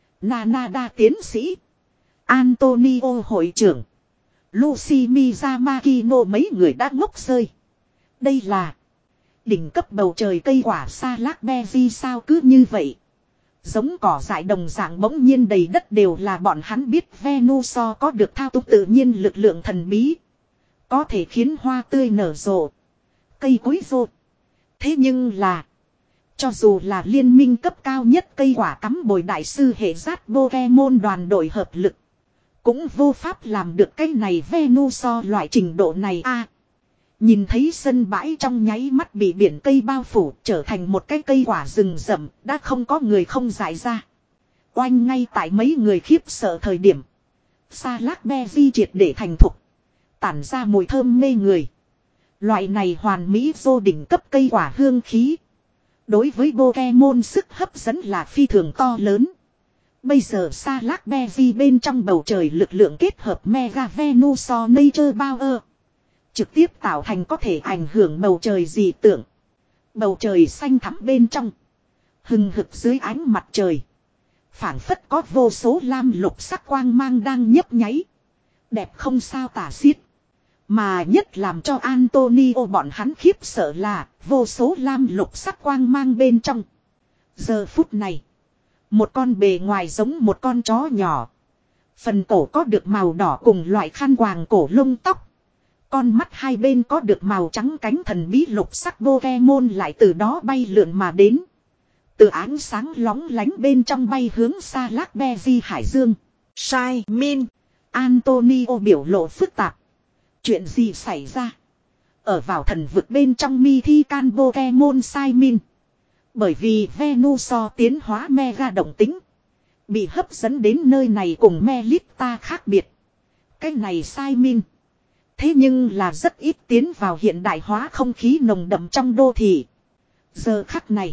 Nanada tiến sĩ. Antonio hội trưởng. Lucy Miyamakino mấy người đã ngốc rơi. Đây là. Đỉnh cấp bầu trời cây quả sa lác berry sao cứ như vậy. Giống cỏ dại đồng dạng bỗng nhiên đầy đất đều là bọn hắn biết Venusaur có được thao túng tự nhiên lực lượng thần bí. Có thể khiến hoa tươi nở rộ. Cây cối rột. Thế nhưng là. Cho dù là liên minh cấp cao nhất cây quả cắm bồi đại sư hệ giác Pokemon đoàn đội hợp lực. Cũng vô pháp làm được cái này Venusaur loại trình độ này a. Nhìn thấy sân bãi trong nháy mắt bị biển cây bao phủ trở thành một cái cây quả rừng rậm đã không có người không giải ra. Oanh ngay tại mấy người khiếp sợ thời điểm. Sa lác berry triệt để thành thục. Tản ra mùi thơm mê người. Loại này hoàn mỹ vô đỉnh cấp cây quả hương khí. Đối với Pokemon sức hấp dẫn là phi thường to lớn. Bây giờ sa lác berry bên trong bầu trời lực lượng kết hợp Mega Venusaur Nature Power. Trực tiếp tạo thành có thể ảnh hưởng bầu trời dị tượng. Bầu trời xanh thẳm bên trong. Hừng hực dưới ánh mặt trời. Phảng phất có vô số lam lục sắc quang mang đang nhấp nháy. Đẹp không sao tả xiết. Mà nhất làm cho Antonio bọn hắn khiếp sợ là vô số lam lục sắc quang mang bên trong. Giờ phút này. Một con bề ngoài giống một con chó nhỏ. Phần cổ có được màu đỏ cùng loại khăn quàng cổ lông tóc. Con mắt hai bên có được màu trắng cánh thần bí lục sắc Pokemon lại từ đó bay lượn mà đến. Từ ánh sáng lóng lánh bên trong bay hướng xa lác berry hải dương. Sai Min. Antonio biểu lộ phức tạp. Chuyện gì xảy ra? Ở vào thần vực bên trong Mythical Pokemon Sai Min. Bởi vì Venusaur tiến hóa mega động tính. Bị hấp dẫn đến nơi này cùng Melita khác biệt. Cái này Simon. Thế nhưng là rất ít tiến vào hiện đại hóa không khí nồng đậm trong đô thị. Giờ khắc này.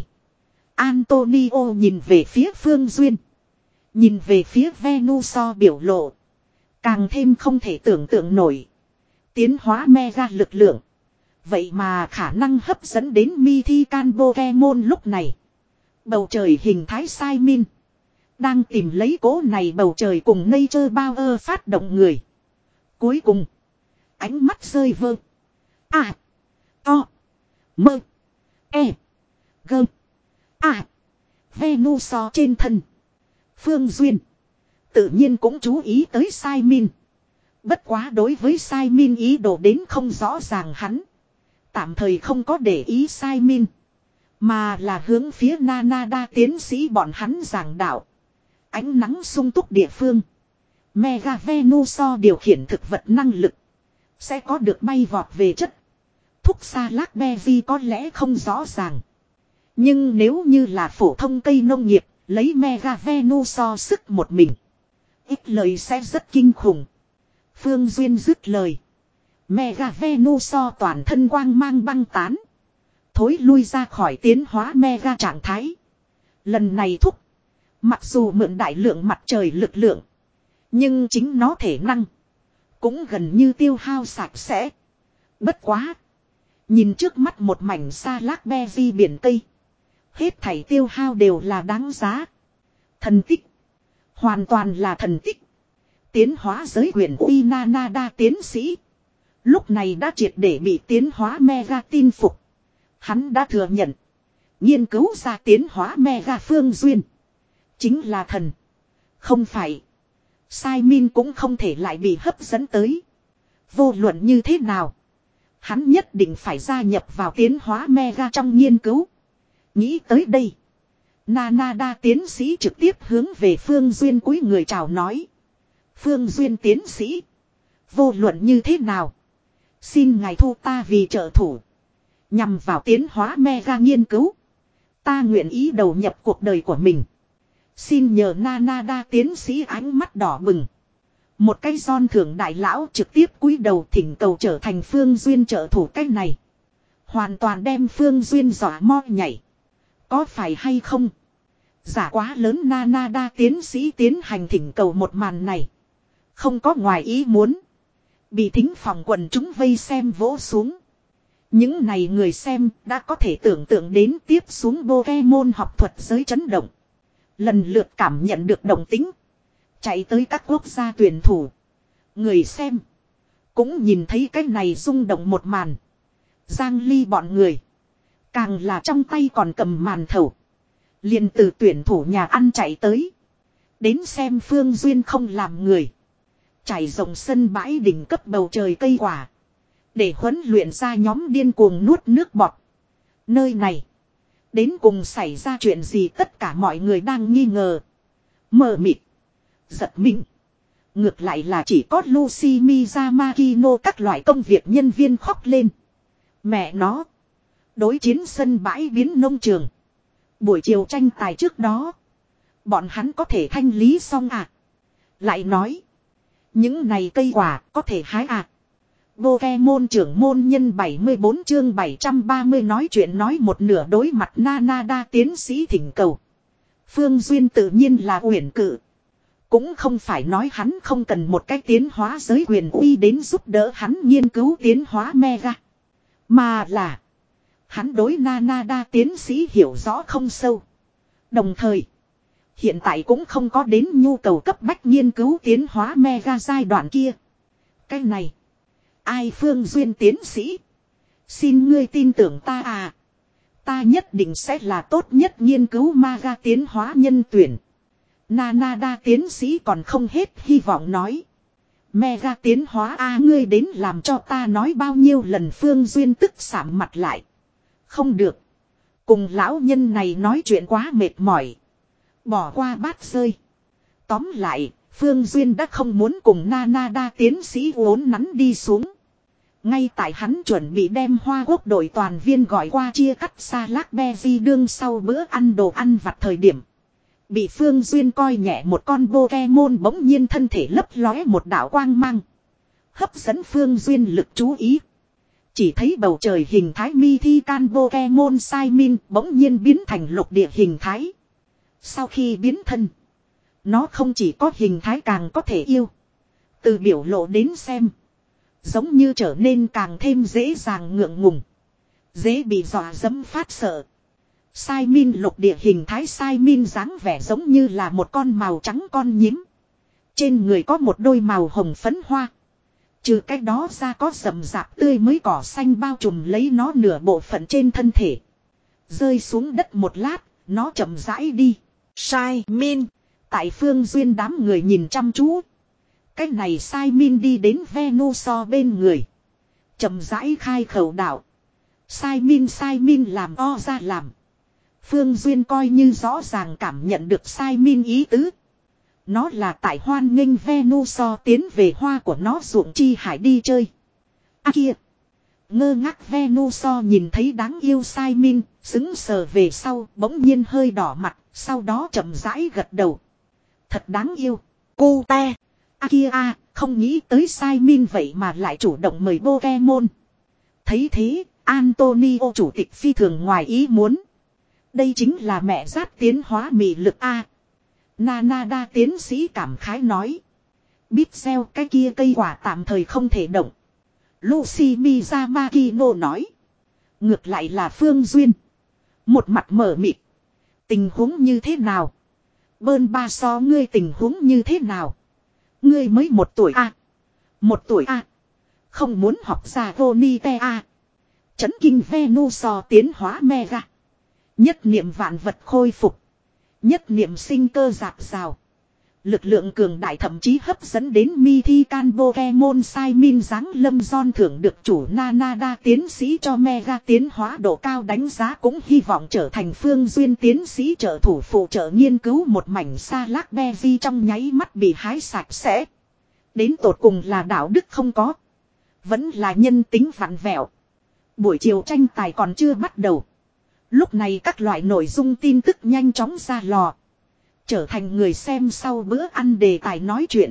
Antonio nhìn về phía Phương Duyên. Nhìn về phía Venuso biểu lộ. Càng thêm không thể tưởng tượng nổi. Tiến hóa mega lực lượng. Vậy mà khả năng hấp dẫn đến Mythical Pokemon lúc này. Bầu trời hình thái Simon. Đang tìm lấy cố này bầu trời cùng Nature Power phát động người. Cuối cùng. Ánh mắt rơi vơ. À. To. Mơ. E. Gơ. À. Venuso trên thân. Phương Duyên. Tự nhiên cũng chú ý tới Simon. Bất quá đối với Simon ý đồ đến không rõ ràng hắn. Tạm thời không có để ý Simon. Mà là hướng phía Nanada tiến sĩ bọn hắn giảng đạo. Ánh nắng sung túc địa phương. Mega Venuso điều khiển thực vật năng lực. Sẽ có được bay vọt về chất. Thúc sa lác berry có lẽ không rõ ràng. Nhưng nếu như là phổ thông cây nông nghiệp. Lấy Mega Venuso sức một mình. Ít lời sẽ rất kinh khủng. Phương Duyên dứt lời. Mega Venuso toàn thân quang mang băng tán. Thối lui ra khỏi tiến hóa Mega trạng thái. Lần này thúc. Mặc dù mượn đại lượng mặt trời lực lượng. Nhưng chính nó thể năng. Cũng gần như tiêu hao sạch sẽ. Bất quá. Nhìn trước mắt một mảnh sa lác berry biển Tây. Hết thảy tiêu hao đều là đáng giá. Thần tích. Hoàn toàn là thần tích. Tiến hóa giới huyền uy Nanada tiến sĩ. Lúc này đã triệt để bị tiến hóa Mega tin phục. Hắn đã thừa nhận. Nghiên cứu ra tiến hóa Mega Phương Duyên. Chính là thần. Không phải. Simon cũng không thể lại bị hấp dẫn tới. Vô luận như thế nào. Hắn nhất định phải gia nhập vào tiến hóa Mega trong nghiên cứu. Nghĩ tới đây. Nanada tiến sĩ trực tiếp hướng về Phương Duyên cúi người chào nói. Phương Duyên tiến sĩ. Vô luận như thế nào. Xin ngài thu ta vì trợ thủ. Nhằm vào tiến hóa Mega nghiên cứu. Ta nguyện ý đầu nhập cuộc đời của mình. Xin nhờ Nanada tiến sĩ ánh mắt đỏ bừng. Một cái giòn thưởng đại lão trực tiếp cúi đầu thỉnh cầu trở thành Phương Duyên trợ thủ cách này. Hoàn toàn đem Phương Duyên dọa mo nhảy. Có phải hay không? Giả quá lớn Nanada tiến sĩ tiến hành thỉnh cầu một màn này. Không có ngoài ý muốn. Bị thính phòng quần chúng vây xem vỗ xuống. Những này người xem đã có thể tưởng tượng đến tiếp xuống Pokemon học thuật giới chấn động. Lần lượt cảm nhận được động tính. Chạy tới các quốc gia tuyển thủ. Người xem. Cũng nhìn thấy cái này rung động một màn. Giang Ly bọn người. Càng là trong tay còn cầm màn thầu. Liền từ tuyển thủ nhà ăn chạy tới. Đến xem Phương Duyên không làm người. Trải rộng sân bãi đỉnh cấp bầu trời cây quả. Để huấn luyện ra nhóm điên cuồng nuốt nước bọt. Nơi này. Đến cùng xảy ra chuyện gì tất cả mọi người đang nghi ngờ. Mờ mịt. Giật mình. Ngược lại là chỉ có Lucy Miyamakino các loại công việc nhân viên khóc lên. Mẹ nó. Đối chiến sân bãi biến nông trường. Buổi chiều tranh tài trước đó. Bọn hắn có thể thanh lý xong à. Lại nói. Những này cây quả có thể hái à. Pokemon trưởng môn nhân bảy mươi bốn chương bảy trăm ba mươi nói chuyện nói một nửa đối mặt Nanada tiến sĩ thỉnh cầu. Phương Duyên tự nhiên là uyển cự. Cũng không phải nói hắn không cần một cách tiến hóa giới huyền uy đến giúp đỡ hắn nghiên cứu tiến hóa Mega. Mà là. Hắn đối Nanada tiến sĩ hiểu rõ không sâu. Đồng thời. Hiện tại cũng không có đến nhu cầu cấp bách nghiên cứu tiến hóa Mega giai đoạn kia. Cái này. Ai Phương Duyên tiến sĩ. Xin ngươi tin tưởng ta à. Ta nhất định sẽ là tốt nhất nghiên cứu Mega tiến hóa nhân tuyển. Nanada tiến sĩ còn không hết hy vọng nói. Mega tiến hóa a à, ngươi đến làm cho ta nói bao nhiêu lần Phương Duyên tức sạm mặt lại. Không được. Cùng lão nhân này nói chuyện quá mệt mỏi. Bỏ qua bát rơi. Tóm lại, Phương Duyên đã không muốn cùng Nanada tiến sĩ uốn nắn đi xuống. Ngay tại hắn chuẩn bị đem Hoa Quốc đội toàn viên gọi qua chia cắt salad berry đương sau bữa ăn đồ ăn vặt thời điểm. Bị Phương Duyên coi nhẹ một con Pokemon bỗng nhiên thân thể lấp lóe một đạo quang mang. Hấp dẫn Phương Duyên lực chú ý. Chỉ thấy bầu trời hình thái Mythical Pokemon Saimin bỗng nhiên biến thành lục địa hình thái. Sau khi biến thân, nó không chỉ có hình thái càng có thể yêu. Từ biểu lộ đến xem, giống như trở nên càng thêm dễ dàng ngượng ngùng. Dễ bị dọa dẫm phát sợ. Saimin lục địa hình thái Saimin dáng vẻ giống như là một con màu trắng con nhím. Trên người có một đôi màu hồng phấn hoa. Trừ cách đó ra có rậm rạp tươi mới cỏ xanh bao trùm lấy nó nửa bộ phận trên thân thể. Rơi xuống đất một lát, nó chậm rãi đi. Saimin. Tại Phương Duyên đám người nhìn chăm chú. Cách này Saimin đi đến Venusaur bên người. Chậm rãi khai khẩu đạo. Saimin Saimin làm o ra làm. Phương Duyên coi như rõ ràng cảm nhận được Saimin ý tứ. Nó là tại hoan nghênh Venusaur tiến về hoa của nó ruộng chi hải đi chơi. À kia. Ngơ ngác Venusaur nhìn thấy đáng yêu Saimin, xứng sờ về sau, bỗng nhiên hơi đỏ mặt, sau đó chậm rãi gật đầu. Thật đáng yêu. Cô te. À kia a, không nghĩ tới Saimin vậy mà lại chủ động mời Pokemon. Thấy thế, Antonio chủ tịch phi thường ngoài ý muốn. Đây chính là mẹ giát tiến hóa mị lực a. Nanada tiến sĩ cảm khái nói. Biết gieo cái kia cây quả tạm thời không thể động. Lucy Miyamakino nói. Ngược lại là Phương Duyên. Một mặt mở mịt. Tình huống như thế nào? Bơn ba so ngươi tình huống như thế nào? Ngươi mới một tuổi a. À? Một tuổi a. À? Không muốn học ra Ronite a. À? Chấn kinh Venusaur tiến hóa mega. Nhất niệm vạn vật khôi phục. Nhất niệm sinh cơ dạt rào. Lực lượng cường đại thậm chí hấp dẫn đến Mythical Pokemon Saimin dáng lâm giòn thưởng được chủ Nanada tiến sĩ cho mega tiến hóa độ cao đánh giá, cũng hy vọng trở thành Phương Duyên tiến sĩ trợ thủ phụ trợ nghiên cứu một mảnh sa lác berry trong nháy mắt bị hái sạch sẽ. Đến tột cùng là đạo đức không có. Vẫn là nhân tính vặn vẹo. Buổi chiều tranh tài còn chưa bắt đầu. Lúc này các loại nội dung tin tức nhanh chóng ra lò. Trở thành người xem sau bữa ăn đề tài nói chuyện.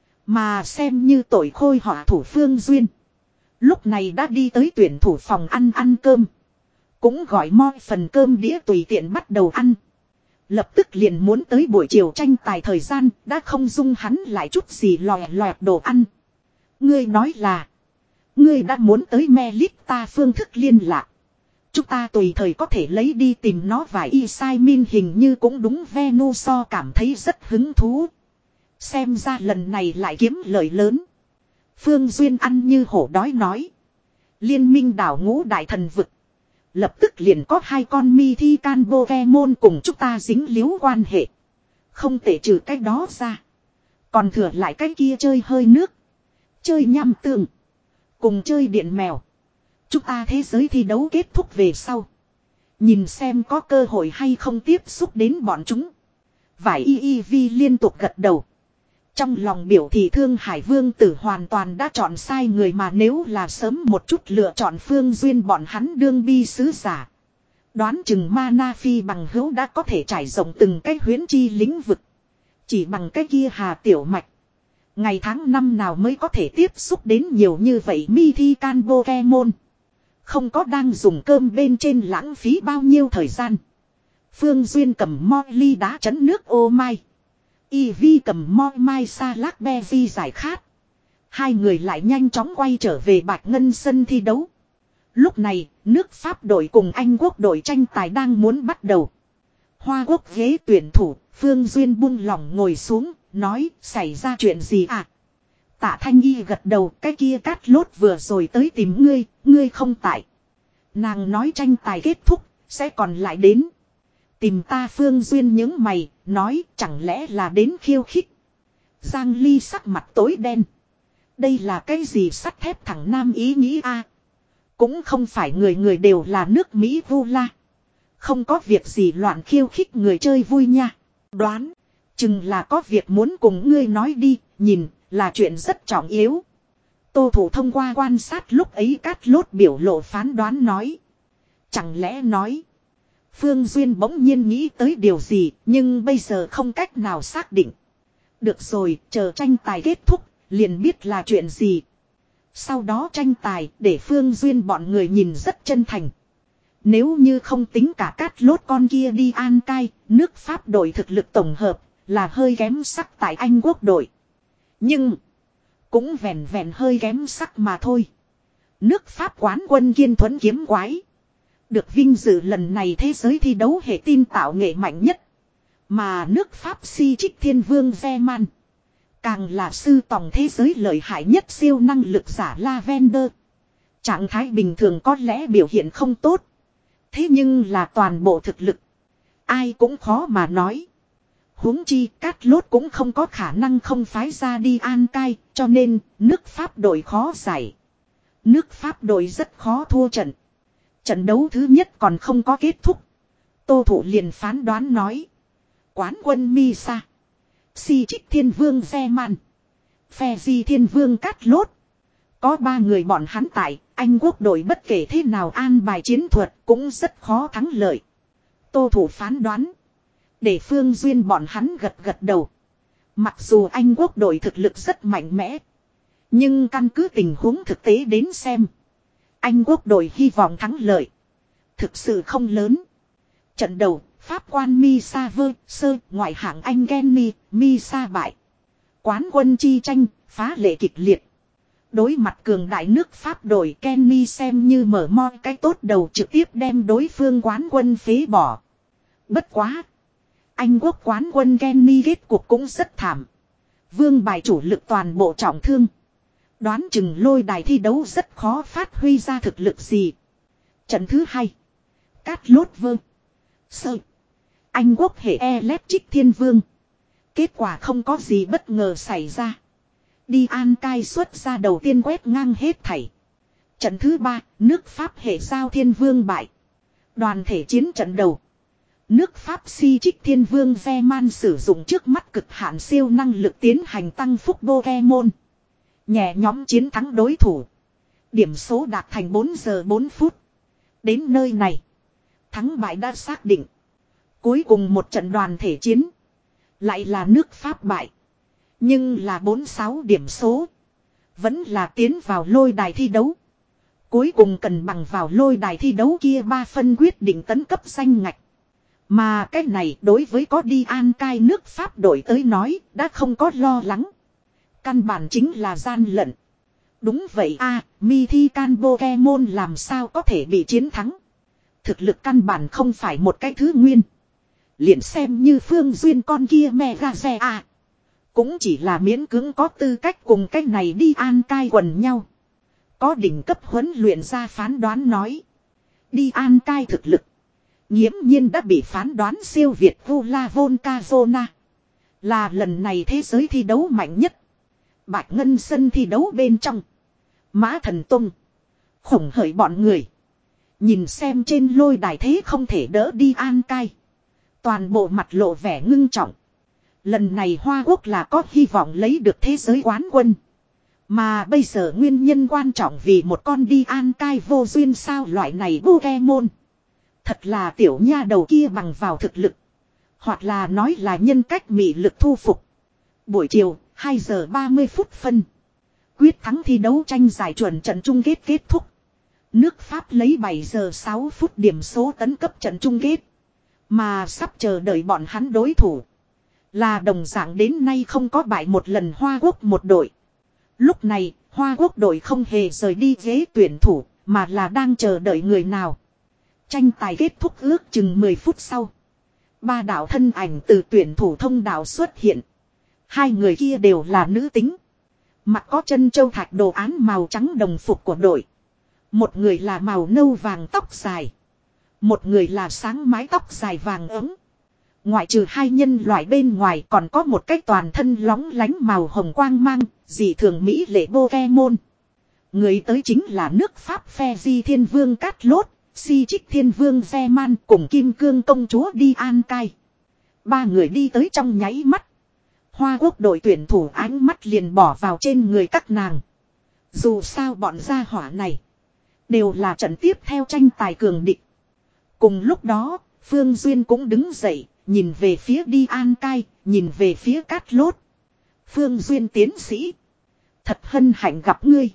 Mà xem như tội khôi họa thủ Phương Duyên. Lúc này đã đi tới tuyển thủ phòng ăn ăn cơm. Cũng gọi moi phần cơm đĩa tùy tiện bắt đầu ăn. Lập tức liền muốn tới buổi chiều tranh tài thời gian, đã không dung hắn lại chút gì lòe loẹt đồ ăn. Ngươi nói là, ngươi đã muốn tới Melita phương thức liên lạc. Chúng ta tùy thời có thể lấy đi tìm nó, vài y sai min hình như cũng đúng. Venusaur cảm thấy rất hứng thú. Xem ra lần này lại kiếm lời lớn. Phương Duyên ăn như hổ đói nói. Liên minh đảo ngũ đại thần vực. Lập tức liền có hai con Mythical Pokemon cùng chúng ta dính líu quan hệ. Không thể trừ cái đó ra. Còn thừa lại cái kia chơi hơi nước. Chơi nham tường. Cùng chơi điện mèo. Chúng ta thế giới thi đấu kết thúc về sau. Nhìn xem có cơ hội hay không tiếp xúc đến bọn chúng. Vải y y vi liên tục gật đầu. Trong lòng biểu thị Thương Hải Vương Tử hoàn toàn đã chọn sai người, mà nếu là sớm một chút lựa chọn Phương Duyên bọn hắn đương bi sứ giả. Đoán chừng Mana Phi bằng hữu đã có thể trải rộng từng cái huyễn chi lĩnh vực. Chỉ bằng cái kia Hà Tiểu Mạch. Ngày tháng năm nào mới có thể tiếp xúc đến nhiều như vậy Mythical Pokemon. Không có đang dùng cơm bên trên lãng phí bao nhiêu thời gian. Phương Duyên cầm moi ly đá chấn nước ô mai. Y Vi cầm moi mai sa lác berry giải khát. Hai người lại nhanh chóng quay trở về Bạch Ngân sân thi đấu. Lúc này, nước Pháp đội cùng Anh quốc đội tranh tài đang muốn bắt đầu. Hoa Quốc ghế tuyển thủ, Phương Duyên buông lỏng ngồi xuống, nói, xảy ra chuyện gì à? Tạ Thanh Y gật đầu, cái kia Cát Lốt vừa rồi tới tìm ngươi, ngươi không tại. Nàng nói tranh tài kết thúc, sẽ còn lại đến. Tìm ta. Phương Duyên những mày, nói chẳng lẽ là đến khiêu khích. Giang Ly sắc mặt tối đen. Đây là cái gì sắt thép thẳng nam ý nghĩ a? À? Cũng không phải người người đều là nước Mỹ vu la. Không có việc gì loạn khiêu khích người chơi vui nha. Đoán, chừng là có việc muốn cùng ngươi nói đi, nhìn, là chuyện rất trọng yếu. Tô Thủ thông qua quan sát lúc ấy Cát Lốt biểu lộ phán đoán nói. Chẳng lẽ nói, Phương Duyên bỗng nhiên nghĩ tới điều gì, nhưng bây giờ không cách nào xác định. Được rồi, chờ tranh tài kết thúc, liền biết là chuyện gì. Sau đó tranh tài, để Phương Duyên bọn người nhìn rất chân thành. Nếu như không tính cả cát lốt con kia đi An Cai, nước Pháp đội thực lực tổng hợp, là hơi kém sắc tại Anh quốc đội. Nhưng, cũng vẹn vẹn hơi kém sắc mà thôi. Nước Pháp quán quân Kiên Thuẫn kiếm quái. Được vinh dự lần này thế giới thi đấu hệ tin tạo nghệ mạnh nhất. Mà nước Pháp si trích thiên vương Zeman. Càng là sư tòng thế giới lợi hại nhất siêu năng lực giả Lavender. Trạng thái bình thường có lẽ biểu hiện không tốt. Thế nhưng là toàn bộ thực lực. Ai cũng khó mà nói. Huống chi cát lốt cũng không có khả năng không phái ra đi An Cai. Cho nên nước Pháp đội khó giải. Nước Pháp đội rất khó thua trận. Trận đấu thứ nhất còn không có kết thúc. Tô Thủ liền phán đoán nói. Quán quân Misa. Si trích thiên vương Zeman. Phe di thiên vương cát lốt. Có ba người bọn hắn tại. Anh quốc đội bất kể thế nào an bài chiến thuật cũng rất khó thắng lợi. Tô Thủ phán đoán. Để Phương Duyên bọn hắn gật gật đầu. Mặc dù Anh quốc đội thực lực rất mạnh mẽ. Nhưng căn cứ tình huống thực tế đến xem. Anh quốc đội hy vọng thắng lợi. Thực sự không lớn. Trận đầu, Pháp quan Misa vơ, sơ, ngoại hạng Anh Kenny, Misa bại. Quán quân chi tranh, phá lệ kịch liệt. Đối mặt cường đại nước Pháp đội Kenny xem như mở moi cái tốt đầu trực tiếp đem đối phương quán quân phế bỏ. Bất quá. Anh quốc quán quân Kenny kết cuộc cũng rất thảm. Vương bài chủ lực toàn bộ trọng thương. Đoán chừng lôi đài thi đấu rất khó phát huy ra thực lực gì. Trận thứ hai. Cát lốt vơ. Sơ. Anh quốc hệ Electric Thiên Vương. Kết quả không có gì bất ngờ xảy ra. Đi An Cai xuất ra đầu tiên quét ngang hết thảy. Trận thứ ba. Nước Pháp hệ Giao Thiên Vương bại. Đoàn thể chiến trận đầu. Nước Pháp si trích Thiên Vương Zeman sử dụng trước mắt cực hạn siêu năng lực tiến hành tăng phúc Pokemon. Nhẹ nhóm chiến thắng đối thủ. Điểm số đạt thành bốn giờ bốn phút. Đến nơi này. Thắng bại đã xác định. Cuối cùng một trận đoàn thể chiến. Lại là nước Pháp bại. Nhưng là bốn mươi sáu điểm số. Vẫn là tiến vào lôi đài thi đấu. Cuối cùng cần bằng vào lôi đài thi đấu kia ba phân quyết định tấn cấp danh ngạch. Mà cái này đối với có đi An Cai nước Pháp đổi tới nói đã không có lo lắng. Căn bản chính là gian lận. Đúng vậy a, mi thi can Pokemon làm sao có thể bị chiến thắng. Thực lực căn bản không phải một cái thứ nguyên. Liền xem như Phương Duyên con kia Mega Xe a. Cũng chỉ là miễn cưỡng có tư cách cùng cái này đi An Cai quần nhau. Có đỉnh cấp huấn luyện ra phán đoán nói. Đi An Cai thực lực. Nghiễm nhiên đã bị phán đoán siêu việt Vula Volcazona. Là lần này thế giới thi đấu mạnh nhất. Bạch Ngân sân thi đấu bên trong. Mã Thần Tông. Khổng hởi bọn người. Nhìn xem trên lôi đài thế không thể đỡ đi An Cai. Toàn bộ mặt lộ vẻ ngưng trọng. Lần này Hoa Quốc là có hy vọng lấy được thế giới quán quân. Mà bây giờ nguyên nhân quan trọng vì một con đi An Cai vô duyên sao loại này Pokemon. Thật là tiểu nha đầu kia bằng vào thực lực. Hoặc là nói là nhân cách mị lực thu phục. Buổi chiều, hai giờ ba mươi phút phân. Quyết thắng thi đấu tranh giải chuẩn trận chung kết kết thúc. Nước Pháp lấy bảy giờ sáu phút điểm số tấn cấp trận chung kết. Mà sắp chờ đợi bọn hắn đối thủ. Là đồng dạng đến nay không có bại một lần Hoa Quốc một đội. Lúc này, Hoa Quốc đội không hề rời đi ghế tuyển thủ, mà là đang chờ đợi người nào. Tranh tài kết thúc ước chừng mười phút sau. Ba đạo thân ảnh từ tuyển thủ thông đạo xuất hiện. Hai người kia đều là nữ tính. Mặt có chân châu thạch đồ án màu trắng đồng phục của đội. Một người là màu nâu vàng tóc dài. Một người là sáng mái tóc dài vàng ấm. Ngoại trừ hai nhân loại bên ngoài còn có một cái toàn thân lóng lánh màu hồng quang mang, dị thường mỹ lệ Pokemon. Người tới chính là nước Pháp phe di thiên vương Cát Lốt, si trích thiên vương Zeman cùng kim cương công chúa đi An Cai. Ba người đi tới trong nháy mắt. Hoa Quốc đội tuyển thủ ánh mắt liền bỏ vào trên người các nàng. Dù sao bọn gia hỏa này đều là trận tiếp theo tranh tài cường địch. Cùng lúc đó, Phương Duyên cũng đứng dậy, nhìn về phía Đi An Cai, nhìn về phía Cát Lốt. Phương Duyên tiến sĩ. Thật hân hạnh gặp ngươi.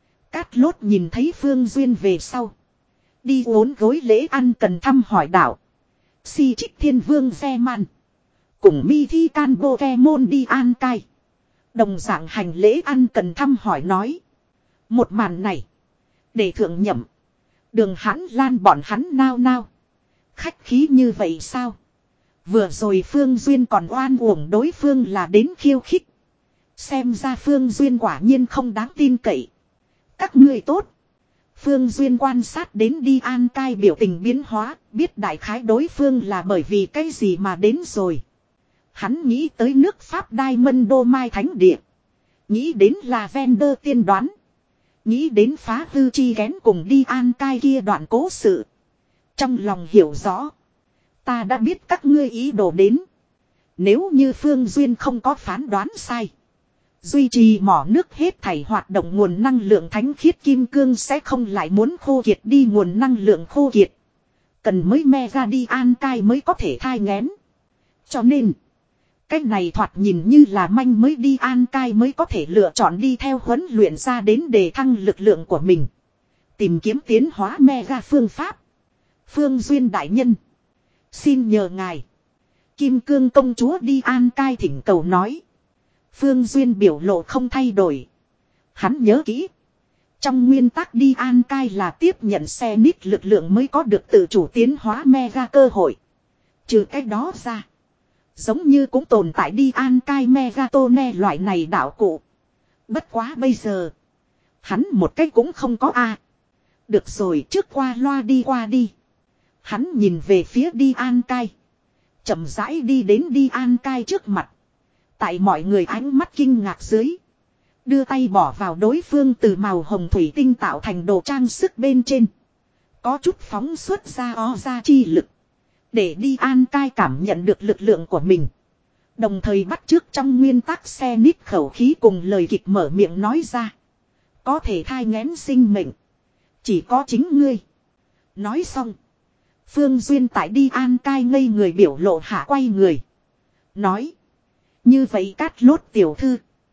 Cát Lốt nhìn thấy Phương Duyên về sau. Đi uốn gối lễ ăn cần thăm hỏi đạo. Si trích thiên vương ve man. Cùng mi thi can bô ve môn Đi An Cai. Đồng dạng hành lễ ăn cần thăm hỏi nói. Một màn này. Để thượng nhậm. Đường hãn lan bọn hắn nao nao. Khách khí như vậy sao? Vừa rồi Phương Duyên còn oan uổng đối phương là đến khiêu khích. Xem ra Phương Duyên quả nhiên không đáng tin cậy. Các ngươi tốt. Phương Duyên quan sát đến Đi An Cai biểu tình biến hóa, biết đại khái đối phương là bởi vì cái gì mà đến rồi. Hắn nghĩ tới nước Pháp Diamond Đô Mai Thánh Địa. Nghĩ đến Lavender tiên đoán. Nghĩ đến phá hư chi kén cùng Đi An Cai kia đoạn cố sự. Trong lòng hiểu rõ. Ta đã biết các ngươi ý đồ đến. Nếu như Phương Duyên không có phán đoán sai. Duy trì mỏ nước hết thảy hoạt động nguồn năng lượng thánh khiết kim cương sẽ không lại muốn khô kiệt đi nguồn năng lượng khô kiệt. Cần mới me ra Đi An Cai mới có thể thai nghén. Cho nên. Cách này thoạt nhìn như là manh mới Đi An Cai mới có thể lựa chọn đi theo huấn luyện ra đến để thăng lực lượng của mình. Tìm kiếm tiến hóa me ra phương pháp. Phương Duyên đại nhân. Xin nhờ ngài. Kim cương công chúa Đi An Cai thỉnh cầu nói. Phương Duyên biểu lộ không thay đổi. Hắn nhớ kỹ. Trong nguyên tắc Đi An Cai là tiếp nhận xe nít lực lượng mới có được tự chủ tiến hóa mega cơ hội. Trừ cái đó ra. Giống như cũng tồn tại Đi An Cai Megatone loại này đạo cụ. Bất quá bây giờ. Hắn một cách cũng không có a. Được rồi trước qua loa đi qua đi. Hắn nhìn về phía Đi An Cai. Chậm rãi đi đến Đi An Cai trước mặt. Tại mọi người ánh mắt kinh ngạc dưới. Đưa tay bỏ vào đối phương từ màu hồng thủy tinh tạo thành đồ trang sức bên trên. Có chút phóng xuất ra o ra chi lực. Để Đi An Cai cảm nhận được lực lượng của mình. Đồng thời bắt chước trong nguyên tắc xe nít khẩu khí cùng lời kịch mở miệng nói ra. Có thể thai nghén sinh mệnh. Chỉ có chính ngươi. Nói xong. Phương Duyên tại Đi An Cai ngây người biểu lộ hạ quay người. Nói. Như vậy Cát Lốt tiểu thư.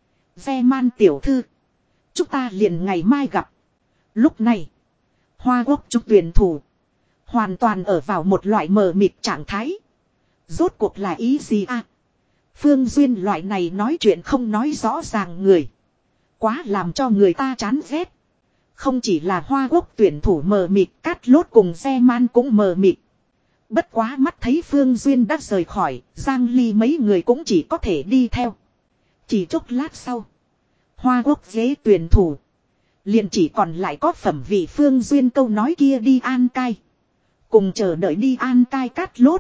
Ve man tiểu thư. Chúng ta liền ngày mai gặp. Lúc này. Hoa Quốc trúc tuyển thủ. Hoàn toàn ở vào một loại mờ mịt trạng thái. Rốt cuộc là ý gì à? Phương Duyên loại này nói chuyện không nói rõ ràng người. Quá làm cho người ta chán ghét. Không chỉ là Hoa Quốc tuyển thủ mờ mịt, Cát Lốt cùng Ve man cũng mờ mịt. Bất quá mắt thấy Phương Duyên đã rời khỏi, Giang Ly mấy người cũng chỉ có thể đi theo. Chỉ chốc lát sau. Hoa Quốc ghế tuyển thủ. Liền chỉ còn lại có phẩm vị Phương Duyên câu nói kia Đi An Cai. Cùng chờ đợi Đi An Cai Cát Lốt.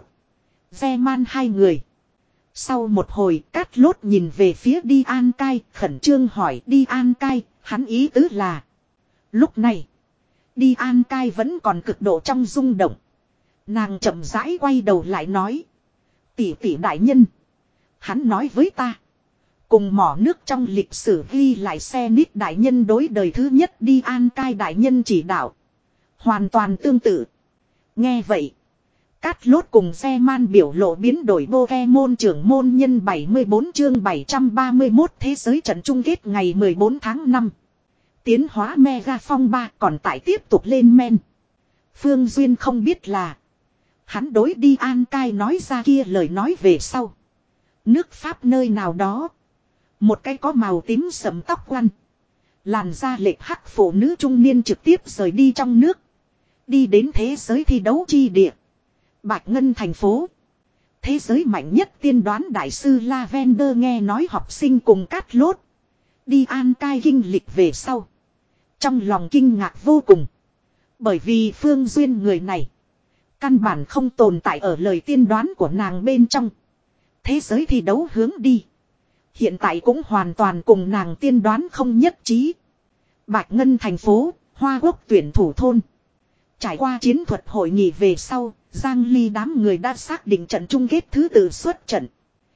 Ve man hai người. Sau một hồi Cát Lốt nhìn về phía Đi An Cai, khẩn trương hỏi Đi An Cai, hắn ý tứ là. Lúc này. Đi An Cai vẫn còn cực độ trong rung động. Nàng chậm rãi quay đầu lại nói. Tỷ tỷ đại nhân. Hắn nói với ta. Cùng mỏ nước trong lịch sử ghi lại xe nít đại nhân đối đời thứ nhất Đi An Cai đại nhân chỉ đạo. Hoàn toàn tương tự. Nghe vậy. Cát Lốt cùng Ve man biểu lộ biến đổi Pokemon trưởng môn nhân bảy mươi bốn chương bảy trăm ba mươi mốt thế giới trận chung kết ngày mười bốn tháng năm. Tiến hóa Mega Phong ba còn tại tiếp tục lên men. Phương Duyên không biết là. Hắn đối Đi An Cai nói ra kia lời nói về sau. Nước Pháp nơi nào đó. Một cái có màu tím sẫm tóc quăn. Làn da lệch hắc phụ nữ trung niên trực tiếp rời đi trong nước. Đi đến thế giới thi đấu chi địa. Bạch Ngân thành phố. Thế giới mạnh nhất tiên đoán đại sư Lavender nghe nói học sinh cùng Cát Lốt. Đi An Cai kinh lịch về sau. Trong lòng kinh ngạc vô cùng. Bởi vì Phương Duyên người này. Căn bản không tồn tại ở lời tiên đoán của nàng bên trong. Thế giới thi đấu hướng đi. Hiện tại cũng hoàn toàn cùng nàng tiên đoán không nhất trí. Bạch Ngân thành phố, Hoa Quốc tuyển thủ thôn. Trải qua chiến thuật hội nghị về sau, Giang Ly đám người đã xác định trận chung kết thứ tự xuất trận.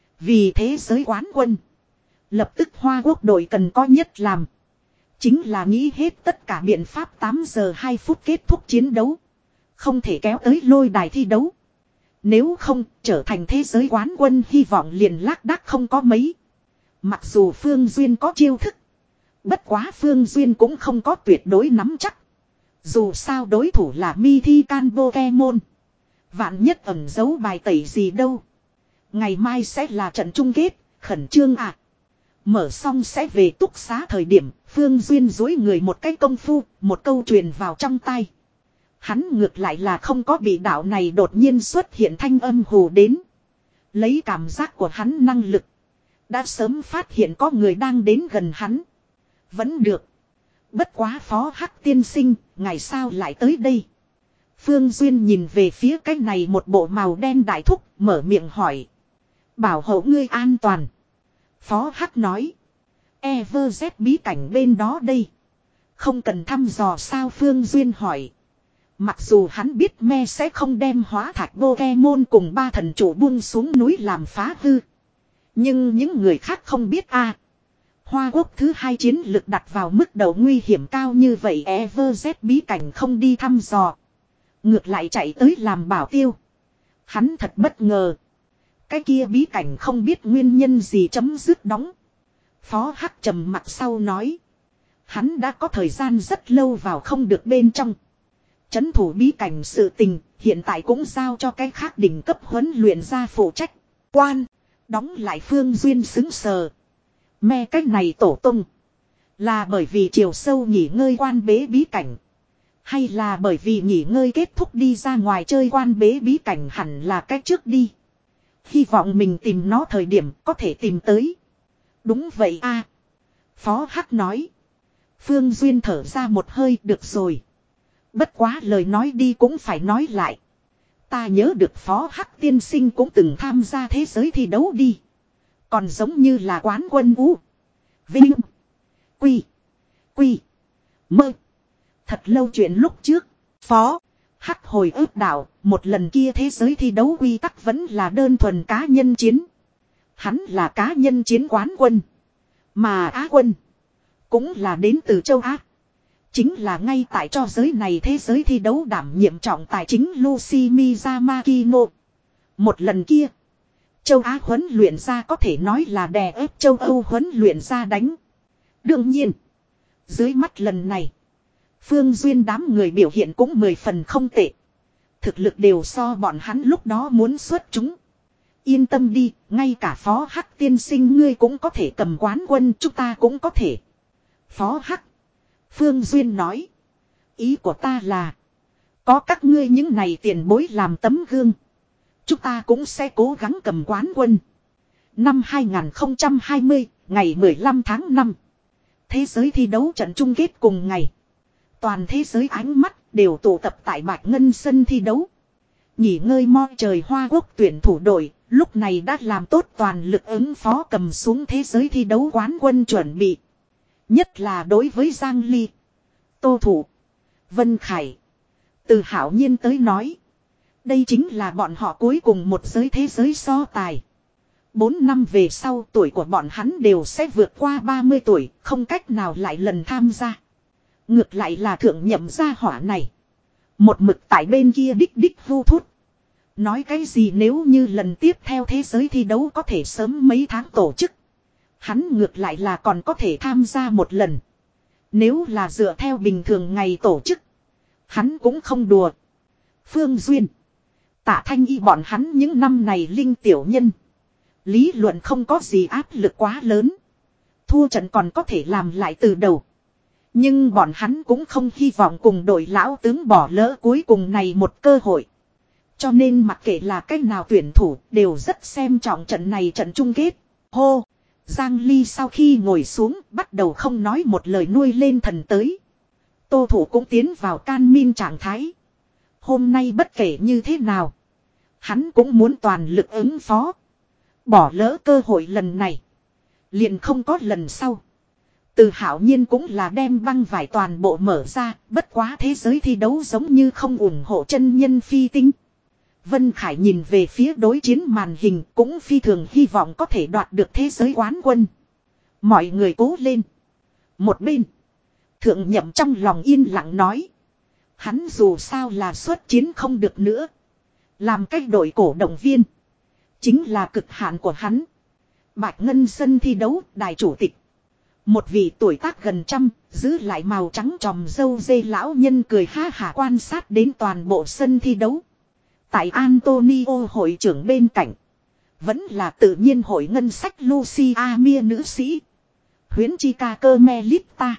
Vì thế giới quán quân. Lập tức Hoa Quốc đội cần có nhất làm. Chính là nghĩ hết tất cả biện pháp tám giờ hai phút kết thúc chiến đấu. Không thể kéo tới lôi đài thi đấu. Nếu không, trở thành thế giới quán quân hy vọng liền lác đác không có mấy. Mặc dù Phương Duyên có chiêu thức. Bất quá Phương Duyên cũng không có tuyệt đối nắm chắc. Dù sao đối thủ là Mythical Pokemon. Vạn nhất ẩn giấu bài tẩy gì đâu. Ngày mai sẽ là trận chung kết, khẩn trương à. Mở xong sẽ về túc xá thời điểm, Phương Duyên dối người một cái công phu, một câu truyền vào trong tai. Hắn ngược lại là không có bị đạo này đột nhiên xuất hiện thanh âm hù đến. Lấy cảm giác của hắn năng lực. Đã sớm phát hiện có người đang đến gần hắn. Vẫn được. Bất quá Phó Hắc tiên sinh, ngày sao lại tới đây? Phương Duyên nhìn về phía cái này một bộ màu đen đại thúc, mở miệng hỏi. Bảo hộ ngươi an toàn. Phó Hắc nói. EverZ bí cảnh bên đó đây. Không cần thăm dò sao Phương Duyên hỏi. Mặc dù hắn biết me sẽ không đem hóa thạch Pokemon cùng ba thần chủ buông xuống núi làm phá hư. Nhưng những người khác không biết a. Hoa Quốc thứ hai chiến lực đặt vào mức độ nguy hiểm cao như vậy EverZ bí cảnh không đi thăm dò. Ngược lại chạy tới làm bảo tiêu. Hắn thật bất ngờ. Cái kia bí cảnh không biết nguyên nhân gì chấm dứt đóng. Phó Hắc trầm mặt sau nói. Hắn đã có thời gian rất lâu vào không được bên trong. Chấn thủ bí cảnh sự tình hiện tại cũng giao cho cái khác đỉnh cấp huấn luyện ra phụ trách. Quan. Đóng lại Phương Duyên xứng sờ. Me cách này tổ tung. Là bởi vì chiều sâu nghỉ ngơi quan bế bí cảnh. Hay là bởi vì nghỉ ngơi kết thúc đi ra ngoài chơi quan bế bí cảnh hẳn là cách trước đi. Hy vọng mình tìm nó thời điểm có thể tìm tới. Đúng vậy a. Phó Hắc nói. Phương Duyên thở ra một hơi được rồi. Bất quá lời nói đi cũng phải nói lại. Ta nhớ được Phó Hắc tiên sinh cũng từng tham gia thế giới thi đấu đi. Còn giống như là quán quân U. Vinh. Quy. Quy. Mơ. Thật lâu chuyện lúc trước. Phó. Hắc hồi ức đạo. Một lần kia thế giới thi đấu quy tắc vẫn là đơn thuần cá nhân chiến. Hắn là cá nhân chiến quán quân. Mà Á quân. Cũng là đến từ châu Á. Chính là ngay tại cho giới này thế giới thi đấu đảm nhiệm trọng tài chính Lucy Miyamakino. Một lần kia. Châu Á huấn luyện ra có thể nói là đè ép châu Âu huấn luyện ra đánh. Đương nhiên. Dưới mắt lần này. Phương Duyên đám người biểu hiện cũng mười phần không tệ. Thực lực đều so bọn hắn lúc đó muốn xuất chúng. Yên tâm đi, ngay cả Phó Hắc tiên sinh ngươi cũng có thể cầm quán quân, chúng ta cũng có thể. Phó Hắc. Phương Duyên nói. Ý của ta là. Có các ngươi những này tiền bối làm tấm gương. Chúng ta cũng sẽ cố gắng cầm quán quân. Năm hai không hai không, ngày mười lăm tháng năm. Thế giới thi đấu trận chung kết cùng ngày. Toàn thế giới ánh mắt đều tụ tập tại Bạch Ngân sân thi đấu. Nghỉ ngơi mo trời Hoa Quốc tuyển thủ đội, lúc này đã làm tốt toàn lực ứng phó cầm xuống thế giới thi đấu quán quân chuẩn bị. Nhất là đối với Giang Ly, Tô Thủ, Vân Khải, Từ Hảo Nhiên tới nói. Đây chính là bọn họ cuối cùng một giới thế giới so tài. Bốn năm về sau tuổi của bọn hắn đều sẽ vượt qua ba mươi tuổi, không cách nào lại lần tham gia. Ngược lại là thượng nhậm gia hỏa này. Một mực tại bên kia đích đích vu thút. Nói cái gì nếu như lần tiếp theo thế giới thi đấu có thể sớm mấy tháng tổ chức. Hắn ngược lại là còn có thể tham gia một lần. Nếu là dựa theo bình thường ngày tổ chức. Hắn cũng không đùa. Phương Duyên. Tạ Thanh Y bọn hắn những năm này linh tiểu nhân. Lý luận không có gì áp lực quá lớn. Thua trận còn có thể làm lại từ đầu. Nhưng bọn hắn cũng không hy vọng cùng đội lão tướng bỏ lỡ cuối cùng này một cơ hội. Cho nên mặc kệ là cách nào tuyển thủ đều rất xem trọng trận này trận chung kết. Hô! Giang Ly sau khi ngồi xuống bắt đầu không nói một lời nuôi lên thần tới. Tô Thủ cũng tiến vào can min trạng thái. Hôm nay bất kể như thế nào. Hắn cũng muốn toàn lực ứng phó. Bỏ lỡ cơ hội lần này. Liền không có lần sau. Từ Hảo Nhiên cũng là đem băng vải toàn bộ mở ra. Bất quá thế giới thi đấu giống như không ủng hộ chân nhân phi tinh. Vân Khải nhìn về phía đối chiến màn hình cũng phi thường hy vọng có thể đoạt được thế giới quán quân. Mọi người cố lên. Một bên. Thượng nhậm trong lòng yên lặng nói. Hắn dù sao là xuất chiến không được nữa. Làm cách đội cổ động viên. Chính là cực hạn của hắn. Bạch Ngân sân thi đấu đài chủ tịch. Một vị tuổi tác gần trăm, giữ lại màu trắng tròm râu dê lão nhân cười ha hả quan sát đến toàn bộ sân thi đấu. Tại Antonio hội trưởng bên cạnh. Vẫn là tự nhiên hội ngân sách Lucia Mia nữ sĩ. Huyến Chica Carmelita.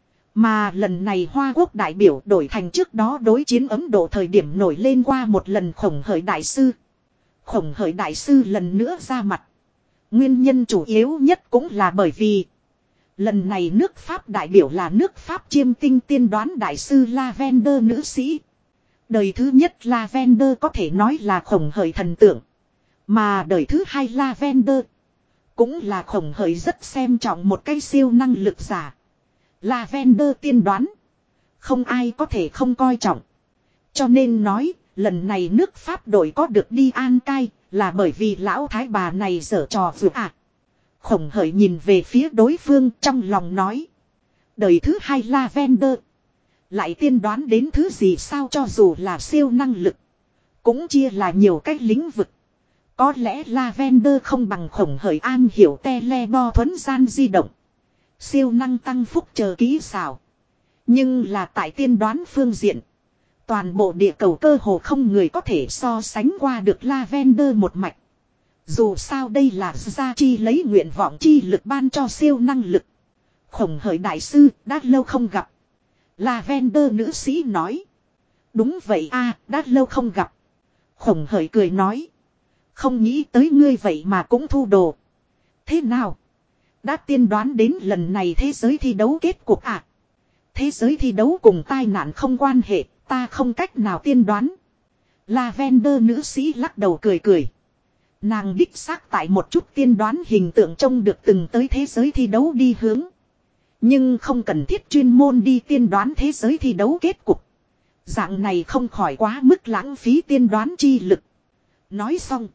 Mà lần này Hoa Quốc đại biểu đổi thành trước đó đối chiến Ấn Độ thời điểm nổi lên qua một lần Khổng Hởi đại sư. Khổng Hởi đại sư lần nữa ra mặt. Nguyên nhân chủ yếu nhất cũng là bởi vì lần này nước Pháp đại biểu là nước Pháp chiêm tinh tiên đoán đại sư Lavender nữ sĩ. Đời thứ nhất Lavender có thể nói là Khổng Hởi thần tượng. Mà đời thứ hai Lavender cũng là Khổng Hởi rất xem trọng một cái siêu năng lực giả. Lavender tiên đoán. Không ai có thể không coi trọng. Cho nên nói, lần này nước Pháp đội có được đi An Cai, là bởi vì lão thái bà này giở trò vừa à. Khổng Hởi nhìn về phía đối phương trong lòng nói. Đời thứ hai Lavender. Lại tiên đoán đến thứ gì sao cho dù là siêu năng lực. Cũng chia là nhiều cách lĩnh vực. Có lẽ Lavender không bằng Khổng Hởi an hiểu telebo thuấn gian di động. Siêu năng tăng phúc chờ kỹ xảo. Nhưng là tại tiên đoán phương diện. Toàn bộ địa cầu cơ hồ không người có thể so sánh qua được Lavender một mạch. Dù sao đây là gia chi lấy nguyện vọng chi lực ban cho siêu năng lực. Khổng Hởi đại sư đã lâu không gặp. Lavender nữ sĩ nói. Đúng vậy a, đã lâu không gặp. Khổng Hởi cười nói. Không nghĩ tới ngươi vậy mà cũng thu đồ. Thế nào? Đã tiên đoán đến lần này thế giới thi đấu kết cục à? Thế giới thi đấu cùng tai nạn không quan hệ, ta không cách nào tiên đoán. Lavender nữ sĩ lắc đầu cười cười. Nàng đích xác tại một chút tiên đoán hình tượng trông được từng tới thế giới thi đấu đi hướng. Nhưng không cần thiết chuyên môn đi tiên đoán thế giới thi đấu kết cục. Dạng này không khỏi quá mức lãng phí tiên đoán chi lực. Nói xong.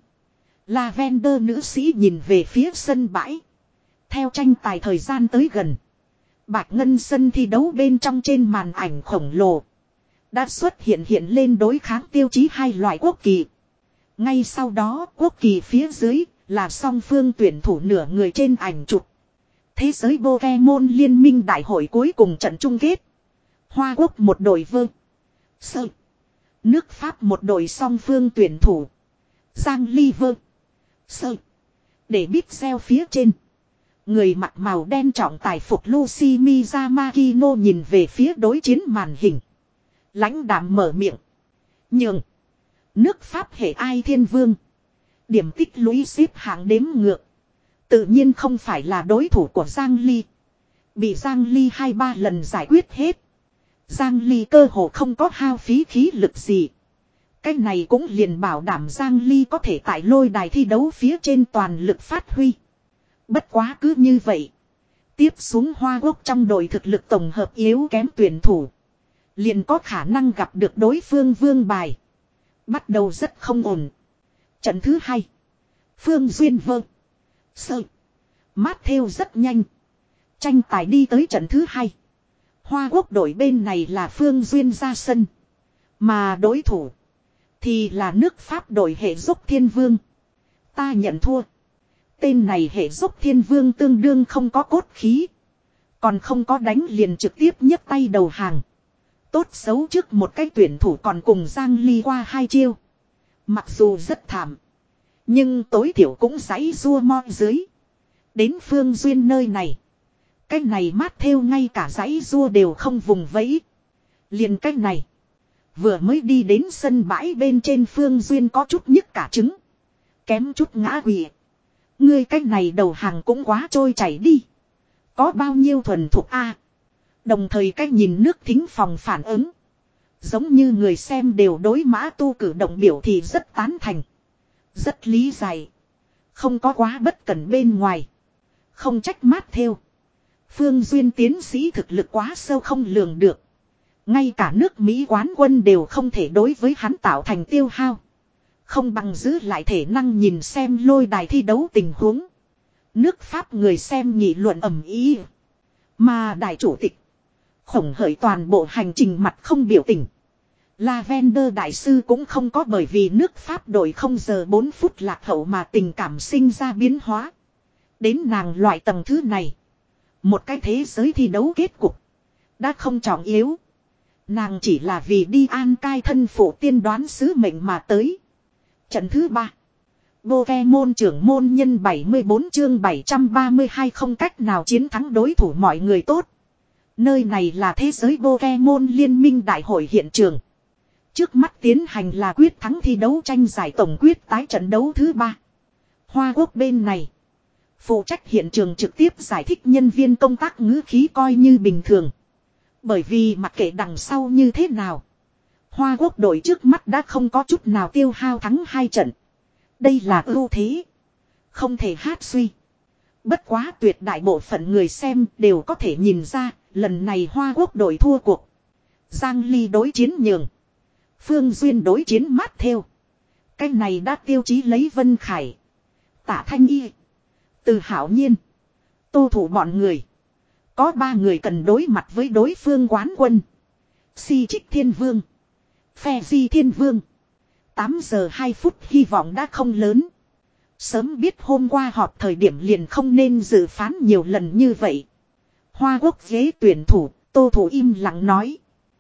Lavender nữ sĩ nhìn về phía sân bãi. Theo tranh tài thời gian tới gần. Bạch Ngân sân thi đấu bên trong trên màn ảnh khổng lồ. Đã xuất hiện hiện lên đối kháng tiêu chí hai loại quốc kỳ. Ngay sau đó quốc kỳ phía dưới là song phương tuyển thủ nửa người trên ảnh chụp. Thế giới Pokemon liên minh đại hội cuối cùng trận chung kết. Hoa Quốc một đội vơ. Sơ. Nước Pháp một đội song phương tuyển thủ. Giang Ly vơ. Sơ. Để biết xeo phía trên. Người mặc màu đen trọng tài phục Lucy Miyamakino nhìn về phía đối chiến màn hình. Lãnh đạm mở miệng. Nhưng. Nước Pháp hệ ai thiên vương. Điểm tích lũy xếp hạng đếm ngược. Tự nhiên không phải là đối thủ của Giang Ly. Bị Giang Ly hai ba lần giải quyết hết. Giang Ly cơ hồ không có hao phí khí lực gì. Cái này cũng liền bảo đảm Giang Ly có thể tại lôi đài thi đấu phía trên toàn lực phát huy. Bất quá cứ như vậy. Tiếp xuống Hoa Quốc trong đội thực lực tổng hợp yếu kém tuyển thủ. Liền có khả năng gặp được đối phương vương bài. Bắt đầu rất không ổn. Trận thứ hai. Phương Duyên vơ. Sơ. Mát theo rất nhanh. Tranh tài đi tới trận thứ hai. Hoa Quốc đội bên này là Phương Duyên ra sân. Mà đối thủ. Thì là nước Pháp đội hệ dốc thiên vương. Ta nhận thua. Tên này hệ dốc thiên vương tương đương không có cốt khí. Còn không có đánh liền trực tiếp nhấc tay đầu hàng. Tốt xấu trước một cái tuyển thủ còn cùng Giang Ly qua hai chiêu. Mặc dù rất thảm. Nhưng tối thiểu cũng giãy rua mo dưới. Đến Phương Duyên nơi này. Cái này mát theo ngay cả giãy rua đều không vùng vẫy. Liền cái này. Vừa mới đi đến sân bãi bên trên Phương Duyên có chút nhức cả trứng. Kém chút ngã quỵ. Ngươi cái này đầu hàng cũng quá trôi chảy đi. Có bao nhiêu thuần thuộc a? Đồng thời cách nhìn nước thính phòng phản ứng. Giống như người xem đều đối Mã Tu cử động biểu thị rất tán thành. Rất lý giải. Không có quá bất cẩn bên ngoài. Không trách mát theo. Phương Duyên tiến sĩ thực lực quá sâu không lường được. Ngay cả nước Mỹ quán quân đều không thể đối với hắn tạo thành tiêu hao. Không bằng giữ lại thể năng nhìn xem lôi đài thi đấu tình huống. Nước Pháp người xem nghị luận ầm ĩ. Mà đại chủ tịch. Khổng Hởi toàn bộ hành trình mặt không biểu tình. Lavender đại sư cũng không có bởi vì nước Pháp đội không giờ bốn phút lạc hậu mà tình cảm sinh ra biến hóa. Đến nàng loại tầng thứ này. Một cái thế giới thi đấu kết cục. Đã không trọng yếu. Nàng chỉ là vì đi an cai thân phụ tiên đoán sứ mệnh mà tới. Trận thứ ba. Pokemon trưởng môn nhân bảy mươi bốn chương bảy trăm ba mươi hai không cách nào chiến thắng đối thủ mọi người tốt. Nơi này là thế giới Pokemon liên minh đại hội hiện trường. Trước mắt tiến hành là quyết thắng thi đấu tranh giải tổng quyết tái trận đấu thứ ba. Hoa Quốc bên này. Phụ trách hiện trường trực tiếp giải thích nhân viên công tác ngữ khí coi như bình thường. Bởi vì mặc kệ đằng sau như thế nào. Hoa Quốc đội trước mắt đã không có chút nào tiêu hao thắng hai trận. Đây là ưu thế. Không thể hát suy. Bất quá tuyệt đại bộ phận người xem đều có thể nhìn ra. Lần này Hoa Quốc đội thua cuộc. Giang Ly đối chiến nhường. Phương Duyên đối chiến mát theo. Cái này đã tiêu chí lấy Vân Khải. Tạ Thanh Y. Từ Hảo Nhiên. Tô Thủ bọn người. Có ba người cần đối mặt với đối phương quán quân. Si Trích Thiên Vương. Phe Di Thiên Vương. tám giờ hai phút hy vọng đã không lớn. Sớm biết hôm qua họp thời điểm liền không nên dự phán nhiều lần như vậy. Hoa Quốc ghế tuyển thủ, Tô Thủ im lặng nói.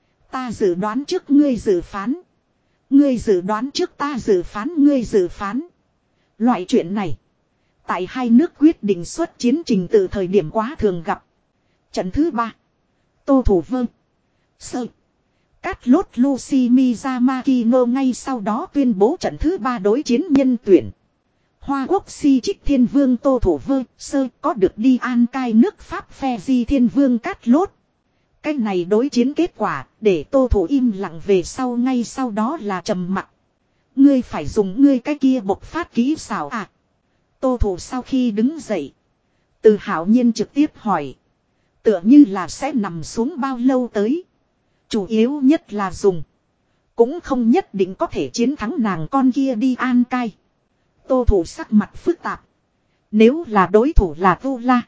Ta dự đoán trước ngươi dự phán. Ngươi dự đoán trước ta dự phán ngươi dự phán. Loại chuyện này. Tại hai nước quyết định xuất chiến trình từ thời điểm quá thường gặp. Trận thứ ba. Tô Thủ Vương. Sơ. Cát lốt Lucy Miyamakino ngay sau đó tuyên bố trận thứ ba đối chiến nhân tuyển. Hoa Quốc Si Trích Thiên Vương Tô Thủ Vương Sơ có được đi an cai nước Pháp phe Di Thiên Vương Cát lốt. Cái này đối chiến kết quả để Tô Thủ im lặng về sau ngay sau đó là trầm mặc. Ngươi phải dùng ngươi cái kia bộc phát kỹ xảo à. Tô Thủ sau khi đứng dậy. Từ Hảo Nhiên trực tiếp hỏi. Tựa như là sẽ nằm xuống bao lâu tới. Chủ yếu nhất là dùng. Cũng không nhất định có thể chiến thắng nàng con kia đi an cai. Tô Thủ sắc mặt phức tạp. Nếu là đối thủ là Vu La.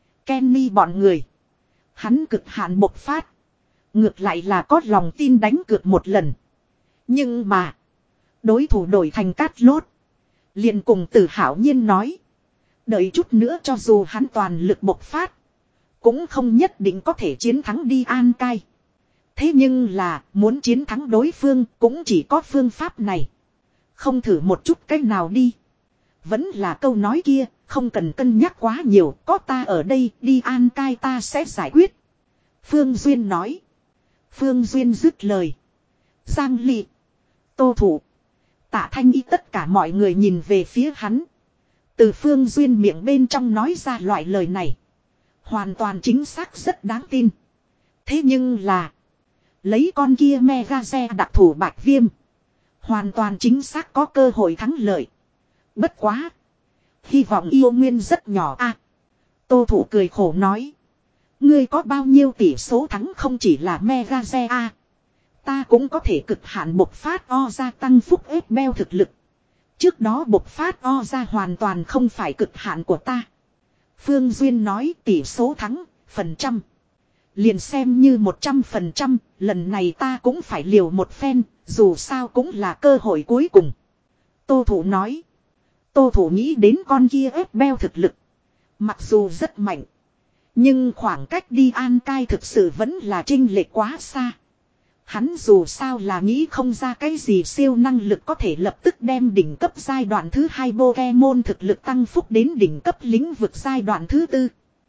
Kenny bọn người. Hắn cực hạn bộc phát. Ngược lại là có lòng tin đánh cược một lần. Nhưng mà. Đối thủ đổi thành Cát lốt. Liền cùng Từ Hảo Nhiên nói. Đợi chút nữa cho dù hắn toàn lực bộc phát. Cũng không nhất định có thể chiến thắng đi an cai. Thế nhưng là muốn chiến thắng đối phương cũng chỉ có phương pháp này. Không thử một chút cách nào đi. Vẫn là câu nói kia, không cần cân nhắc quá nhiều, có ta ở đây, đi an cai ta sẽ giải quyết. Phương Duyên nói. Phương Duyên dứt lời. Giang Ly. Tô Thủ. Tạ Thanh Y tất cả mọi người nhìn về phía hắn. Từ Phương Duyên miệng bên trong nói ra loại lời này. Hoàn toàn chính xác rất đáng tin. Thế nhưng là. Lấy con kia mega xe đặc thủ bạch viêm. Hoàn toàn chính xác có cơ hội thắng lợi. Bất quá. Hy vọng yêu nguyên rất nhỏ a. À, Tô Thủ cười khổ nói. Ngươi có bao nhiêu tỷ số thắng không chỉ là mega xe a. À, ta cũng có thể cực hạn bộc phát o ra tăng phúc ép beo thực lực. Trước đó bộc phát o ra hoàn toàn không phải cực hạn của ta. Phương Duyên nói tỷ số thắng, phần trăm. Liền xem như một trăm phần trăm, lần này ta cũng phải liều một phen, dù sao cũng là cơ hội cuối cùng. Tô Thủ nói. Tô Thủ nghĩ đến con kia ép beo thực lực. Mặc dù rất mạnh. Nhưng khoảng cách đi an cai thực sự vẫn là chênh lệch quá xa. Hắn dù sao là nghĩ không ra cái gì siêu năng lực có thể lập tức đem đỉnh cấp giai đoạn thứ hai Pokemon thực lực tăng phúc đến đỉnh cấp lĩnh vực giai đoạn thứ tư.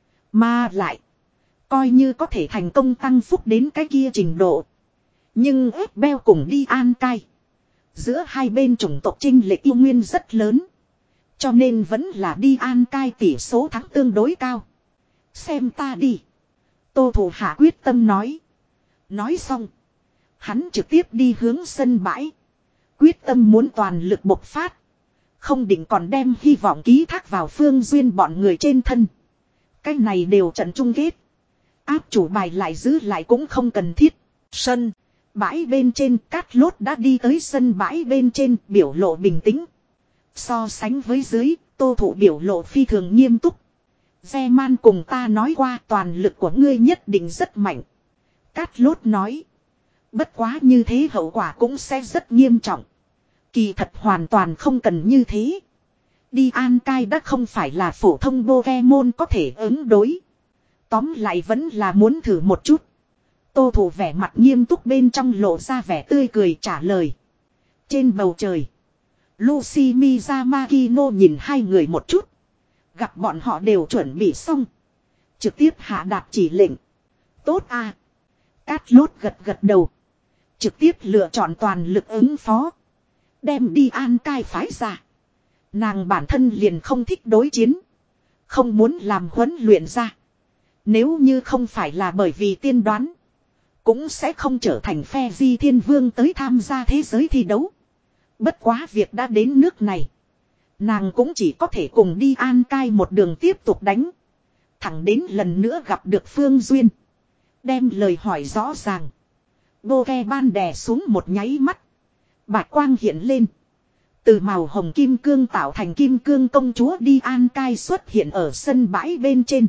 Mà lại. Coi như có thể thành công tăng phúc đến cái kia trình độ. Nhưng ép beo cùng đi an cai. Giữa hai bên chủng tộc chênh lệch yêu nguyên rất lớn. Cho nên vẫn là đi an cai tỷ số thắng tương đối cao. Xem ta đi. Tô Thủ hạ quyết tâm nói. Nói xong. Hắn trực tiếp đi hướng sân bãi. Quyết tâm muốn toàn lực bộc phát. Không định còn đem hy vọng ký thác vào Phương Duyên bọn người trên thân. Cái này đều trận chung kết. Áp chủ bài lại giữ lại cũng không cần thiết. Sân. Bãi bên trên Cát lốt đã đi tới sân bãi bên trên biểu lộ bình tĩnh. So sánh với dưới, Tô Thủ biểu lộ phi thường nghiêm túc. Zeman cùng ta nói qua toàn lực của ngươi nhất định rất mạnh. Cát lốt nói. Bất quá như thế hậu quả cũng sẽ rất nghiêm trọng. Kỳ thật hoàn toàn không cần như thế. Đi An Cai đã không phải là phổ thông Pokemon có thể ứng đối. Tóm lại vẫn là muốn thử một chút. Tô Thủ vẻ mặt nghiêm túc bên trong lộ ra vẻ tươi cười trả lời. Trên bầu trời, Lucy Miyamakino nhìn hai người một chút. Gặp bọn họ đều chuẩn bị xong. Trực tiếp hạ đạt chỉ lệnh. Tốt à. Cát Lốt gật gật đầu. Trực tiếp lựa chọn toàn lực ứng phó. Đem đi An Cai phái ra. Nàng bản thân liền không thích đối chiến. Không muốn làm huấn luyện ra. Nếu như không phải là bởi vì tiên đoán. Cũng sẽ không trở thành phe di thiên vương tới tham gia thế giới thi đấu. Bất quá việc đã đến nước này. Nàng cũng chỉ có thể cùng đi An Cai một đường tiếp tục đánh. Thẳng đến lần nữa gặp được Phương Duyên. Đem lời hỏi rõ ràng. Bô ke ban đè xuống một nháy mắt. Bạch quang hiện lên. Từ màu hồng kim cương tạo thành kim cương công chúa đi An Cai xuất hiện ở sân bãi bên trên.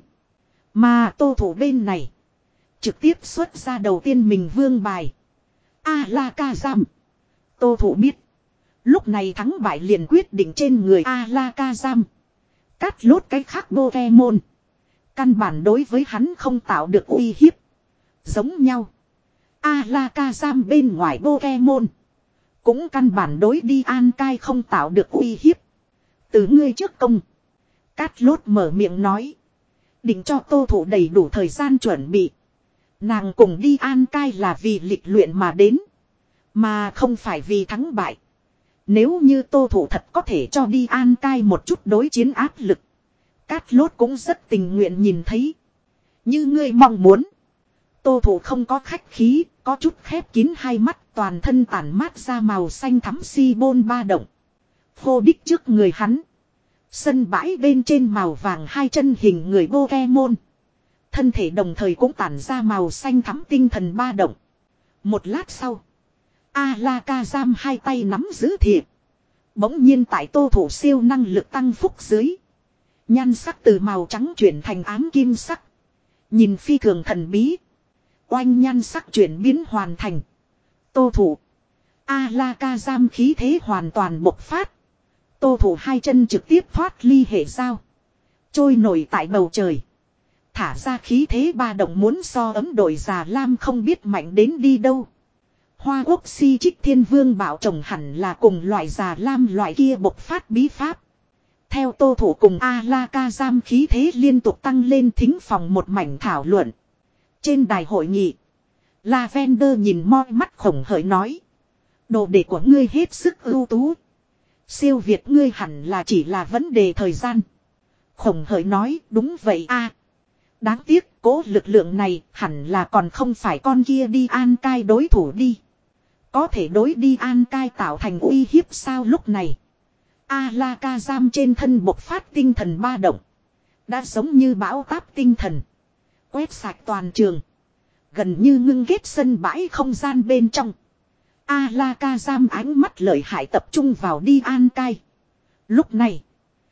Mà Tô Thủ bên này. Trực tiếp xuất ra đầu tiên mình vương bài. Alakazam. Tô Thủ biết. Lúc này thắng bại liền quyết định trên người Alakazam. Cát Lốt cái khác Pokemon. Căn bản đối với hắn không tạo được uy hiếp. Giống nhau. Alakazam bên ngoài Pokemon. Cũng căn bản đối đi An Cai không tạo được uy hiếp. Từ ngươi trước công. Cát Lốt mở miệng nói. Định cho Tô Thủ đầy đủ thời gian chuẩn bị. Nàng cùng đi An Cai là vì lịch luyện mà đến. Mà không phải vì thắng bại. Nếu như Tô Thủ thật có thể cho đi An Cai một chút đối chiến áp lực. Cát Lốt cũng rất tình nguyện nhìn thấy. Như ngươi mong muốn. Tô Thủ không có khách khí, có chút khép kín hai mắt, toàn thân tản mát ra màu xanh thắm si bôn ba động. Phô đích trước người hắn. Sân bãi bên trên màu vàng hai chân hình người Pokemon. Thân thể đồng thời cũng tản ra màu xanh thắm tinh thần ba động. Một lát sau. Alakazam hai tay nắm giữ thiệp. Bỗng nhiên tại Tô Thủ siêu năng lực tăng phúc dưới. Nhan sắc từ màu trắng chuyển thành ám kim sắc. Nhìn phi thường thần bí. Oanh nhan sắc chuyển biến hoàn thành. Tô Thủ. Alakazam khí thế hoàn toàn bộc phát. Tô Thủ hai chân trực tiếp thoát ly hệ giao. Trôi nổi tại bầu trời. Thả ra khí thế ba động muốn so ấm đội già lam không biết mạnh đến đi đâu. Hoa Quốc si trích thiên vương bảo trồng hẳn là cùng loại già lam loại kia bộc phát bí pháp. Theo Tô Thủ cùng Alakazam khí thế liên tục tăng lên thính phòng một mảnh thảo luận. Trên đài hội nghị. Lavender nhìn moi mắt khổng hởi nói. Đồ đệ của ngươi hết sức ưu tú. Siêu việt ngươi hẳn là chỉ là vấn đề thời gian. Khổng hởi nói đúng vậy a. Đáng tiếc cố lực lượng này hẳn là còn không phải con kia đi An Cai đối thủ đi. Có thể đối đi An Cai tạo thành uy hiếp sao lúc này. Alakazam trên thân bộc phát tinh thần ba động. Đã giống như bão táp tinh thần. Quét sạch toàn trường. Gần như ngưng ghét sân bãi không gian bên trong. Alakazam ánh mắt lợi hại tập trung vào đi An Cai. Lúc này.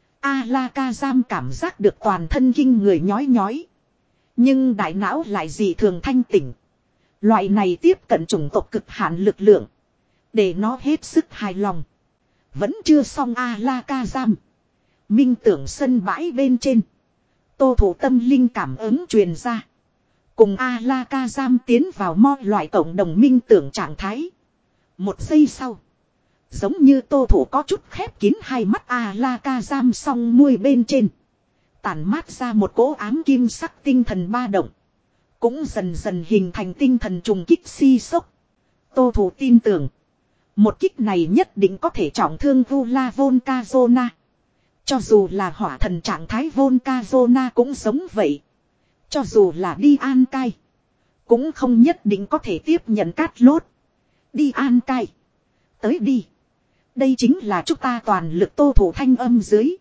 Alakazam cảm giác được toàn thân kinh người nhói nhói. Nhưng đại não lại dị thường thanh tỉnh. Loại này tiếp cận chủng tộc cực hạn lực lượng. Để nó hết sức hài lòng. Vẫn chưa xong Alakazam. Minh tưởng sân bãi bên trên. Tô Thủ tâm linh cảm ứng truyền ra. Cùng Alakazam tiến vào mọi loại cộng đồng minh tưởng trạng thái. Một giây sau. Giống như Tô Thủ có chút khép kín hai mắt Alakazam song môi bên trên. Tản mát ra một cỗ ám kim sắc tinh thần ba động. Cũng dần dần hình thành tinh thần trùng kích si sốc. Tô Thủ tin tưởng. Một kích này nhất định có thể trọng thương Vula Volcazona. Cho dù là hỏa thần trạng thái Volcazona cũng giống vậy. Cho dù là đi An Cai. Cũng không nhất định có thể tiếp nhận Cát Lốt. Đi An Cai. Tới đi. Đây chính là chúng ta toàn lực Tô Thủ thanh âm dưới.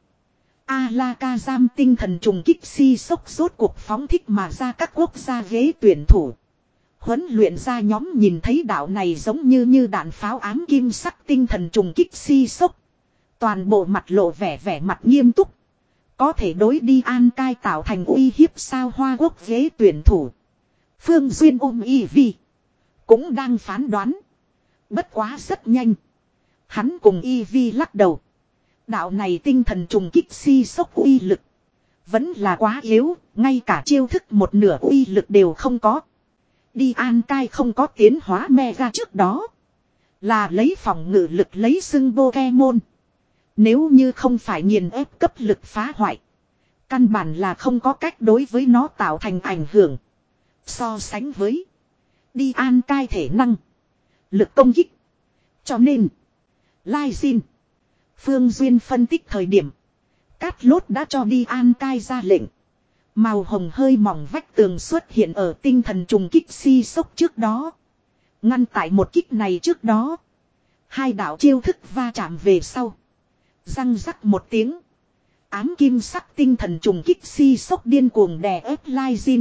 Alakazam tinh thần trùng kích si sốc rốt cuộc phóng thích mà ra các quốc gia ghế tuyển thủ. Huấn luyện ra nhóm nhìn thấy đạo này giống như như đạn pháo ám kim sắc tinh thần trùng kích si sốc. Toàn bộ mặt lộ vẻ vẻ mặt nghiêm túc. Có thể đối đi An Cai tạo thành uy hiếp sao Hoa Quốc ghế tuyển thủ. Phương Duyên ôm y vi. cũng đang phán đoán. Bất quá rất nhanh. Hắn cùng Y Vi lắc đầu. Đạo này tinh thần trùng kích si sốc uy lực. Vẫn là quá yếu, ngay cả chiêu thức một nửa uy lực đều không có. Đi An Cai không có tiến hóa mega trước đó. Là lấy phòng ngự lực lấy xưng Pokemon. Nếu như không phải nghiền ép cấp lực phá hoại. Căn bản là không có cách đối với nó tạo thành ảnh hưởng. So sánh với. Đi An Cai thể năng. Lực công kích. Cho nên. Lai Xin. Phương Duyên phân tích thời điểm. Cát Lốt đã cho đi An Cai ra lệnh. Màu hồng hơi mỏng vách tường xuất hiện ở tinh thần trùng kích si sốc trước đó. Ngăn tại một kích này trước đó. Hai đạo chiêu thức va chạm về sau. Răng rắc một tiếng. Ám kim sắc tinh thần trùng kích si sốc điên cuồng đè ép Lai Jin.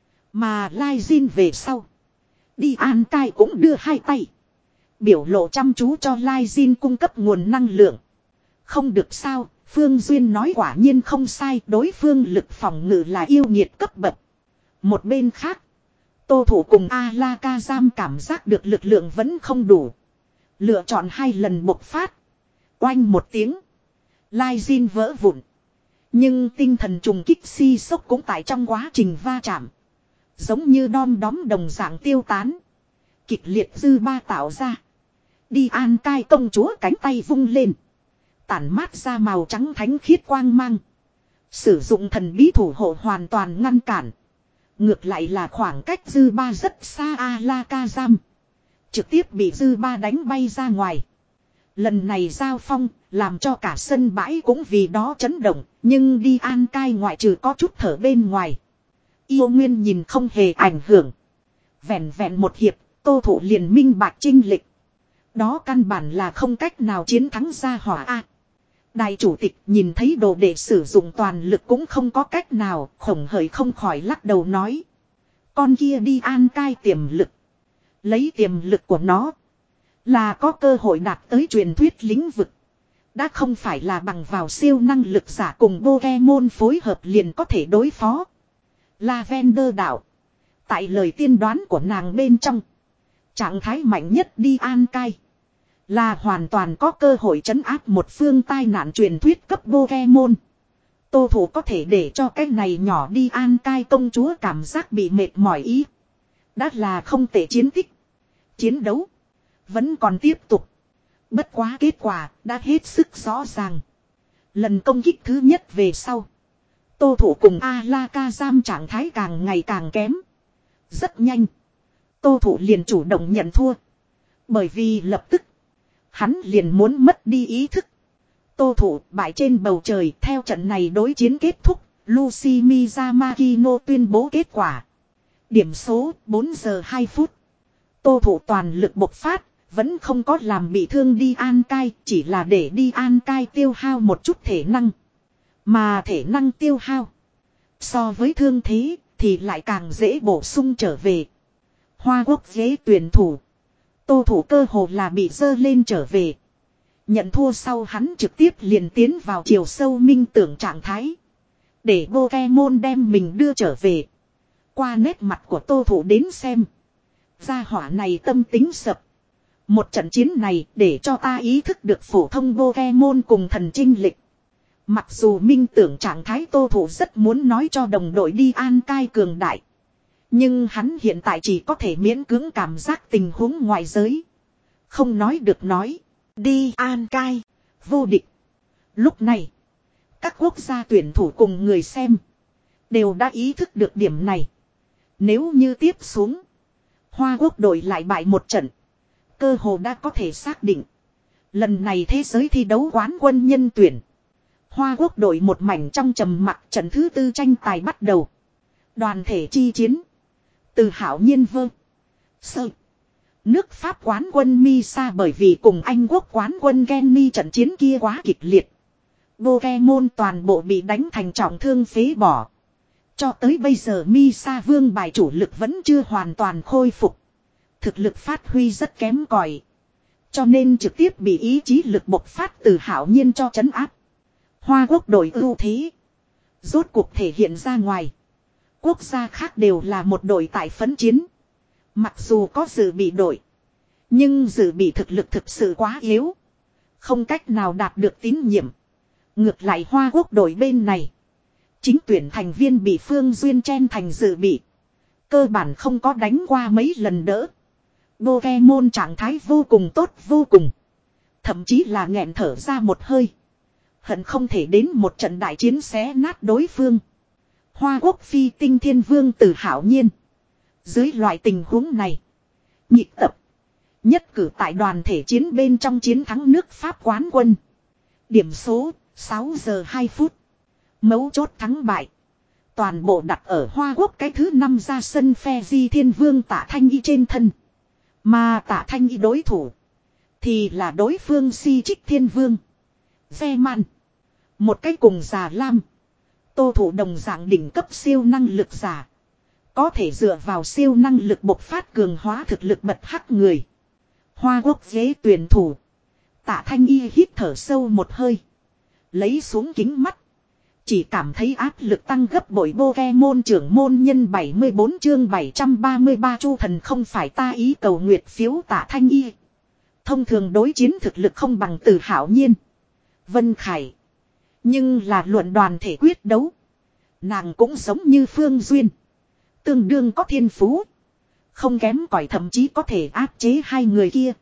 Mà Lai Jin về sau. Đi An Cai cũng đưa hai tay. Biểu lộ chăm chú cho Lai Jin cung cấp nguồn năng lượng. Không được sao, Phương Duyên nói quả nhiên không sai, đối phương lực phòng ngự là yêu nghiệt cấp bậc. Một bên khác, Tô Thủ cùng Alakazam cảm giác được lực lượng vẫn không đủ. Lựa chọn hai lần bộc phát. Oanh một tiếng. Lai Jin vỡ vụn. Nhưng tinh thần trùng kích si sốc cũng tại trong quá trình va chạm. Giống như đom đóm đồng dạng tiêu tán. Kịch liệt dư ba tạo ra. Đi An Cai công chúa cánh tay vung lên. Tản mát ra màu trắng thánh khiết quang mang. Sử dụng thần bí thủ hộ hoàn toàn ngăn cản. Ngược lại là khoảng cách dư ba rất xa Alakazam. Trực tiếp bị dư ba đánh bay ra ngoài. Lần này giao phong làm cho cả sân bãi cũng vì đó chấn động. Nhưng đi An Cai ngoại trừ có chút thở bên ngoài. Yêu Nguyên nhìn không hề ảnh hưởng. Vẹn vẹn một hiệp, Tô Thủ liền minh bạch chinh lịch. Đó căn bản là không cách nào chiến thắng ra hỏa A. Đại chủ tịch nhìn thấy đồ đệ sử dụng toàn lực cũng không có cách nào, khổng hởi không khỏi lắc đầu nói. Con kia đi An Cai tiềm lực. Lấy tiềm lực của nó là có cơ hội đạt tới truyền thuyết lĩnh vực. Đã không phải là bằng vào siêu năng lực giả cùng Pokemon phối hợp liền có thể đối phó. Lavender đạo. Tại lời tiên đoán của nàng bên trong. Trạng thái mạnh nhất đi An Cai. Là hoàn toàn có cơ hội trấn áp một phương tai nạn truyền thuyết cấp Pokemon. Tô Thủ có thể để cho cái này nhỏ đi An Cai công chúa cảm giác bị mệt mỏi ý. Đã là không tệ chiến tích. Chiến đấu. Vẫn còn tiếp tục. Bất quá kết quả đã hết sức rõ ràng. Lần công kích thứ nhất về sau. Tô Thủ cùng Alakazam trạng thái càng ngày càng kém. Rất nhanh. Tô Thủ liền chủ động nhận thua. Bởi vì lập tức. Hắn liền muốn mất đi ý thức. Tô Thủ bại trên bầu trời theo trận này đối chiến kết thúc. Lucy Miyamakino tuyên bố kết quả. Điểm số bốn giờ hai phút. Tô Thủ toàn lực bộc phát. Vẫn không có làm bị thương đi An Cai. Chỉ là để đi An Cai tiêu hao một chút thể năng. Mà thể năng tiêu hao. So với thương thế thì lại càng dễ bổ sung trở về. Hoa Quốc ghế tuyển thủ. Tô Thủ cơ hồ là bị dơ lên trở về. Nhận thua sau hắn trực tiếp liền tiến vào chiều sâu minh tưởng trạng thái. Để Pokemon đem mình đưa trở về. Qua nét mặt của Tô Thủ đến xem. Gia hỏa này tâm tính sập. Một trận chiến này để cho ta ý thức được phổ thông Pokemon cùng thần chinh lịch. Mặc dù minh tưởng trạng thái Tô Thủ rất muốn nói cho đồng đội đi An Cai cường đại. Nhưng hắn hiện tại chỉ có thể miễn cưỡng cảm giác tình huống ngoài giới. Không nói được nói. Đi An Cai. Vô địch. Lúc này. Các quốc gia tuyển thủ cùng người xem. Đều đã ý thức được điểm này. Nếu như tiếp xuống. Hoa Quốc đội lại bại một trận. Cơ hồ đã có thể xác định. Lần này thế giới thi đấu quán quân nhân tuyển. Hoa Quốc đội một mảnh trong trầm mặc trận thứ tư tranh tài bắt đầu. Đoàn thể chi chiến. Từ Hảo Nhiên Vơ. Sơ. Nước Pháp quán quân Misa bởi vì cùng Anh Quốc quán quân Kenny trận chiến kia quá kịch liệt. Pokemon toàn bộ bị đánh thành trọng thương phế bỏ. Cho tới bây giờ Misa vương bài chủ lực vẫn chưa hoàn toàn khôi phục. Thực lực phát huy rất kém cỏi. Cho nên trực tiếp bị ý chí lực bộc phát từ Hảo Nhiên cho trấn áp. Hoa Quốc đội ưu thế. Rốt cuộc thể hiện ra ngoài. Quốc gia khác đều là một đội tại phấn chiến. Mặc dù có dự bị đội. Nhưng dự bị thực lực thực sự quá yếu. Không cách nào đạt được tín nhiệm. Ngược lại Hoa Quốc đội bên này. Chính tuyển thành viên bị Phương Duyên chen thành dự bị. Cơ bản không có đánh qua mấy lần đỡ. Pokemon trạng thái vô cùng tốt vô cùng. Thậm chí là nghẹn thở ra một hơi. Hận không thể đến một trận đại chiến xé nát đối phương. Hoa Quốc phi tinh thiên vương Từ Hạo Nhiên. Dưới loại tình huống này. Nhịp tập. Nhất cử tại đoàn thể chiến bên trong chiến thắng nước Pháp quán quân. Điểm số sáu giờ hai phút. Mấu chốt thắng bại. Toàn bộ đặt ở Hoa Quốc cái thứ năm ra sân phe di thiên vương Tạ Thanh Y trên thân. Mà Tạ Thanh Y đối thủ. Thì là đối phương si trích thiên vương. Ve man. Một cái cùng già lam. Tô thủ đồng dạng đỉnh cấp siêu năng lực giả. Có thể dựa vào siêu năng lực bộc phát cường hóa thực lực bật hắc người. Hoa Quốc ghế tuyển thủ. Tạ Thanh Y hít thở sâu một hơi. Lấy xuống kính mắt. Chỉ cảm thấy áp lực tăng gấp bội. Pokemon trưởng môn nhân bảy mươi bốn chương bảy trăm ba mươi ba Chu thần không phải ta ý cầu nguyệt phiếu Tạ Thanh Y. Thông thường đối chiến thực lực không bằng Từ Hạo Nhiên. Vân Khải. Nhưng là luận đoàn thể quyết đấu. Nàng cũng giống như Phương Duyên. Tương đương có thiên phú. Không kém cỏi, thậm chí có thể áp chế hai người kia.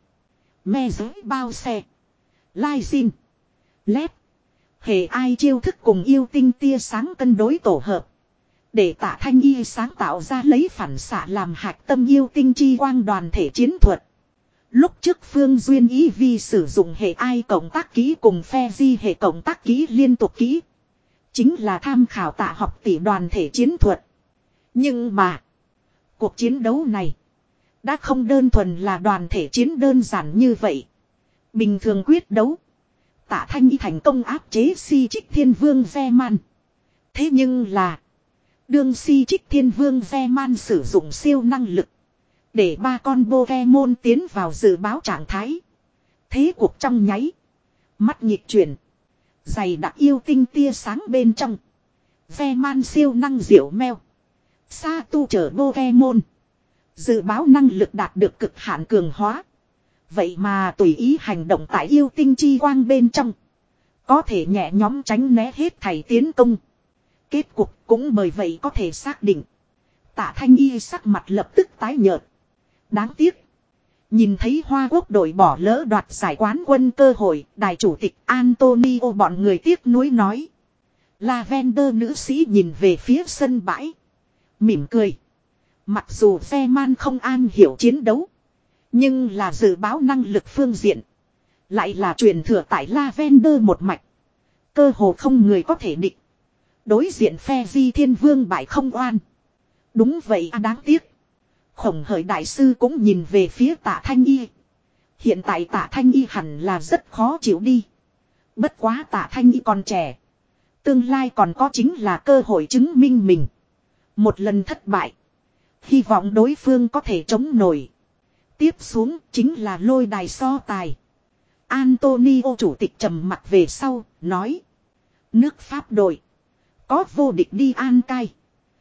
Me giới bao xe. Lai xin. Lép. Hề ai chiêu thức cùng yêu tinh tia sáng cân đối tổ hợp. Để Tạ Thanh Y sáng tạo ra lấy phản xạ làm hạch tâm yêu tinh chi quang đoàn thể chiến thuật. Lúc trước Phương Duyên ý vì sử dụng hệ ai cộng tác kỹ cùng phe di hệ cộng tác kỹ liên tục kỹ. Chính là tham khảo Tạ học tỷ đoàn thể chiến thuật. Nhưng mà. Cuộc chiến đấu này. Đã không đơn thuần là đoàn thể chiến đơn giản như vậy. Bình thường quyết đấu. Tạ Thanh Y thành công áp chế si trích thiên vương Ve man. Thế nhưng là. Đương si trích thiên vương Ve man sử dụng siêu năng lực. Để ba con Pokemon tiến vào dự báo trạng thái. Thế cuộc trong nháy. Mắt nhịp chuyển. Dày đặc yêu tinh tia sáng bên trong. Ve man siêu năng diệu meo. Sa tu trở Pokemon. Dự báo năng lực đạt được cực hạn cường hóa. Vậy mà tùy ý hành động tại yêu tinh chi quang bên trong. Có thể nhẹ nhóm tránh né hết thảy tiến công. Kết cục cũng bởi vậy có thể xác định. Tạ Thanh Y sắc mặt lập tức tái nhợt. Đáng tiếc. Nhìn thấy Hoa Quốc đội bỏ lỡ đoạt giải quán quân cơ hội. Đài chủ tịch Antonio bọn người tiếc nuối nói. Lavender nữ sĩ nhìn về phía sân bãi. Mỉm cười. Mặc dù Ve man không an hiểu chiến đấu. Nhưng là dự báo năng lực phương diện. Lại là truyền thừa tại Lavender một mạch. Cơ hồ không người có thể địch. Đối diện phe di thiên vương bại không oan. Đúng vậy à, đáng tiếc. Khổng hởi đại sư cũng nhìn về phía Tạ Thanh Y. Hiện tại Tạ Thanh Y hẳn là rất khó chịu đi. Bất quá Tạ Thanh Y còn trẻ. Tương lai còn có chính là cơ hội chứng minh mình. Một lần thất bại. Hy vọng đối phương có thể chống nổi. Tiếp xuống chính là lôi đài so tài. Antonio chủ tịch trầm mặt về sau, nói. Nước Pháp đội. Có vô địch đi An Cai.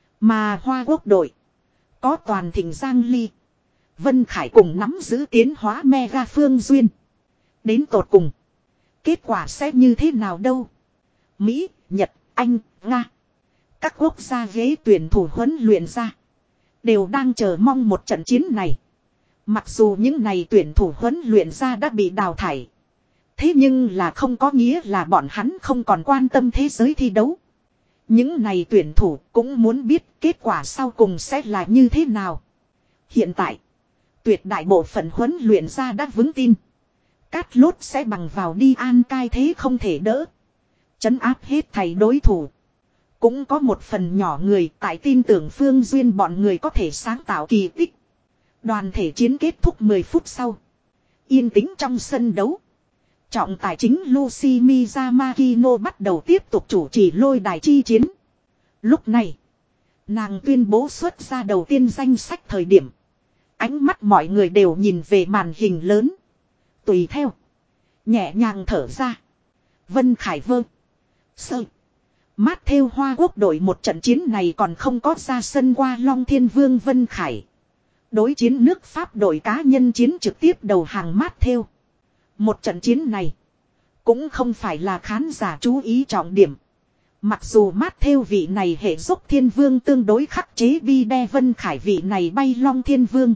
Mà Hoa Quốc đội. Có toàn thịnh Giang Ly. Vân Khải cùng nắm giữ tiến hóa Mega Phương Duyên. Đến tột cùng. Kết quả sẽ như thế nào đâu. Mỹ, Nhật, Anh, Nga. Các quốc gia ghế tuyển thủ huấn luyện ra. Đều đang chờ mong một trận chiến này. Mặc dù những này tuyển thủ huấn luyện ra đã bị đào thải. Thế nhưng là không có nghĩa là bọn hắn không còn quan tâm thế giới thi đấu. Những này tuyển thủ cũng muốn biết kết quả sau cùng sẽ là như thế nào. Hiện tại, tuyệt đại bộ phận huấn luyện ra đã vững tin. Cát lốt sẽ bằng vào đi An Cai thế không thể đỡ. Trấn áp hết thầy đối thủ. Cũng có một phần nhỏ người tại tin tưởng Phương Duyên bọn người có thể sáng tạo kỳ tích. Đoàn thể chiến kết thúc mười phút sau. Yên tĩnh trong sân đấu. Trọng tài chính Lucy Miyamakino bắt đầu tiếp tục chủ trì lôi đài chi chiến. Lúc này, nàng tuyên bố xuất ra đầu tiên danh sách thời điểm. Ánh mắt mọi người đều nhìn về màn hình lớn. Tùy theo. Nhẹ nhàng thở ra. Vân Khải Vơ. Sơ. Mát theo Hoa Quốc đội một trận chiến này còn không có ra sân qua Long Thiên Vương Vân Khải. Đối chiến nước Pháp đội cá nhân chiến trực tiếp đầu hàng Matthew. Một trận chiến này cũng không phải là khán giả chú ý trọng điểm. Mặc dù Matthew vị này hệ dốc thiên vương tương đối khắc chế bi đe Vân Khải vị này bay long thiên vương.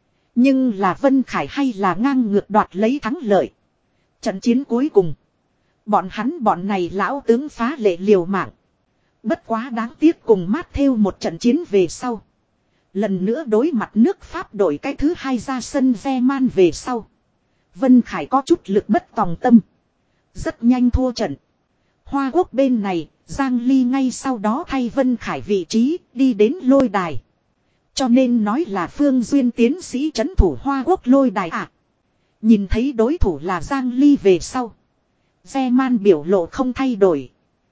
Nhưng là Vân Khải hay là ngang ngược đoạt lấy thắng lợi. Trận chiến cuối cùng, bọn hắn bọn này lão tướng phá lệ liều mạng. Bất quá đáng tiếc cùng Matthew một trận chiến về sau. Lần nữa đối mặt nước Pháp đội cái thứ hai ra sân Zeman về sau. Vân Khải có chút lực bất tòng tâm. Rất nhanh thua trận. Hoa Quốc bên này, Giang Ly ngay sau đó thay Vân Khải vị trí, đi đến lôi đài. Cho nên nói là Phương Duyên tiến sĩ trấn thủ Hoa Quốc lôi đài à. Nhìn thấy đối thủ là Giang Ly về sau. Zeman biểu lộ không thay đổi.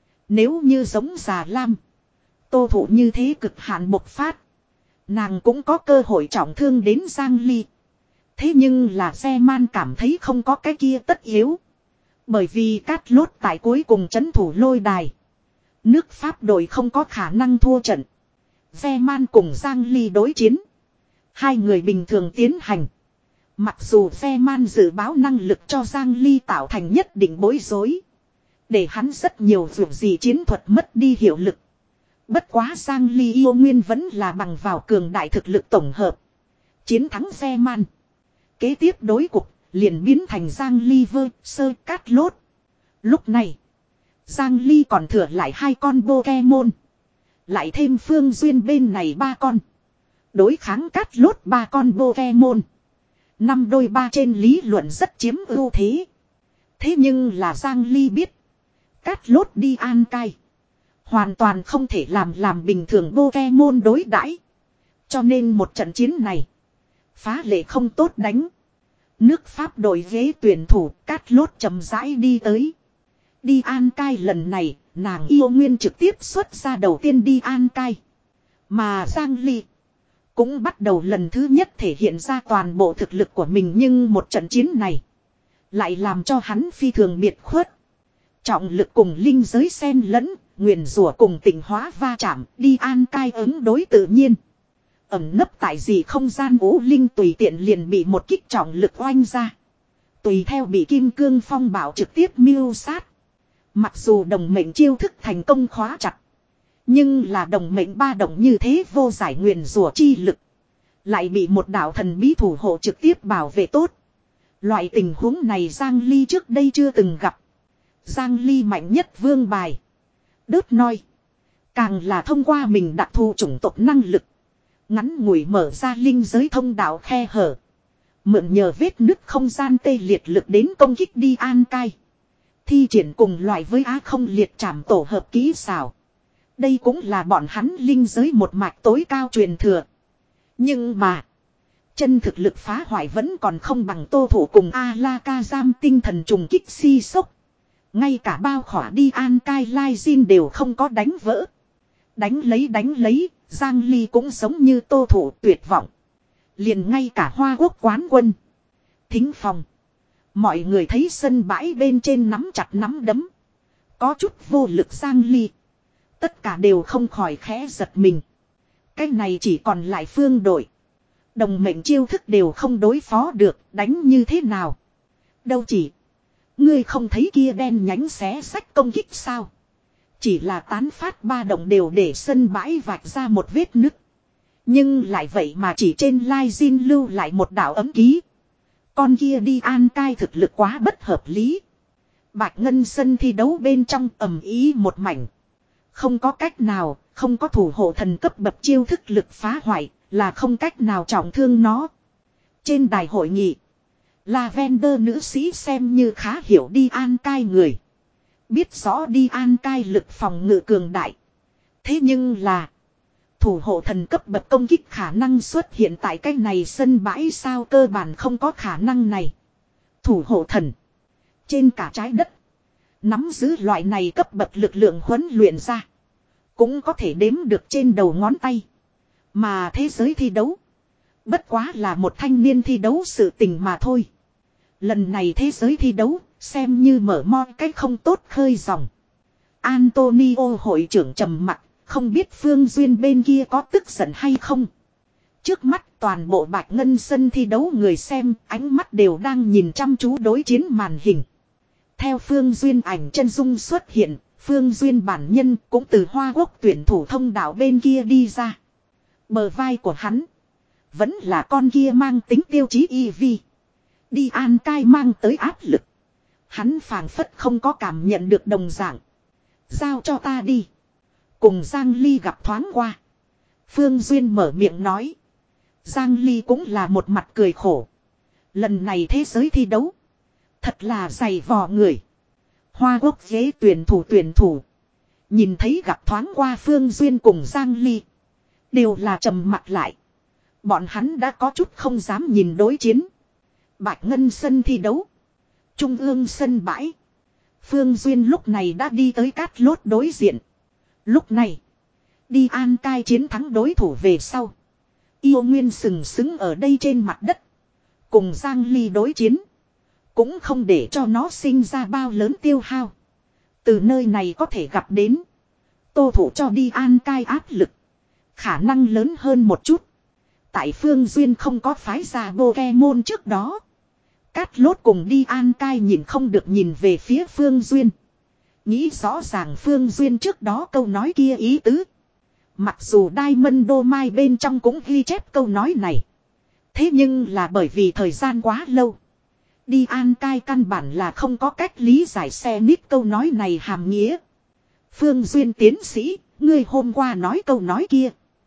Nếu như giống già lam, tô thủ như thế cực hạn bộc phát. Nàng cũng có cơ hội trọng thương đến Giang Ly. Thế nhưng là Zeman cảm thấy không có cái kia tất yếu. Bởi vì Cát Lốt tại cuối cùng trấn thủ lôi đài. Nước Pháp đội không có khả năng thua trận. Zeman cùng Giang Ly đối chiến. Hai người bình thường tiến hành. Mặc dù Zeman dự báo năng lực cho Giang Ly tạo thành nhất định bối rối. Để hắn rất nhiều việc gì chiến thuật mất đi hiệu lực. Bất quá Giang Ly yêu nguyên vẫn là bằng vào cường đại thực lực tổng hợp. Chiến thắng Zeman. Kế tiếp đối cục liền biến thành Giang Ly vơ sơ Cát Lốt. Lúc này, Giang Ly còn thừa lại hai con Pokemon. Lại thêm Phương Duyên bên này ba con. Đối kháng Cát Lốt ba con Pokemon. Năm đôi ba trên lý luận rất chiếm ưu thế. Thế nhưng là Giang Ly biết. Cát Lốt đi An Cai. Hoàn toàn không thể làm làm bình thường Pokemon đối đãi. Cho nên một trận chiến này. Phá lệ không tốt đánh. Nước Pháp đội ghế tuyển thủ Cát Lốt chậm rãi đi tới. Đi An Cai lần này, nàng yêu nguyên trực tiếp xuất ra đầu tiên đi An Cai. Mà Giang Ly cũng bắt đầu lần thứ nhất thể hiện ra toàn bộ thực lực của mình, nhưng một trận chiến này lại làm cho hắn phi thường biệt khuất. Trọng lực cùng linh giới xen lẫn, nguyền rủa cùng tịnh hóa va chạm, đi An Cai ứng đối tự nhiên. Ẩn nấp tại gì không gian ố linh tùy tiện liền bị một kích trọng lực oanh ra. Tùy theo bị kim cương phong bảo trực tiếp mưu sát. Mặc dù đồng mệnh chiêu thức thành công khóa chặt. Nhưng là đồng mệnh ba động như thế vô giải nguyền rủa chi lực. Lại bị một đạo thần bí thủ hộ trực tiếp bảo vệ tốt. Loại tình huống này Giang Ly trước đây chưa từng gặp. Giang Ly mạnh nhất vương bài. Đớt noi. Càng là thông qua mình đặc thù chủng tộc năng lực. Ngắn ngủi mở ra linh giới thông đạo khe hở. Mượn nhờ vết nứt không gian tê liệt lực đến công kích đi An Cai. Thi triển cùng loại với á không liệt trảm tổ hợp kỹ xảo. Đây cũng là bọn hắn linh giới một mạch tối cao truyền thừa. Nhưng mà. Chân thực lực phá hoại vẫn còn không bằng tô thủ cùng Alakazam tinh thần trùng kích si sốc. Ngay cả bao khỏa đi An Cai Lai Jin đều không có đánh vỡ. Đánh lấy đánh lấy, Giang Ly cũng giống như tô thủ tuyệt vọng. Liền ngay cả Hoa Quốc quán quân. Thính phòng. Mọi người thấy sân bãi bên trên nắm chặt nắm đấm. Có chút vô lực Giang Ly. Tất cả đều không khỏi khẽ giật mình. Cái này chỉ còn lại phương đội. Đồng mệnh chiêu thức đều không đối phó được, đánh như thế nào. Đâu chỉ. Ngươi không thấy kia đen nhánh xé sách công kích sao. Chỉ là tán phát ba động đều để sân bãi vạch ra một vết nứt. Nhưng lại vậy mà chỉ trên Lai Jin lưu lại một đạo ấm ký. Con kia đi An Cai thực lực quá bất hợp lý. Bạch Ngân sân thi đấu bên trong ầm ý một mảnh. Không có cách nào, không có thủ hộ thần cấp bậc chiêu thức lực phá hoại, là không cách nào trọng thương nó. Trên đài hội nghị, Lavender nữ sĩ xem như khá hiểu đi An Cai người. Biết rõ đi An Cai lực phòng ngự cường đại. Thế nhưng là, thủ hộ thần cấp bậc công kích khả năng xuất hiện tại cái này sân bãi sao, cơ bản không có khả năng này. Thủ hộ thần trên cả trái đất, nắm giữ loại này cấp bậc lực lượng huấn luyện ra, cũng có thể đếm được trên đầu ngón tay. Mà thế giới thi đấu, bất quá là một thanh niên thi đấu sự tình mà thôi. Lần này thế giới thi đấu, xem như mở mo cách không tốt khơi dòng. Antonio hội trưởng trầm mặc, không biết Phương Duyên bên kia có tức giận hay không. Trước mắt toàn bộ Bạch Ngân sân thi đấu người xem ánh mắt đều đang nhìn chăm chú đối chiến màn hình. Theo Phương Duyên ảnh chân dung xuất hiện, Phương Duyên bản nhân cũng từ Hoa Quốc tuyển thủ thông đạo bên kia đi ra. Bờ vai của hắn vẫn là con kia mang tính tiêu chí e vê. Đi An Cai mang tới áp lực. Hắn phảng phất không có cảm nhận được đồng dạng. Giao cho ta đi. Cùng Giang Ly gặp thoáng qua. Phương Duyên mở miệng nói. Giang Ly cũng là một mặt cười khổ. Lần này thế giới thi đấu. Thật là dày vò người. Hoa Quốc ghế tuyển thủ tuyển thủ. Nhìn thấy gặp thoáng qua Phương Duyên cùng Giang Ly. Đều là trầm mặt lại. Bọn hắn đã có chút không dám nhìn đối chiến. Bạch Ngân sân thi đấu. Trung ương sân bãi. Phương Duyên lúc này đã đi tới Cát Lốt đối diện. Lúc này. Đi An Cai chiến thắng đối thủ về sau. Yêu Nguyên sừng sững ở đây trên mặt đất. Cùng Giang Ly đối chiến. Cũng không để cho nó sinh ra bao lớn tiêu hao. Từ nơi này có thể gặp đến. Tô thủ cho đi An Cai áp lực. Khả năng lớn hơn một chút. Tại Phương Duyên không có phái ra Pokemon trước đó. Cát Lốt cùng đi An Cai nhìn không được nhìn về phía Phương Duyên. Nghĩ rõ ràng Phương Duyên trước đó câu nói kia ý tứ. Mặc dù Diamond Dome bên trong cũng ghi chép câu nói này. Thế nhưng là bởi vì thời gian quá lâu. Đi An Cai căn bản là không có cách lý giải xe nít câu nói này hàm nghĩa. Phương Duyên tiến sĩ, ngươi hôm qua nói câu nói kia.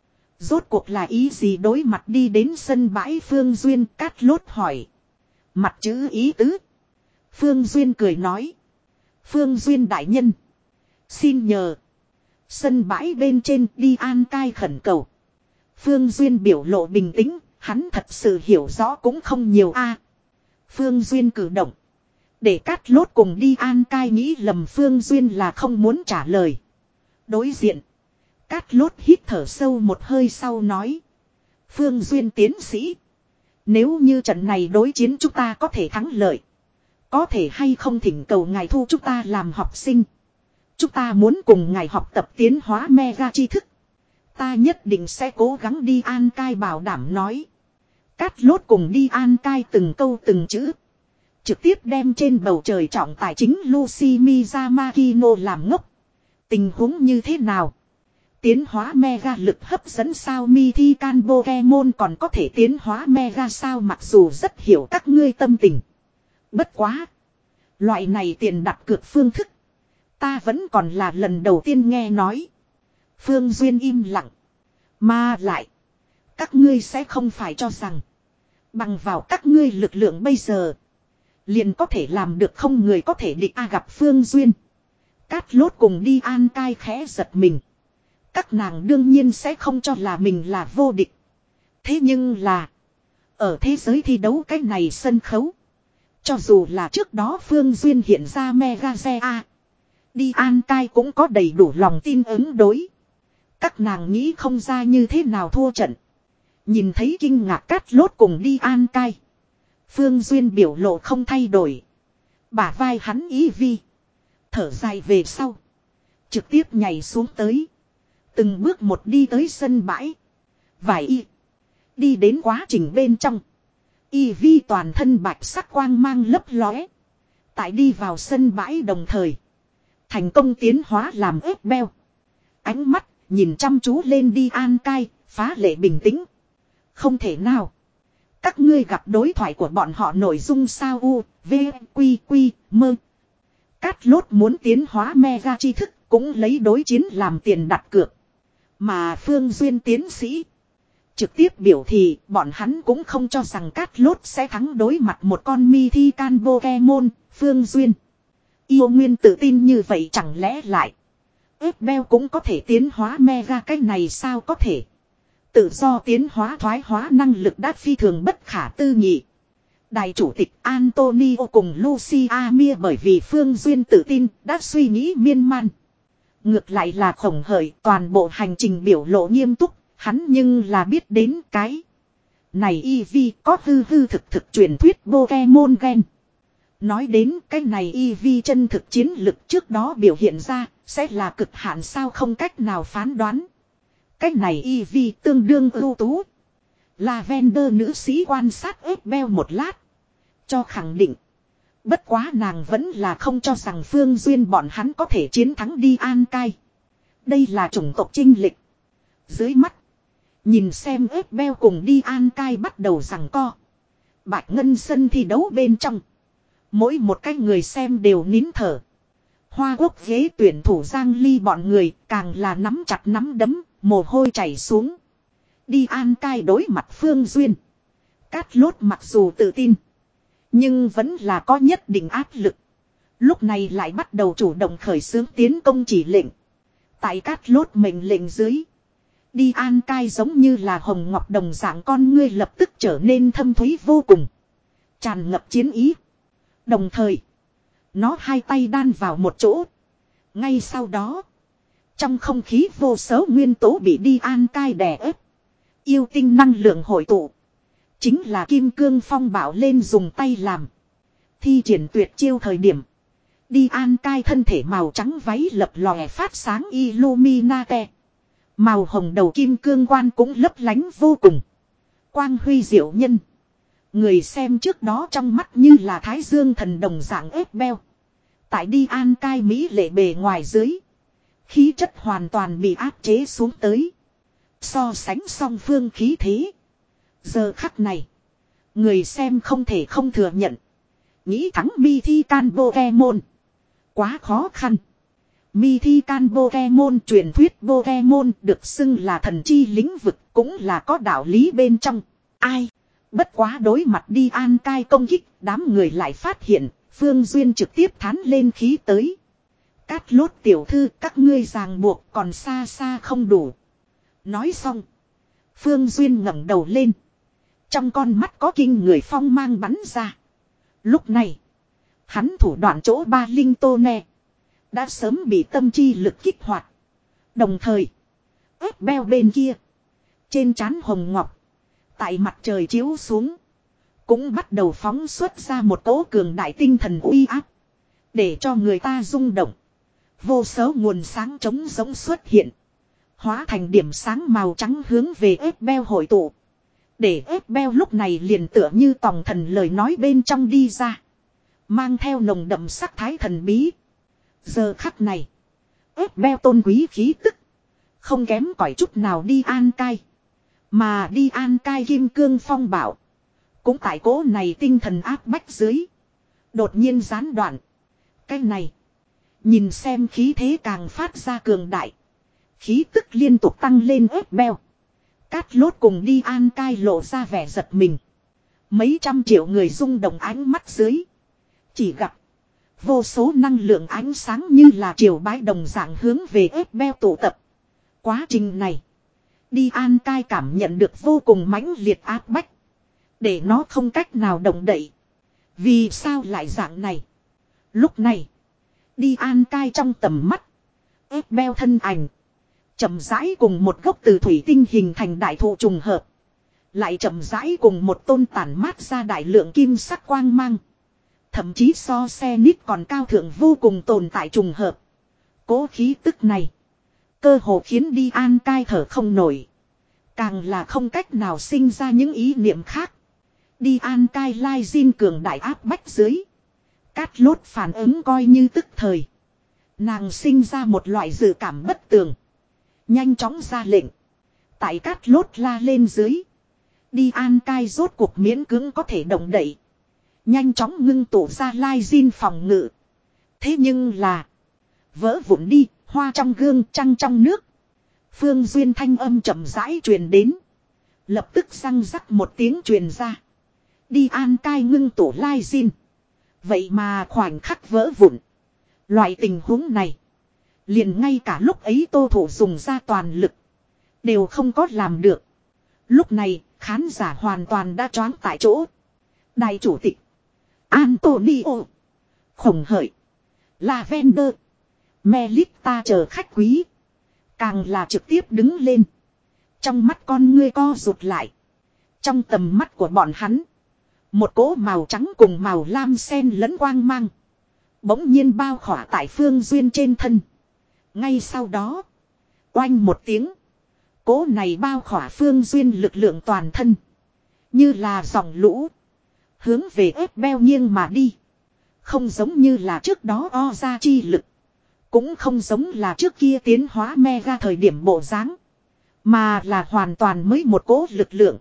Rốt cuộc là ý gì đối mặt đi đến sân bãi Phương Duyên Cát Lốt hỏi. Mặt chữ ý tứ. Phương Duyên cười nói. Phương Duyên đại nhân. Xin nhờ. Sân bãi bên trên đi An Cai khẩn cầu. Phương Duyên biểu lộ bình tĩnh. Hắn thật sự hiểu rõ cũng không nhiều a. Phương Duyên cử động. Để Cát Lốt cùng đi An Cai nghĩ lầm Phương Duyên là không muốn trả lời. Đối diện. Cát Lốt hít thở sâu một hơi sau nói. Phương Duyên tiến sĩ. Nếu như trận này đối chiến chúng ta có thể thắng lợi. Có thể hay không thỉnh cầu ngài thu chúng ta làm học sinh. Chúng ta muốn cùng ngài học tập tiến hóa mega tri thức. Ta nhất định sẽ cố gắng đi An Cai bảo đảm nói. Cát Lốt cùng đi An Cai từng câu từng chữ. Trực tiếp đem trên bầu trời trọng tài chính Lucy Miyamakino làm ngốc. Tình huống như thế nào? Tiến hóa mega lực hấp dẫn sao Mythical Pokemon còn có thể tiến hóa mega sao mặc dù rất hiểu các ngươi tâm tình. Bất quá. Loại này tiền đặt cược phương thức. Ta vẫn còn là lần đầu tiên nghe nói. Phương Duyên im lặng. Mà lại. Các ngươi sẽ không phải cho rằng. Bằng vào các ngươi lực lượng bây giờ. Liền có thể làm được không người có thể địch a gặp Phương Duyên. Cát Lốt cùng đi An Cai khẽ giật mình. Các nàng đương nhiên sẽ không cho là mình là vô địch. Thế nhưng là. Ở thế giới thi đấu cái này sân khấu. Cho dù là trước đó Phương Duyên hiện ra Mega Xe A. Đi An Cai cũng có đầy đủ lòng tin ứng đối. Các nàng nghĩ không ra như thế nào thua trận. Nhìn thấy kinh ngạc Cát Lốt cùng đi An Cai. Phương Duyên biểu lộ không thay đổi. Bả vai hắn ý vi. Thở dài về sau. Trực tiếp nhảy xuống tới. Từng bước một đi tới sân bãi. Vài y. Đi đến quá trình bên trong. Y vi toàn thân bạch sắc quang mang lấp lóe. Tại đi vào sân bãi đồng thời. Thành công tiến hóa làm ớt beo. Ánh mắt nhìn chăm chú lên đi An Cai. Phá lệ bình tĩnh. Không thể nào. Các ngươi gặp đối thoại của bọn họ nội dung sao u, v, quy, quy, mơ. Cát Lốt muốn tiến hóa mega tri thức cũng lấy đối chiến làm tiền đặt cược. Mà Phương Duyên tiến sĩ. Trực tiếp biểu thị bọn hắn cũng không cho rằng Cát Lốt sẽ thắng đối mặt một con Mythical Pokemon, Phương Duyên. Yêu Nguyên tự tin như vậy chẳng lẽ lại. Ướp beo cũng có thể tiến hóa mega cái này sao có thể. Tự do tiến hóa thoái hóa năng lực đã phi thường bất khả tư nghị. Đại chủ tịch Antonio cùng Lucia Mia bởi vì Phương Duyên tự tin đã suy nghĩ miên man. Ngược lại là Khổng Hởi toàn bộ hành trình biểu lộ nghiêm túc, hắn nhưng là biết đến cái. Này Eevee có hư hư thực thực truyền thuyết Pokemon gen. Nói đến cái này Eevee chân thực chiến lực trước đó biểu hiện ra sẽ là cực hạn sao không cách nào phán đoán. Cái này Eevee tương đương ưu tú. Lavender nữ sĩ quan sát Abel một lát. Cho khẳng định. Bất quá nàng vẫn là không cho rằng Phương Duyên bọn hắn có thể chiến thắng đi An Cai. Đây là chủng tộc chinh lịch. Dưới mắt. Nhìn xem Abel cùng đi An Cai bắt đầu giằng co. Bạch Ngân sân thi đấu bên trong. Mỗi một cái người xem đều nín thở. Hoa Quốc ghế tuyển thủ Giang Ly bọn người càng là nắm chặt nắm đấm, mồ hôi chảy xuống. Đi An Cai đối mặt Phương Duyên. Cát Lốt mặc dù tự tin. Nhưng vẫn là có nhất định áp lực. Lúc này lại bắt đầu chủ động khởi xướng tiến công chỉ lệnh. Tại Cát Lốt mệnh lệnh dưới. Đi An Cai giống như là hồng ngọc đồng dạng con ngươi lập tức trở nên thâm thúy vô cùng. Tràn ngập chiến ý. Đồng thời. Nó hai tay đan vào một chỗ. Ngay sau đó. Trong không khí vô số nguyên tố bị đi An Cai đè ép. Yêu tinh năng lượng hội tụ. Chính là kim cương phong bảo lên dùng tay làm. Thi triển tuyệt chiêu thời điểm. Đi An Cai thân thể màu trắng váy lập lòe phát sáng Illuminate. Màu hồng đầu kim cương quan cũng lấp lánh vô cùng. Quang huy diệu nhân. Người xem trước đó trong mắt như là thái dương thần đồng dạng ép beo. Tại đi An Cai mỹ lệ bề ngoài dưới. Khí chất hoàn toàn bị áp chế xuống tới. So sánh song phương khí thế. Giờ khắc này. Người xem không thể không thừa nhận. Nghĩ thắng Mythical Pokemon. Quá khó khăn. Mythical Pokemon truyền thuyết Pokemon được xưng là thần chi lĩnh vực cũng là có đạo lý bên trong. Ai? Bất quá đối mặt đi An Cai công kích, đám người lại phát hiện, Phương Duyên trực tiếp thán lên khí tới. Cát Lốt tiểu thư các ngươi ràng buộc còn xa xa không đủ. Nói xong. Phương Duyên ngẩng đầu lên. Trong con mắt có kinh người phong mang bắn ra. Lúc này. Hắn thủ đoạn chỗ ba linh tô nè. Đã sớm bị tâm chi lực kích hoạt. Đồng thời. Ép beo bên kia. Trên trán hồng ngọc. Tại mặt trời chiếu xuống. Cũng bắt đầu phóng xuất ra một cỗ cường đại tinh thần uy áp. Để cho người ta rung động. Vô số nguồn sáng trống giống xuất hiện. Hóa thành điểm sáng màu trắng hướng về ép beo hội tụ. Để ép beo lúc này liền tựa như tòng thần lời nói bên trong đi ra. Mang theo nồng đậm sắc thái thần bí. Giờ khắc này. Ép beo tôn quý khí tức. Không kém cỏi chút nào đi An Cai. Mà đi An Cai kim cương phong bảo. Cũng tại cố này tinh thần áp bách dưới. Đột nhiên gián đoạn. Cái này. Nhìn xem khí thế càng phát ra cường đại. Khí tức liên tục tăng lên ép beo. Cát Lốt cùng đi An Cai lộ ra vẻ giật mình. Mấy trăm triệu người rung động ánh mắt dưới. Chỉ gặp. Vô số năng lượng ánh sáng như là triều bái đồng dạng hướng về ép beo tụ tập. Quá trình này. Đi An Cai cảm nhận được vô cùng mãnh liệt áp bách. Để nó không cách nào động đậy. Vì sao lại dạng này? Lúc này. Đi An Cai trong tầm mắt. Ép beo thân ảnh. Chậm rãi cùng một gốc từ thủy tinh hình thành đại thụ trùng hợp. Lại chậm rãi cùng một tôn tản mát ra đại lượng kim sắc quang mang. Thậm chí so xe nít còn cao thượng vô cùng tồn tại trùng hợp. Cố khí tức này. Cơ hồ khiến đi An Cai thở không nổi. Càng là không cách nào sinh ra những ý niệm khác. Đi An Cai lai Jin cường đại áp bách dưới. Cát Lốt phản ứng coi như tức thời. Nàng sinh ra một loại dự cảm bất tường. Nhanh chóng ra lệnh. Tại Cát Lốt la lên dưới. Đi An Cai rốt cuộc miễn cưỡng có thể động đậy. Nhanh chóng ngưng tụ ra lai Jin phòng ngự. Thế nhưng là. Vỡ vụn đi, hoa trong gương trăng trong nước. Phương Duyên thanh âm chậm rãi truyền đến. Lập tức răng rắc một tiếng truyền ra. Đi An Cai ngưng tụ lai Jin. Vậy mà khoảnh khắc vỡ vụn. Loại tình huống này. Liền ngay cả lúc ấy Tô Thủ dùng ra toàn lực. Đều không có làm được. Lúc này khán giả hoàn toàn đã choáng tại chỗ. Đại chủ tịch Antonio, Khổng Hợi, Lavender, Melita chờ khách quý. Càng là trực tiếp đứng lên. Trong mắt con ngươi co rụt lại. Trong tầm mắt của bọn hắn. Một cỗ màu trắng cùng màu lam xen lẫn quang mang. Bỗng nhiên bao khỏa tại Phương Duyên trên thân. Ngay sau đó. Oanh một tiếng. Cỗ này bao khỏa Phương Duyên lực lượng toàn thân. Như là dòng lũ. Hướng về ép beo nghiêng mà đi. Không giống như là trước đó o ra chi lực. Cũng không giống là trước kia tiến hóa mega thời điểm bộ dáng. Mà là hoàn toàn mới một cỗ lực lượng.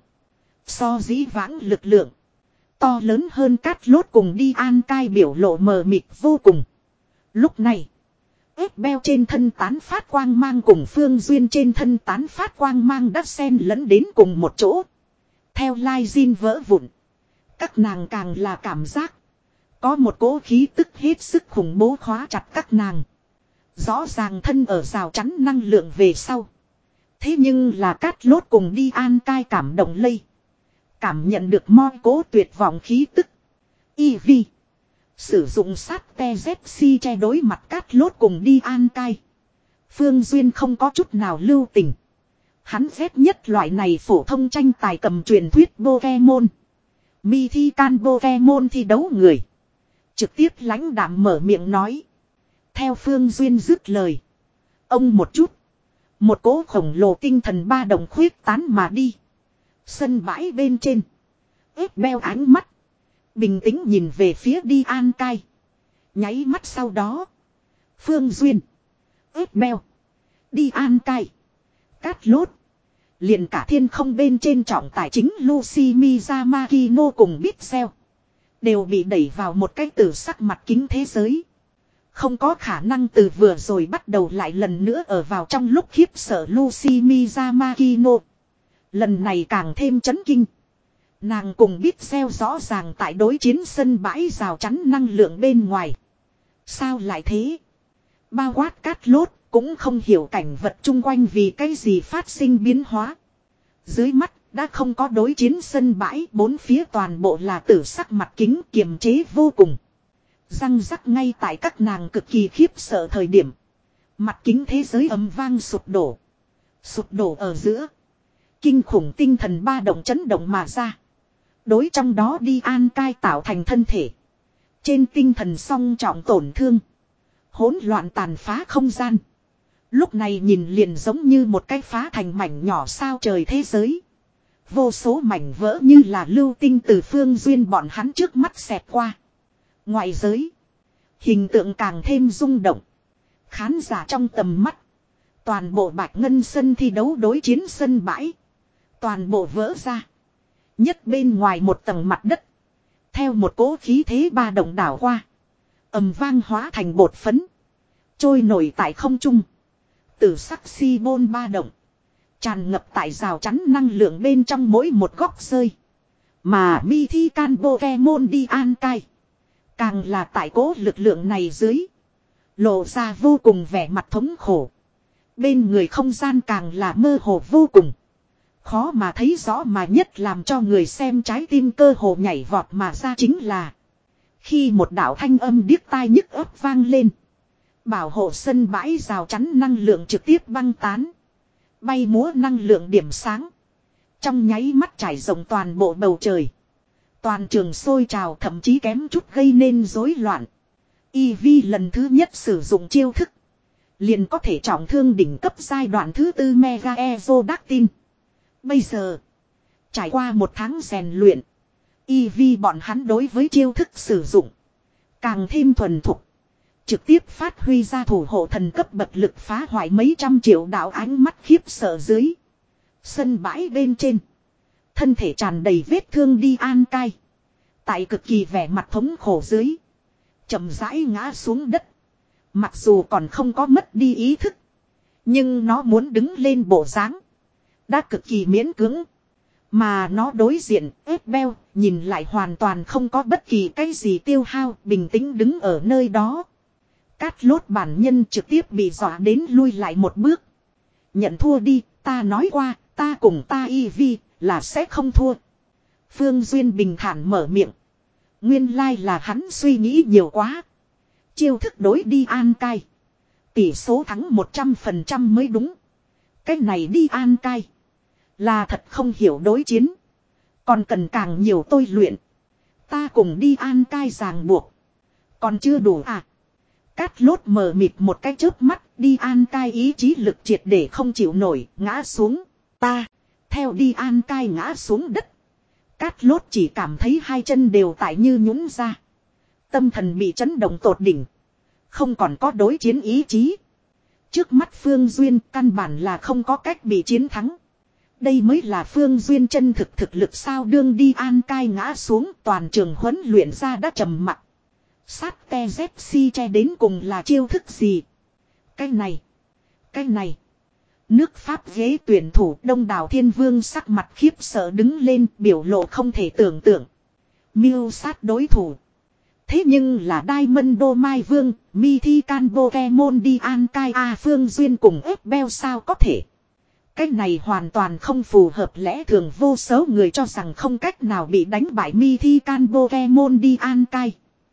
So dĩ vãng lực lượng. To lớn hơn Cát Lốt cùng đi An Cai biểu lộ mờ mịt vô cùng. Lúc này. Ép beo trên thân tán phát quang mang cùng Phương Duyên trên thân tán phát quang mang đã xen lẫn đến cùng một chỗ. Theo Lai Jin vỡ vụn. Các nàng càng là cảm giác. Có một cỗ khí tức hết sức khủng bố khóa chặt các nàng. Rõ ràng thân ở rào chắn năng lượng về sau. Thế nhưng là Cát Lốt cùng đi An Cai cảm động lây. Cảm nhận được moi cố tuyệt vọng khí tức. Y vi. Sử dụng sát te dép si che đối mặt Cát Lốt cùng đi An Cai. Phương Duyên không có chút nào lưu tình. Hắn ghét nhất loại này phổ thông tranh tài cầm truyền thuyết Pokemon. Mi thi can Pokemon thi đấu người. Trực tiếp lãnh đạm mở miệng nói. Theo Phương Duyên dứt lời. Ông một chút. Một cỗ khổng lồ tinh thần ba đồng khuyết tán mà đi. Sân bãi bên trên. Ép beo ánh mắt. Bình tĩnh nhìn về phía đi An Cai. Nháy mắt sau đó. Phương Duyên. Ép beo. Đi An Cai. Cát Lốt. Liền cả thiên không bên trên trọng tài chính Lucy Miyamakino cùng Pixel. Đều bị đẩy vào một cái từ sắc mặt kính thế giới. Không có khả năng từ vừa rồi bắt đầu lại lần nữa ở vào trong lúc khiếp sợ Lucy Miyamakino. Lần này càng thêm chấn kinh. Nàng cùng Pixel rõ ràng tại đối chiến sân bãi rào chắn năng lượng bên ngoài. Sao lại thế? Bao quát Cát Lốt cũng không hiểu cảnh vật chung quanh vì cái gì phát sinh biến hóa. Dưới mắt đã không có đối chiến sân bãi, bốn phía toàn bộ là tử sắc mặt kính kiềm chế vô cùng. Răng rắc ngay tại các nàng cực kỳ khiếp sợ thời điểm. Mặt kính thế giới ầm vang sụp đổ. Sụp đổ ở giữa. Kinh khủng tinh thần ba động chấn động mà ra. Đối trong đó đi An Cai tạo thành thân thể. Trên tinh thần song trọng tổn thương. Hỗn loạn tàn phá không gian. Lúc này nhìn liền giống như một cái phá thành mảnh nhỏ sao trời thế giới. Vô số mảnh vỡ như là lưu tinh từ Phương Duyên bọn hắn trước mắt xẹt qua. Ngoại giới. Hình tượng càng thêm rung động. Khán giả trong tầm mắt. Toàn bộ bạch ngân sân thi đấu đối chiến sân bãi. Toàn bộ vỡ ra. Nhất bên ngoài một tầng mặt đất. Theo một cỗ khí thế ba động đảo qua. Ầm vang hóa thành bột phấn. Trôi nổi tại không trung. Tử sắc si bôn ba động. Tràn ngập tại rào chắn năng lượng bên trong mỗi một góc rơi. Mà mi thi can Pokemon đi An Cai. Càng là tại cố lực lượng này dưới. Lộ ra vô cùng vẻ mặt thống khổ. Bên người không gian càng là mơ hồ vô cùng. Khó mà thấy rõ mà nhất làm cho người xem trái tim cơ hồ nhảy vọt mà ra chính là. Khi một đạo thanh âm điếc tai nhức ấp vang lên. Bảo hộ sân bãi rào chắn năng lượng trực tiếp băng tán. Bay múa năng lượng điểm sáng. Trong nháy mắt trải rộng toàn bộ bầu trời. Toàn trường sôi trào thậm chí kém chút gây nên rối loạn. Eevee lần thứ nhất sử dụng chiêu thức. Liền có thể trọng thương đỉnh cấp giai đoạn thứ tư Mega Exodactyl. Bây giờ. Trải qua một tháng rèn luyện. Eevee bọn hắn đối với chiêu thức sử dụng. Càng thêm thuần thục. Trực tiếp phát huy ra thủ hộ thần cấp bậc lực phá hoại mấy trăm triệu đạo ánh mắt khiếp sợ dưới. Sân bãi bên trên. Thân thể tràn đầy vết thương đi An Cai. Tại cực kỳ vẻ mặt thống khổ dưới. Chậm rãi ngã xuống đất. Mặc dù còn không có mất đi ý thức. Nhưng nó muốn đứng lên bộ dáng. Đã cực kỳ miễn cưỡng. Mà nó đối diện ép beo nhìn lại hoàn toàn không có bất kỳ cái gì tiêu hao. Bình tĩnh đứng ở nơi đó. Cát Lốt bản nhân trực tiếp bị dọa đến lui lại một bước. Nhận thua đi, ta nói qua, ta cùng ta Eevee là sẽ không thua. Phương Duyên bình thản mở miệng. Nguyên lai là hắn suy nghĩ nhiều quá. Chiêu thức đối đi An Cai. Tỷ số thắng một trăm phần trăm mới đúng. Cái này đi An Cai. Là thật không hiểu đối chiến. Còn cần càng nhiều tôi luyện. Ta cùng đi An Cai ràng buộc. Còn chưa đủ à. Cát Lốt mờ mịt một cái chớp mắt. Đi An Cai ý chí lực triệt để không chịu nổi. Ngã xuống. Ta. Theo đi An Cai ngã xuống đất. Cát Lốt chỉ cảm thấy hai chân đều tại như nhũn ra. Tâm thần bị chấn động tột đỉnh. Không còn có đối chiến ý chí. Trước mắt Phương Duyên căn bản là không có cách bị chiến thắng. Đây mới là Phương Duyên chân thực thực lực sao. Đương đi An Cai ngã xuống, toàn trường huấn luyện ra đã trầm mặc. Sát te dép si che đến cùng là chiêu thức gì? Cái này, cái này. Nước Pháp ghế tuyển thủ Đông Đảo Thiên Vương sắc mặt khiếp sợ đứng lên, biểu lộ không thể tưởng tượng. Miêu sát đối thủ. Thế nhưng là Diamond Đô Mai Vương, Mythical Pokemon đi An Cai A Phương Duyên cùng ép beo sao có thể. Cái này hoàn toàn không phù hợp lẽ thường, vô số người cho rằng không cách nào bị đánh bại Mythical Pokemon đi An Cai.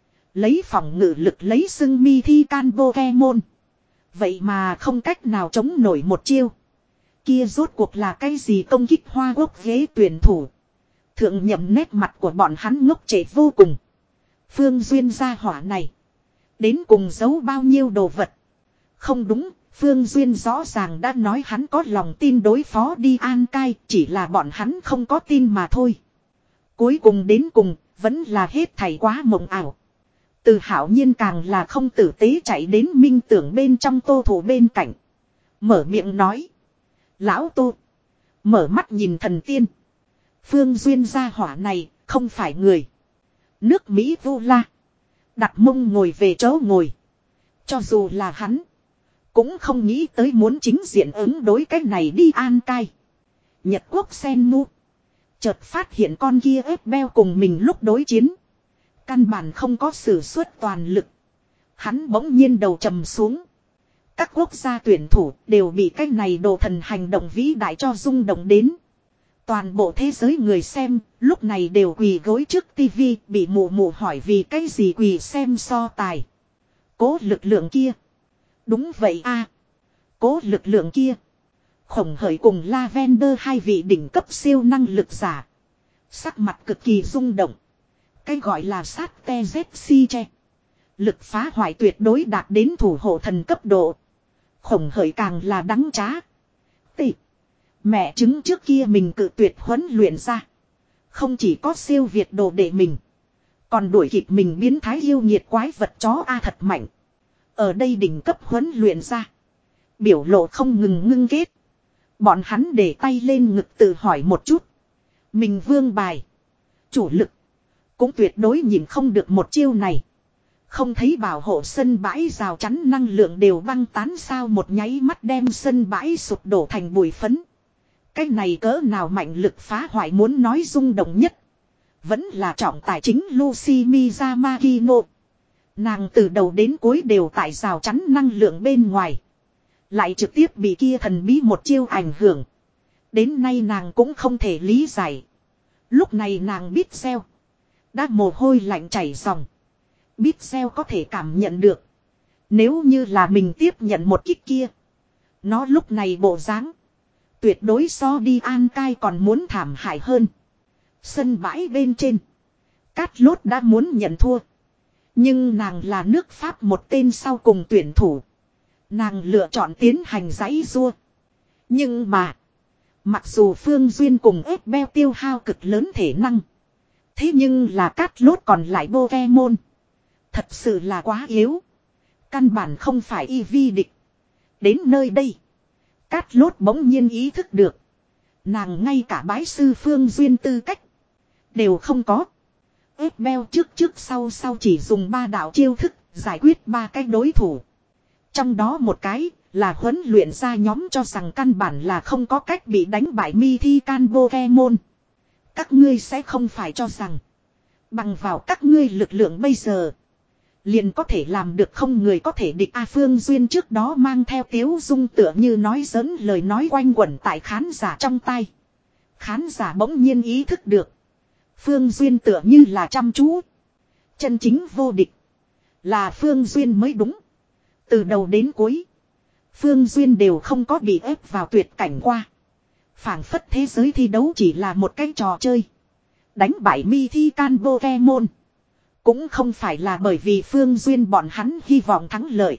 Lấy phòng ngự lực lấy xưng Mythical Pokemon. Vậy mà không cách nào chống nổi một chiêu. Kia rốt cuộc là cái gì công kích Hoa Quốc ghế tuyển thủ. Thượng nhậm nét mặt của bọn hắn ngốc trệ vô cùng. Phương Duyên gia hỏa này. Đến cùng giấu bao nhiêu đồ vật. Không đúng, Phương Duyên rõ ràng đã nói hắn có lòng tin đối phó đi An Cai. Chỉ là bọn hắn không có tin mà thôi. Cuối cùng đến cùng, vẫn là hết thảy quá mộng ảo. Từ Hảo Nhiên càng là không tử tế chạy đến Minh Tưởng bên trong Tô Thủ bên cạnh. Mở miệng nói. Lão Tô. Mở mắt nhìn thần tiên. Phương Duyên gia hỏa này không phải người. Nước Mỹ vô la. Đặt mông ngồi về chỗ ngồi. Cho dù là hắn. Cũng không nghĩ tới muốn chính diện ứng đối cái này đi An Cai. Nhật Quốc Sen Mu. Chợt phát hiện con kia ép beo cùng mình lúc đối chiến. Căn bản không có sử xuất toàn lực. Hắn bỗng nhiên đầu trầm xuống. Các quốc gia tuyển thủ đều bị cái này đồ thần hành động vĩ đại cho rung động đến. Toàn bộ thế giới người xem lúc này đều quỳ gối trước tivi bị mù mù hỏi vì cái gì quỳ xem so tài. Cố lực lượng kia. Đúng vậy a, cố lực lượng kia. Khổng Hởi cùng Lavender hai vị đỉnh cấp siêu năng lực giả. Sắc mặt cực kỳ rung động. Cái gọi là sát te dép si che. Lực phá hoại tuyệt đối đạt đến thủ hộ thần cấp độ. Khổng Hởi càng là đắng trá. Tị. Mẹ chứng trước kia mình cự tuyệt huấn luyện ra. Không chỉ có siêu việt đồ để mình. Còn đuổi kịp mình biến thái yêu nhiệt quái vật chó A thật mạnh. Ở đây đỉnh cấp huấn luyện ra. Biểu lộ không ngừng ngưng kết. Bọn hắn để tay lên ngực tự hỏi một chút. Mình vương bài. Chủ lực. Cũng tuyệt đối nhìn không được một chiêu này. Không thấy bảo hộ sân bãi rào chắn năng lượng đều băng tán sao một nháy mắt đem sân bãi sụp đổ thành bụi phấn. Cái này cỡ nào mạnh lực phá hoại muốn nói rung động nhất. Vẫn là trọng tài chính Lucy Miyamakino. Nàng từ đầu đến cuối đều tại rào chắn năng lượng bên ngoài. Lại trực tiếp bị kia thần bí một chiêu ảnh hưởng. Đến nay nàng cũng không thể lý giải. Lúc này nàng biết xeo. Đã mồ hôi lạnh chảy ròng. Biết xeo có thể cảm nhận được. Nếu như là mình tiếp nhận một kích kia. Nó lúc này bộ dáng. Tuyệt đối so đi An Cai còn muốn thảm hại hơn. Sân bãi bên trên. Cát Lốt đã muốn nhận thua. Nhưng nàng là nước Pháp một tên sau cùng tuyển thủ. Nàng lựa chọn tiến hành giãy giụa. Nhưng mà. Mặc dù Phương Duyên cùng ép beo tiêu hao cực lớn thể năng. Thế nhưng là Cát Lốt còn lại Pokemon. Thật sự là quá yếu. Căn bản không phải y vi địch. Đến nơi đây. Cát Lốt bỗng nhiên ý thức được. Nàng ngay cả bái sư Phương Duyên tư cách. Đều không có. Ép beo trước trước sau sau chỉ dùng ba đạo chiêu thức. Giải quyết ba cái đối thủ. Trong đó một cái là huấn luyện ra nhóm cho rằng căn bản là không có cách bị đánh bại Mythical Pokemon. Các ngươi sẽ không phải cho rằng. Bằng vào các ngươi lực lượng bây giờ. Liền có thể làm được không người có thể địch A Phương Duyên trước đó mang theo tiếu dung tựa như nói giỡn lời nói quanh quẩn tại khán giả trong tay. Khán giả bỗng nhiên ý thức được. Phương Duyên tựa như là chăm chú. Chân chính vô địch. Là Phương Duyên mới đúng. Từ đầu đến cuối. Phương Duyên đều không có bị ép vào tuyệt cảnh qua. Phảng phất thế giới thi đấu chỉ là một cái trò chơi. Đánh bại Mythical Pokemon. Cũng không phải là bởi vì Phương Duyên bọn hắn hy vọng thắng lợi.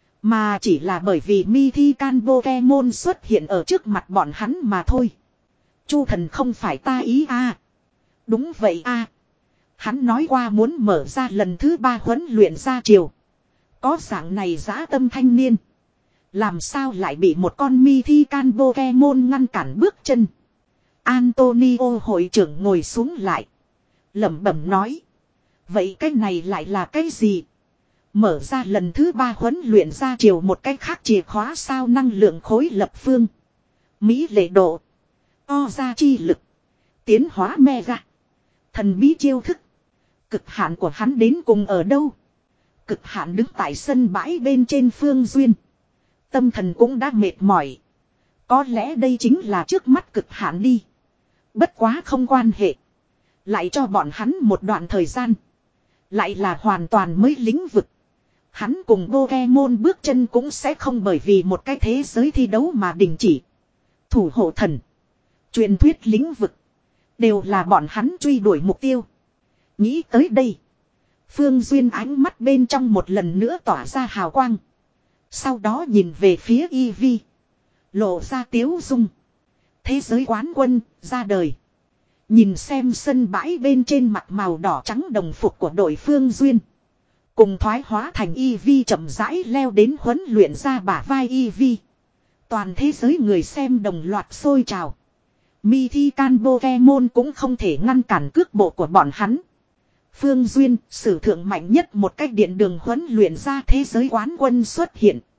Mà chỉ là bởi vì Mythical Pokemon xuất hiện ở trước mặt bọn hắn mà thôi. Chu thần không phải ta ý a. Đúng vậy a. Hắn nói qua muốn mở ra lần thứ ba huấn luyện ra triều. Có dạng này dã tâm thanh niên. Làm sao lại bị một con Mythican Pokemon ngăn cản bước chân. Antonio hội trưởng ngồi xuống lại. Lẩm bẩm nói. Vậy cái này lại là cái gì? Mở ra lần thứ ba huấn luyện ra triều một cách khác chìa khóa sao năng lượng khối lập phương. Mỹ lệ độ. O ra chi lực. Tiến hóa mega. Thần bí chiêu thức. Cực hạn của hắn đến cùng ở đâu? Cực hạn đứng tại sân bãi bên trên Phương Duyên. Tâm thần cũng đã mệt mỏi. Có lẽ đây chính là trước mắt cực hạn đi. Bất quá không quan hệ. Lại cho bọn hắn một đoạn thời gian. Lại là hoàn toàn mới lĩnh vực. Hắn cùng Pokemon bước chân cũng sẽ không bởi vì một cái thế giới thi đấu mà đình chỉ. Thủ hộ thần. Truyền thuyết lĩnh vực. Đều là bọn hắn truy đuổi mục tiêu. Nghĩ tới đây. Phương Duyên ánh mắt bên trong một lần nữa tỏa ra hào quang. Sau đó nhìn về phía Eevee. Lộ ra tiếu dung. Thế giới quán quân, ra đời. Nhìn xem sân bãi bên trên mặt màu đỏ trắng đồng phục của đội Phương Duyên. Cùng thoái hóa thành Eevee chậm rãi leo đến huấn luyện ra bả vai Eevee. Toàn thế giới người xem đồng loạt sôi trào. Mythican Pokemon cũng không thể ngăn cản cước bộ của bọn hắn. Phương Duyên, sử thượng mạnh nhất một cách điện đường huấn luyện ra thế giới quán quân xuất hiện.